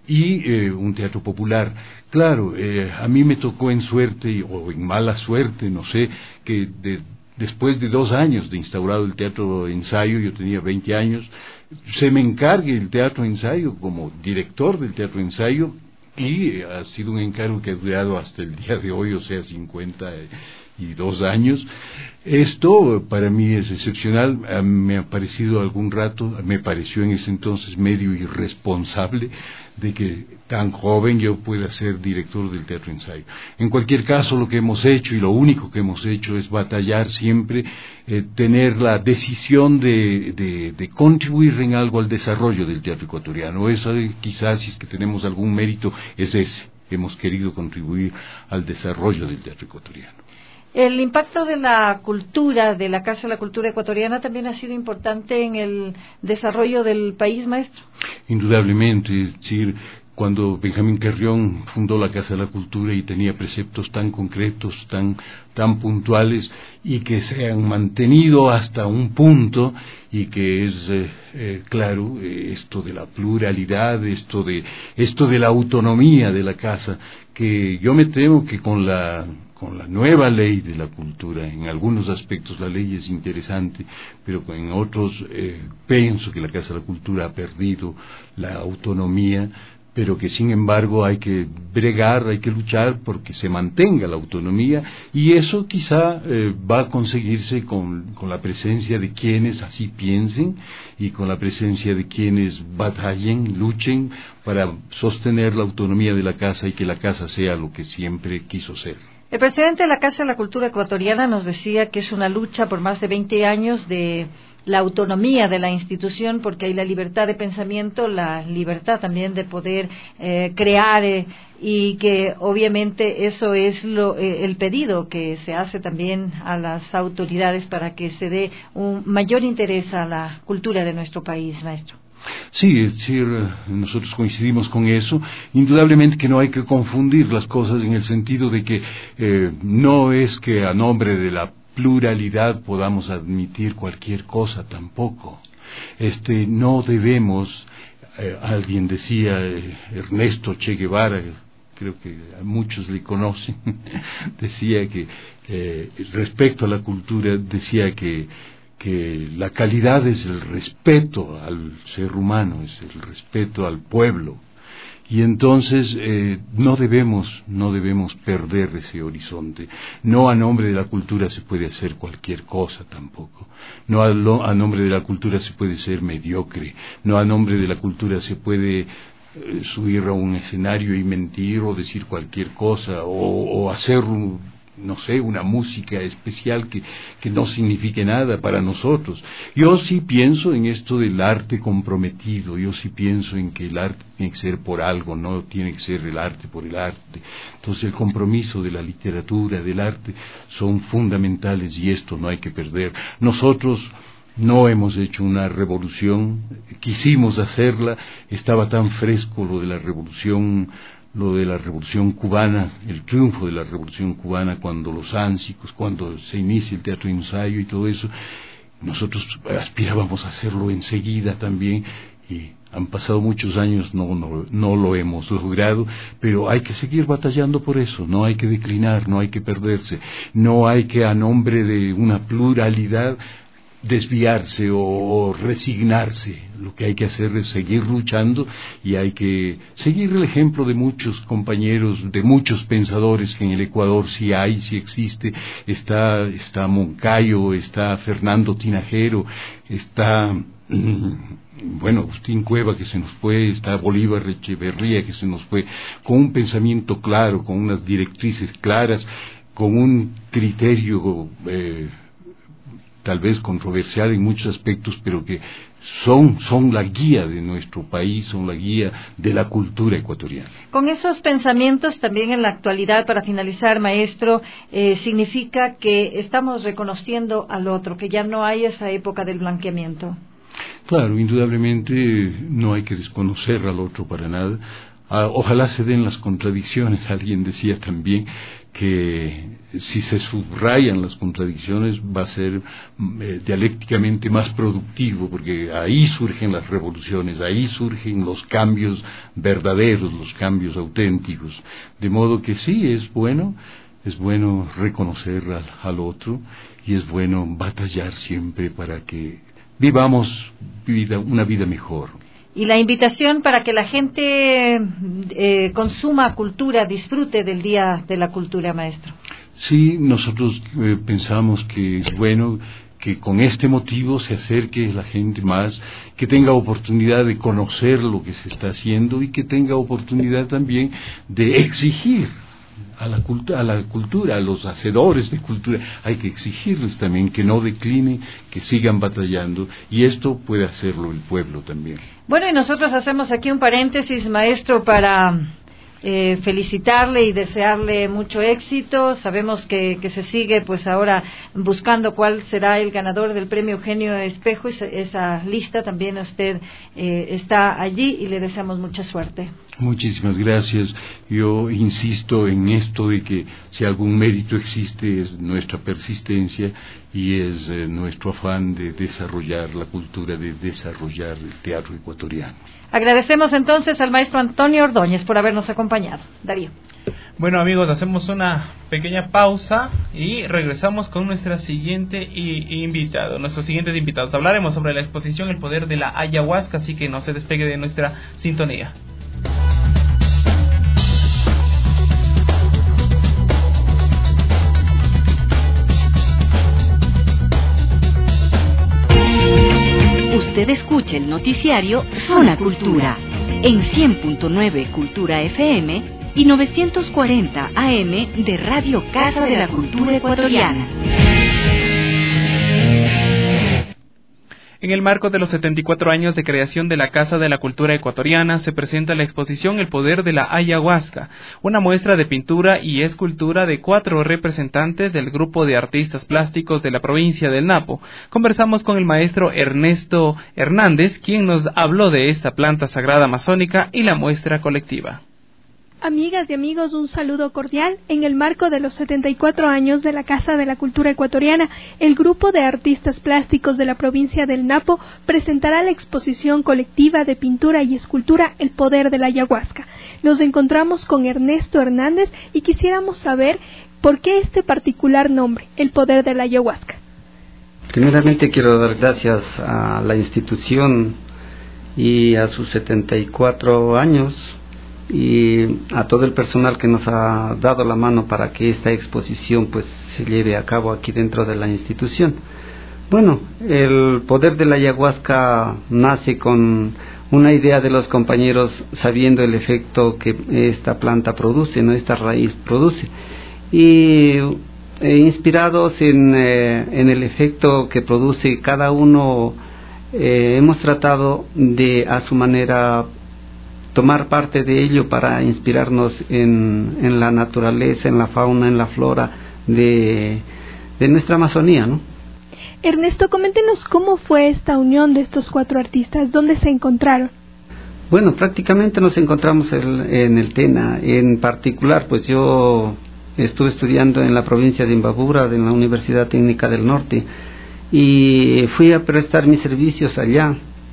y eh, un teatro popular. Claro, eh, a mí me tocó en suerte o en mala suerte, no sé, que de después de dos años de instaurado el Teatro Ensayo, yo tenía veinte años, se me encargue el Teatro Ensayo como director del Teatro Ensayo, y ha sido un encargo que ha durado hasta el día de hoy, o sea, cincuenta y dos años. Esto para mí es excepcional. Me ha parecido algún rato, me pareció en ese entonces medio irresponsable de que tan joven yo pueda ser director del Teatro Ensayo. En cualquier caso, lo que hemos hecho y lo único que hemos hecho es batallar siempre, eh, tener la decisión de, de, de contribuir en algo al desarrollo del teatro ecuatoriano. Eso quizás, si es que tenemos algún mérito, es ese. Hemos querido contribuir al desarrollo del teatro ecuatoriano. El impacto de la cultura, de la Casa de la Cultura Ecuatoriana, también ha sido importante en el desarrollo del país, maestro. Indudablemente, es decir, cuando Benjamín Carrión fundó la Casa de la Cultura y tenía preceptos tan concretos, tan, tan puntuales, y que se han mantenido hasta un punto, y que es, eh, eh, claro, eh, esto de la pluralidad, esto de, esto de la autonomía de la Casa, que yo me temo que con la... con la nueva ley de la cultura, en algunos aspectos la ley es interesante, pero en otros eh, pienso que la Casa de la Cultura ha perdido la autonomía, pero que sin embargo hay que bregar, hay que luchar porque se mantenga la autonomía, y eso quizá eh, va a conseguirse con, con la presencia de quienes así piensen y con la presencia de quienes batallen, luchen para sostener la autonomía de la casa y que la casa sea lo que siempre quiso ser. El presidente de la Casa de la Cultura Ecuatoriana nos decía que es una lucha por más de veinte años de la autonomía de la institución, porque hay la libertad de pensamiento, la libertad también de poder eh, crear eh, y que obviamente eso es lo, eh, el pedido que se hace también a las autoridades para que se dé un mayor interés a la cultura de nuestro país, maestro. Sí, es decir, nosotros coincidimos con eso. Indudablemente que no hay que confundir las cosas en el sentido de que eh, no es que a nombre de la pluralidad podamos admitir cualquier cosa tampoco. Este, no debemos, eh, alguien decía, eh, Ernesto Che Guevara, creo que a muchos le conocen, decía que eh, respecto a la cultura, decía que que la calidad es el respeto al ser humano, es el respeto al pueblo, y entonces eh, no debemos no debemos perder ese horizonte. No a nombre de la cultura se puede hacer cualquier cosa tampoco, no a, lo, a nombre de la cultura se puede ser mediocre, no a nombre de la cultura se puede eh, subir a un escenario y mentir o decir cualquier cosa o, o hacer un, no sé, una música especial que, que no signifique nada para nosotros. Yo sí pienso en esto del arte comprometido, yo sí pienso en que el arte tiene que ser por algo, no tiene que ser el arte por el arte. Entonces el compromiso de la literatura, del arte, son fundamentales y esto no hay que perder. Nosotros no hemos hecho una revolución, quisimos hacerla, estaba tan fresco lo de la revolución lo de la revolución cubana, el triunfo de la revolución cubana, cuando los ánsicos, cuando se inicia el teatro de ensayo y todo eso, nosotros aspirábamos a hacerlo enseguida también, y han pasado muchos años, no, no, no lo hemos logrado, pero hay que seguir batallando por eso, no hay que declinar, no hay que perderse, no hay que a nombre de una pluralidad desviarse o, o resignarse. Lo que hay que hacer es seguir luchando y hay que seguir el ejemplo de muchos compañeros, de muchos pensadores que en el Ecuador sí hay, sí existe. Está, está Moncayo, está Fernando Tinajero, está bueno, Agustín Cueva que se nos fue, está Bolívar Echeverría que se nos fue, con un pensamiento claro, con unas directrices claras, con un criterio eh, tal vez controversial en muchos aspectos, pero que son, son la guía de nuestro país, son la guía de la cultura ecuatoriana. Con esos pensamientos también en la actualidad, para finalizar, maestro, eh, significa que estamos reconociendo al otro, que ya no hay esa época del blanqueamiento. Claro, indudablemente no hay que desconocer al otro para nada. Ah, ojalá se den las contradicciones. Alguien decía también que si se subrayan las contradicciones va a ser eh, dialécticamente más productivo, porque ahí surgen las revoluciones, ahí surgen los cambios verdaderos, los cambios auténticos. De modo que sí, es bueno, es bueno reconocer al, al otro y es bueno batallar siempre para que vivamos vida, una vida mejor. Y la invitación para que la gente eh, consuma cultura, disfrute del Día de la Cultura, maestro. Sí, nosotros eh, pensamos que es bueno que con este motivo se acerque la gente más, que tenga oportunidad de conocer lo que se está haciendo y que tenga oportunidad también de exigir a la, cultu- a la cultura, a los hacedores de cultura. Hay que exigirles también que no declinen, que sigan batallando, y esto puede hacerlo el pueblo también. Bueno, y nosotros hacemos aquí un paréntesis, maestro, para eh, felicitarle y desearle mucho éxito. Sabemos que, que se sigue pues ahora buscando cuál será el ganador del premio Eugenio Espejo, y se, esa lista también usted eh, está allí, y le deseamos mucha suerte. Muchísimas gracias. Yo insisto en esto de que si algún mérito existe es nuestra persistencia y es eh, nuestro afán de desarrollar la cultura, de desarrollar el teatro ecuatoriano. Agradecemos entonces al maestro Antonio Ordóñez por habernos acompañado. Darío. Bueno, amigos, hacemos una pequeña pausa y regresamos con nuestra siguiente i- invitado, nuestros siguientes invitados. Hablaremos sobre la exposición El Poder de la Ayahuasca, así que no se despegue de nuestra sintonía. Usted escucha el noticiario Zona Cultura en cien punto nueve Cultura F M y novecientos cuarenta A M de Radio Casa de la Cultura Ecuatoriana. En el marco de los setenta y cuatro años de creación de la Casa de la Cultura Ecuatoriana, se presenta la exposición El Poder de la Ayahuasca, una muestra de pintura y escultura de cuatro representantes del grupo de artistas plásticos de la provincia del Napo. Conversamos con el maestro Ernesto Hernández, quien nos habló de esta planta sagrada amazónica y la muestra colectiva. Amigas y amigos, un saludo cordial. En el marco de los setenta y cuatro años de la Casa de la Cultura Ecuatoriana, el grupo de artistas plásticos de la provincia del Napo presentará la exposición colectiva de pintura y escultura El Poder de la Ayahuasca. Nos encontramos con Ernesto Hernández y quisiéramos saber por qué este particular nombre, El Poder de la Ayahuasca. Primeramente quiero dar gracias a la institución y a sus setenta y cuatro años y a todo el personal que nos ha dado la mano para que esta exposición pues se lleve a cabo aquí dentro de la institución. Bueno, el Poder de la Ayahuasca nace con una idea de los compañeros sabiendo el efecto que esta planta produce, no esta raíz produce, y eh, inspirados en, eh, en el efecto que produce cada uno, eh, hemos tratado de a su manera tomar parte de ello para inspirarnos en, en la naturaleza, en la fauna, en la flora de, de nuestra Amazonía, ¿no? Ernesto, coméntenos cómo fue esta unión de estos cuatro artistas, ¿dónde se encontraron? Bueno, prácticamente nos encontramos el, en el Tena. En particular, pues yo estuve estudiando en la provincia de Imbabura, en la Universidad Técnica del Norte, y fui a prestar mis servicios allá,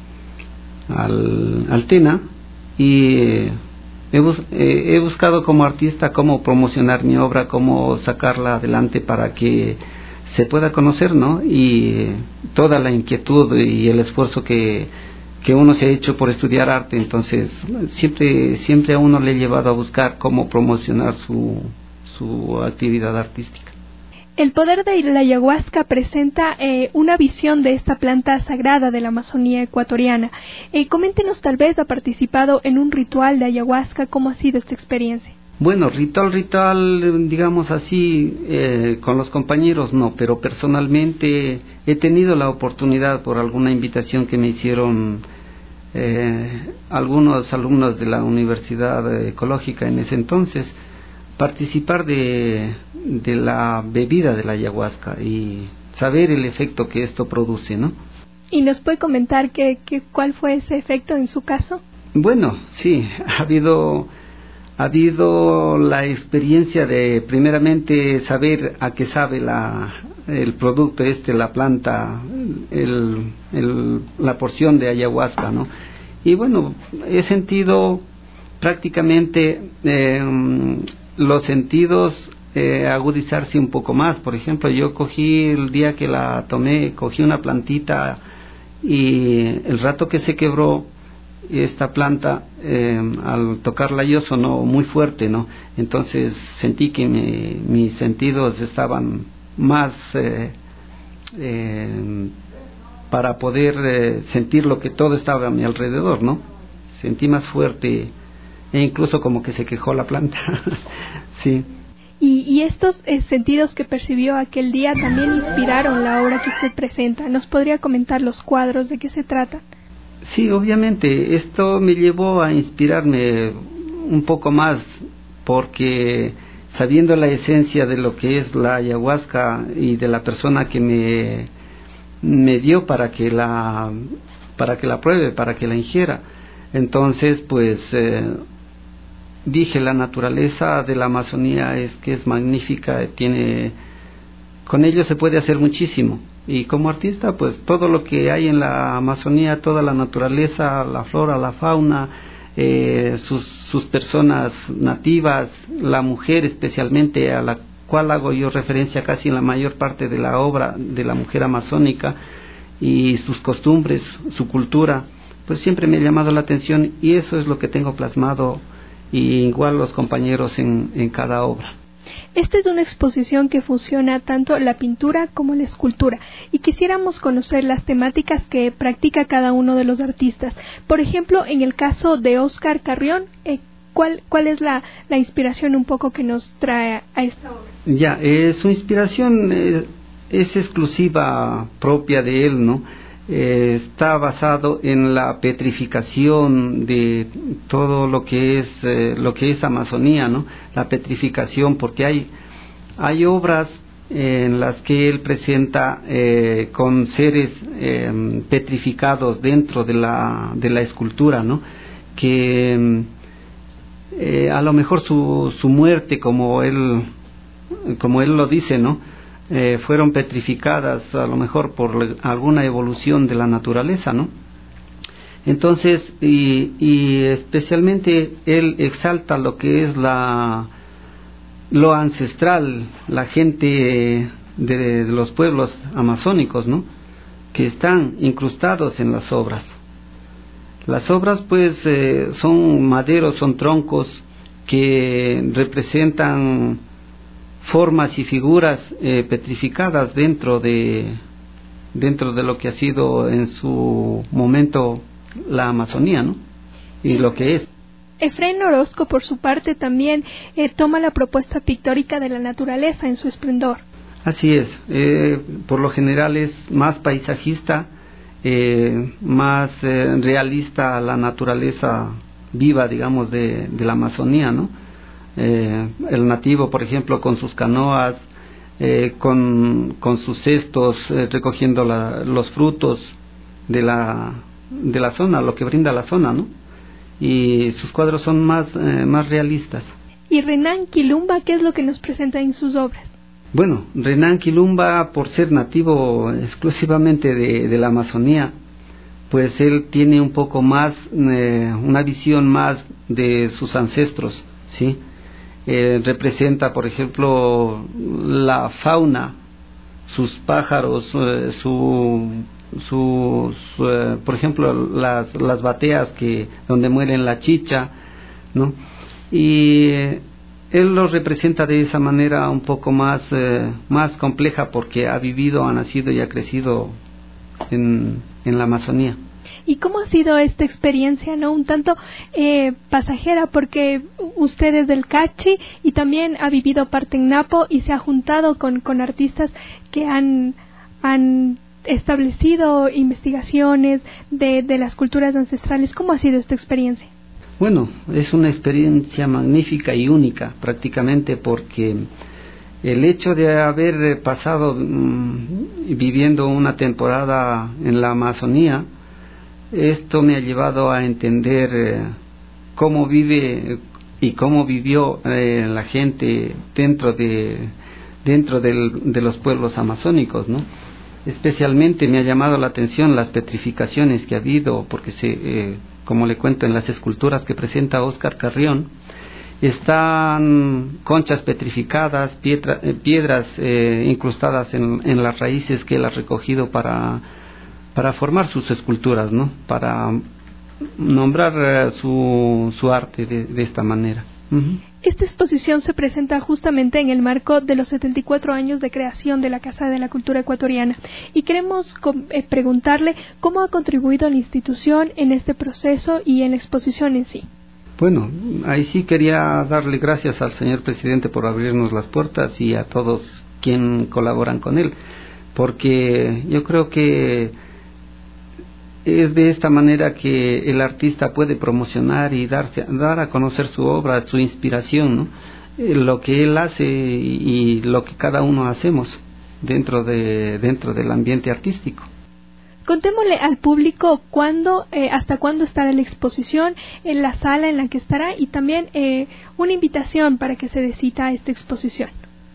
al, al Tena, y he, bus he buscado como artista cómo promocionar mi obra, cómo sacarla adelante para que se pueda conocer, ¿no? Y toda la inquietud y el esfuerzo que, que uno se ha hecho por estudiar arte, entonces siempre, siempre a uno le he llevado a buscar cómo promocionar su, su actividad artística. El Poder de la Ayahuasca presenta eh, una visión de esta planta sagrada de la Amazonía ecuatoriana. Eh, coméntenos, tal vez ha participado en un ritual de ayahuasca, ¿cómo ha sido esta experiencia? Bueno, ritual, ritual, digamos así, eh, con los compañeros no, pero personalmente he tenido la oportunidad por alguna invitación que me hicieron eh, algunos alumnos de la Universidad Ecológica en ese entonces, participar de, de la bebida de la ayahuasca y saber el efecto que esto produce, ¿no? ¿Y nos puede comentar que, que, cuál fue ese efecto en su caso? Bueno, sí, ha habido, ha habido la experiencia de primeramente saber a qué sabe la, el producto este, la planta, el, el, la porción de ayahuasca, ¿no? Y bueno, he sentido prácticamente eh, los sentidos eh, agudizarse un poco más. Por ejemplo, yo cogí el día que la tomé, cogí una plantita y el rato que se quebró esta planta, eh, al tocarla yo sonó muy fuerte, ¿no? Entonces sentí que me, mis sentidos estaban más eh, eh, para poder eh, sentir lo que todo estaba a mi alrededor, ¿no? Sentí más fuerte e incluso como que se quejó la planta. Sí. Y, y estos eh, sentidos que percibió aquel día también inspiraron la obra que usted presenta. ¿Nos podría comentar los cuadros, de qué se trata? Sí, obviamente, esto me llevó a inspirarme un poco más, porque sabiendo la esencia de lo que es la ayahuasca y de la persona que me, me dio para que la para que la pruebe, para que la ingiera, entonces pues eh, dije, la naturaleza de la Amazonía es que es magnífica, tiene, con ello se puede hacer muchísimo, y como artista pues todo lo que hay en la Amazonía, toda la naturaleza, la flora, la fauna, eh, sus, sus personas nativas, la mujer especialmente, a la cual hago yo referencia casi en la mayor parte de la obra de la mujer amazónica, y sus costumbres, su cultura, pues siempre me ha llamado la atención, y eso es lo que tengo plasmado, y igual los compañeros en, en cada obra. Esta es una exposición que fusiona tanto la pintura como la escultura, y quisiéramos conocer las temáticas que practica cada uno de los artistas. Por ejemplo, en el caso de Óscar Carrión, eh, ¿Cuál, cuál es la, la inspiración un poco que nos trae a esta obra? Ya, eh, su inspiración eh, es exclusiva propia de él, ¿no? Eh, está basado en la petrificación de todo lo que es eh, lo que es Amazonía, ¿no? La petrificación, porque hay hay obras en las que él presenta eh, con seres eh, petrificados dentro de la de la escultura, ¿no? Que eh, a lo mejor su su muerte, como él como él lo dice, ¿no? Eh, fueron petrificadas a lo mejor por le, alguna evolución de la naturaleza, ¿no? Entonces, y, y especialmente él exalta lo que es la lo ancestral, la gente de, de los pueblos amazónicos, ¿no? Que están incrustados en las obras. Las obras, pues, eh, son maderos, son troncos que representan formas y figuras eh, petrificadas dentro de dentro de lo que ha sido en su momento la Amazonía, ¿no? Y lo que es. Efraín Orozco, por su parte, también eh, toma la propuesta pictórica de la naturaleza en su esplendor. Así es, eh, por lo general es más paisajista, eh, más eh, realista la naturaleza viva, digamos, de, de la Amazonía, ¿no? Eh, el nativo, por ejemplo, con sus canoas, eh, con, con sus cestos, eh, recogiendo la, los frutos de la, de la zona, lo que brinda la zona, ¿no? Y sus cuadros son más, eh, más realistas. ¿Y Renan Quilumba qué es lo que nos presenta en sus obras? Bueno, Renan Quilumba, por ser nativo exclusivamente de, de la Amazonía, pues él tiene un poco más, eh, una visión más de sus ancestros, ¿sí? Eh, representa, por ejemplo, la fauna, sus pájaros, eh, su, su, su eh, por ejemplo, las, las bateas que donde mueren la chicha, ¿no? Y eh, él los representa de esa manera un poco más, eh, más compleja, porque ha vivido, ha nacido y ha crecido en, en la Amazonía. ¿Y cómo ha sido esta experiencia, no un tanto eh, pasajera? Porque usted es del Cachi y también ha vivido parte en Napo y se ha juntado con, con artistas que han, han establecido investigaciones de, de las culturas ancestrales. ¿Cómo ha sido esta experiencia? Bueno, es una experiencia magnífica y única prácticamente, porque el hecho de haber pasado mmm, viviendo una temporada en la Amazonía, esto me ha llevado a entender eh, cómo vive y cómo vivió eh, la gente dentro de dentro del, de los pueblos amazónicos, ¿no? Especialmente me ha llamado la atención las petrificaciones que ha habido, porque se, eh, como le cuento, en las esculturas que presenta Óscar Carrión están conchas petrificadas, piedra, eh, piedras eh, incrustadas en, en las raíces que él ha recogido para para formar sus esculturas, ¿no? Para nombrar uh, su, su arte de, de esta manera. Uh-huh. Esta exposición se presenta justamente en el marco de los setenta y cuatro años de creación de la Casa de la Cultura Ecuatoriana y queremos com- eh, preguntarle cómo ha contribuido la institución en este proceso y en la exposición en sí. Bueno, ahí sí quería darle gracias al señor presidente por abrirnos las puertas y a todos quienes colaboran con él, porque yo creo que es de esta manera que el artista puede promocionar y darse, dar a conocer su obra, su inspiración, ¿no? Eh, lo que él hace y, y lo que cada uno hacemos dentro de dentro del ambiente artístico. Contémosle al público cuándo, eh, hasta cuándo estará la exposición, en la sala en la que estará y también eh, una invitación para que se dé cita a esta exposición.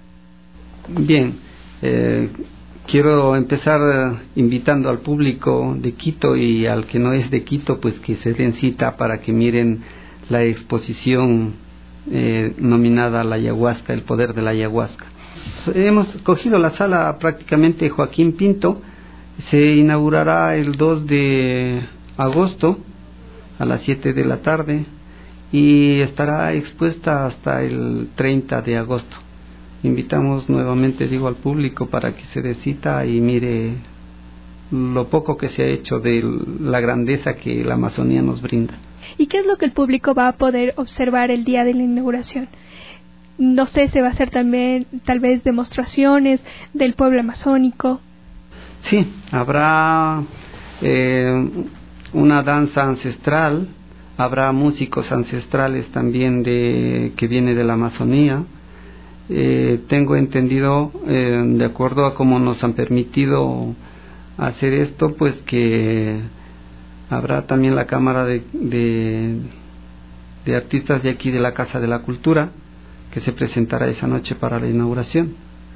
Bien, eh, quiero empezar uh, invitando al público de Quito y al que no es de Quito, pues que se den cita para que miren la exposición eh, nominada La Ayahuasca, el poder de la ayahuasca. Hemos cogido la sala prácticamente Joaquín Pinto. Se inaugurará el dos de agosto a las siete de la tarde y estará expuesta hasta el treinta de agosto. Invitamos nuevamente, digo, al público para que se dé cita y mire lo poco que se ha hecho de la grandeza que la Amazonía nos brinda. ¿Y qué es lo que el público va a poder observar el día de la inauguración? No sé, se va a hacer también tal vez demostraciones del pueblo amazónico. Sí, habrá eh, una danza ancestral, habrá músicos ancestrales también de que viene de la Amazonía. Eh, tengo entendido, eh, de acuerdo a cómo nos han permitido hacer esto, pues que habrá también la Cámara de, de, de Artistas de aquí de la Casa de la Cultura, que se presentará esa noche para la inauguración.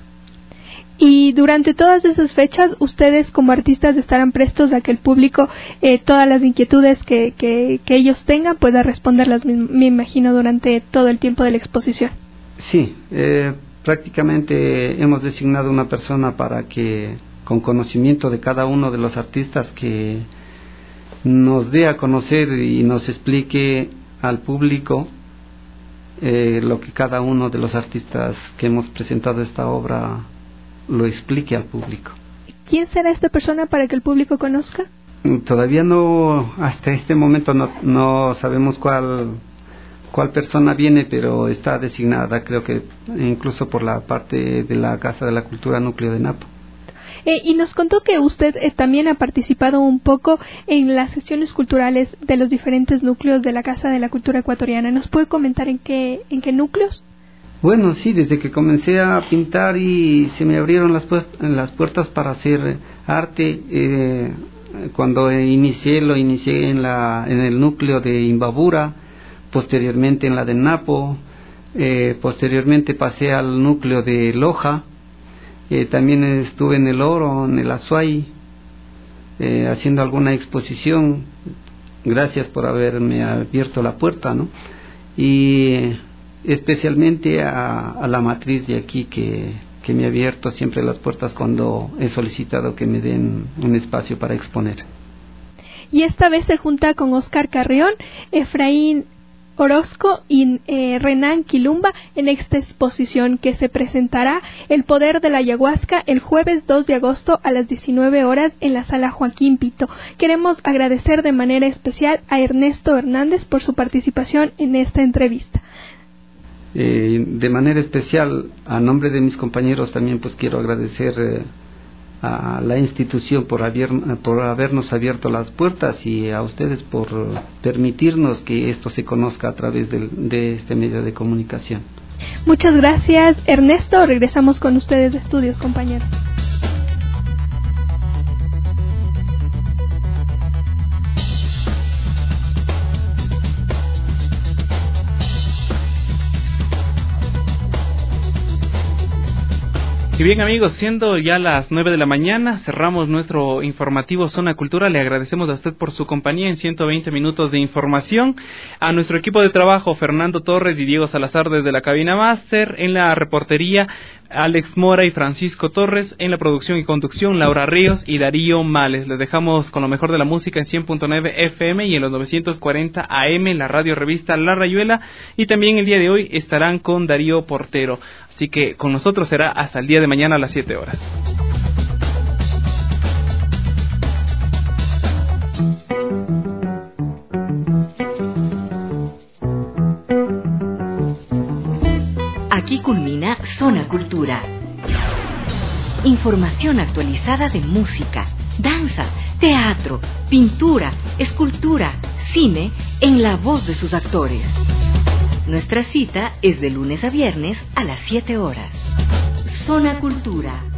Y durante todas esas fechas, ustedes como artistas estarán prestos a que el público, eh, todas las inquietudes que, que, que ellos tengan, pueda responderlas, me, me imagino, durante todo el tiempo de la exposición. Sí, eh, prácticamente hemos designado una persona para que, con conocimiento de cada uno de los artistas, que nos dé a conocer y nos explique al público eh, lo que cada uno de los artistas que hemos presentado esta obra lo explique al público. ¿Quién será esta persona para que el público conozca? Todavía no, hasta este momento no, no sabemos cuál cuál persona viene, pero está designada, creo que incluso por la parte de la Casa de la Cultura Núcleo de Napo. Eh, y nos contó que usted eh, también ha participado un poco en las sesiones culturales de los diferentes núcleos de la Casa de la Cultura Ecuatoriana. ¿Nos puede comentar en qué, en qué núcleos? Bueno, sí, desde que comencé a pintar y se me abrieron las, pues, las puertas para hacer arte, eh, cuando inicié, lo inicié en, la, en el núcleo de Imbabura, posteriormente en la de Napo, eh, posteriormente pasé al núcleo de Loja, eh, también estuve en el Oro, en el Azuay, eh, haciendo alguna exposición. Gracias por haberme abierto la puerta, ¿no? Y especialmente a, a la matriz de aquí que, que me ha abierto siempre las puertas cuando he solicitado que me den un espacio para exponer. Y esta vez se junta con Oscar Carrión, Efraín Orozco y eh, Renan Quilumba en esta exposición que se presentará El Poder de la Ayahuasca el jueves dos de agosto a las diecinueve horas en la Sala Joaquín Pito. Queremos agradecer de manera especial a Ernesto Hernández por su participación en esta entrevista. Eh, de manera especial, a nombre de mis compañeros también pues quiero agradecer eh, a la institución por, haber, por habernos abierto las puertas y a ustedes por permitirnos que esto se conozca a través de, de este medio de comunicación. Muchas gracias, Ernesto. Regresamos con ustedes de estudios, compañeros. Y bien, amigos, siendo ya las nueve de la mañana, cerramos nuestro informativo Zona Cultura. Le agradecemos a usted por su compañía en ciento veinte minutos de información. A nuestro equipo de trabajo, Fernando Torres y Diego Salazar desde la cabina máster. En la reportería, Alex Mora y Francisco Torres. En la producción y conducción, Laura Ríos y Darío Males. Les dejamos con lo mejor de la música en cien punto nueve F M y en los novecientos cuarenta A M, la radio revista La Rayuela. Y también el día de hoy estarán con Darío Portero. Así que con nosotros será hasta el día de mañana a las siete horas. Aquí culmina Zona Cultura. Información actualizada de música, danza, teatro, pintura, escultura, cine, en la voz de sus actores. Nuestra cita es de lunes a viernes a las siete horas. Zona Cultura.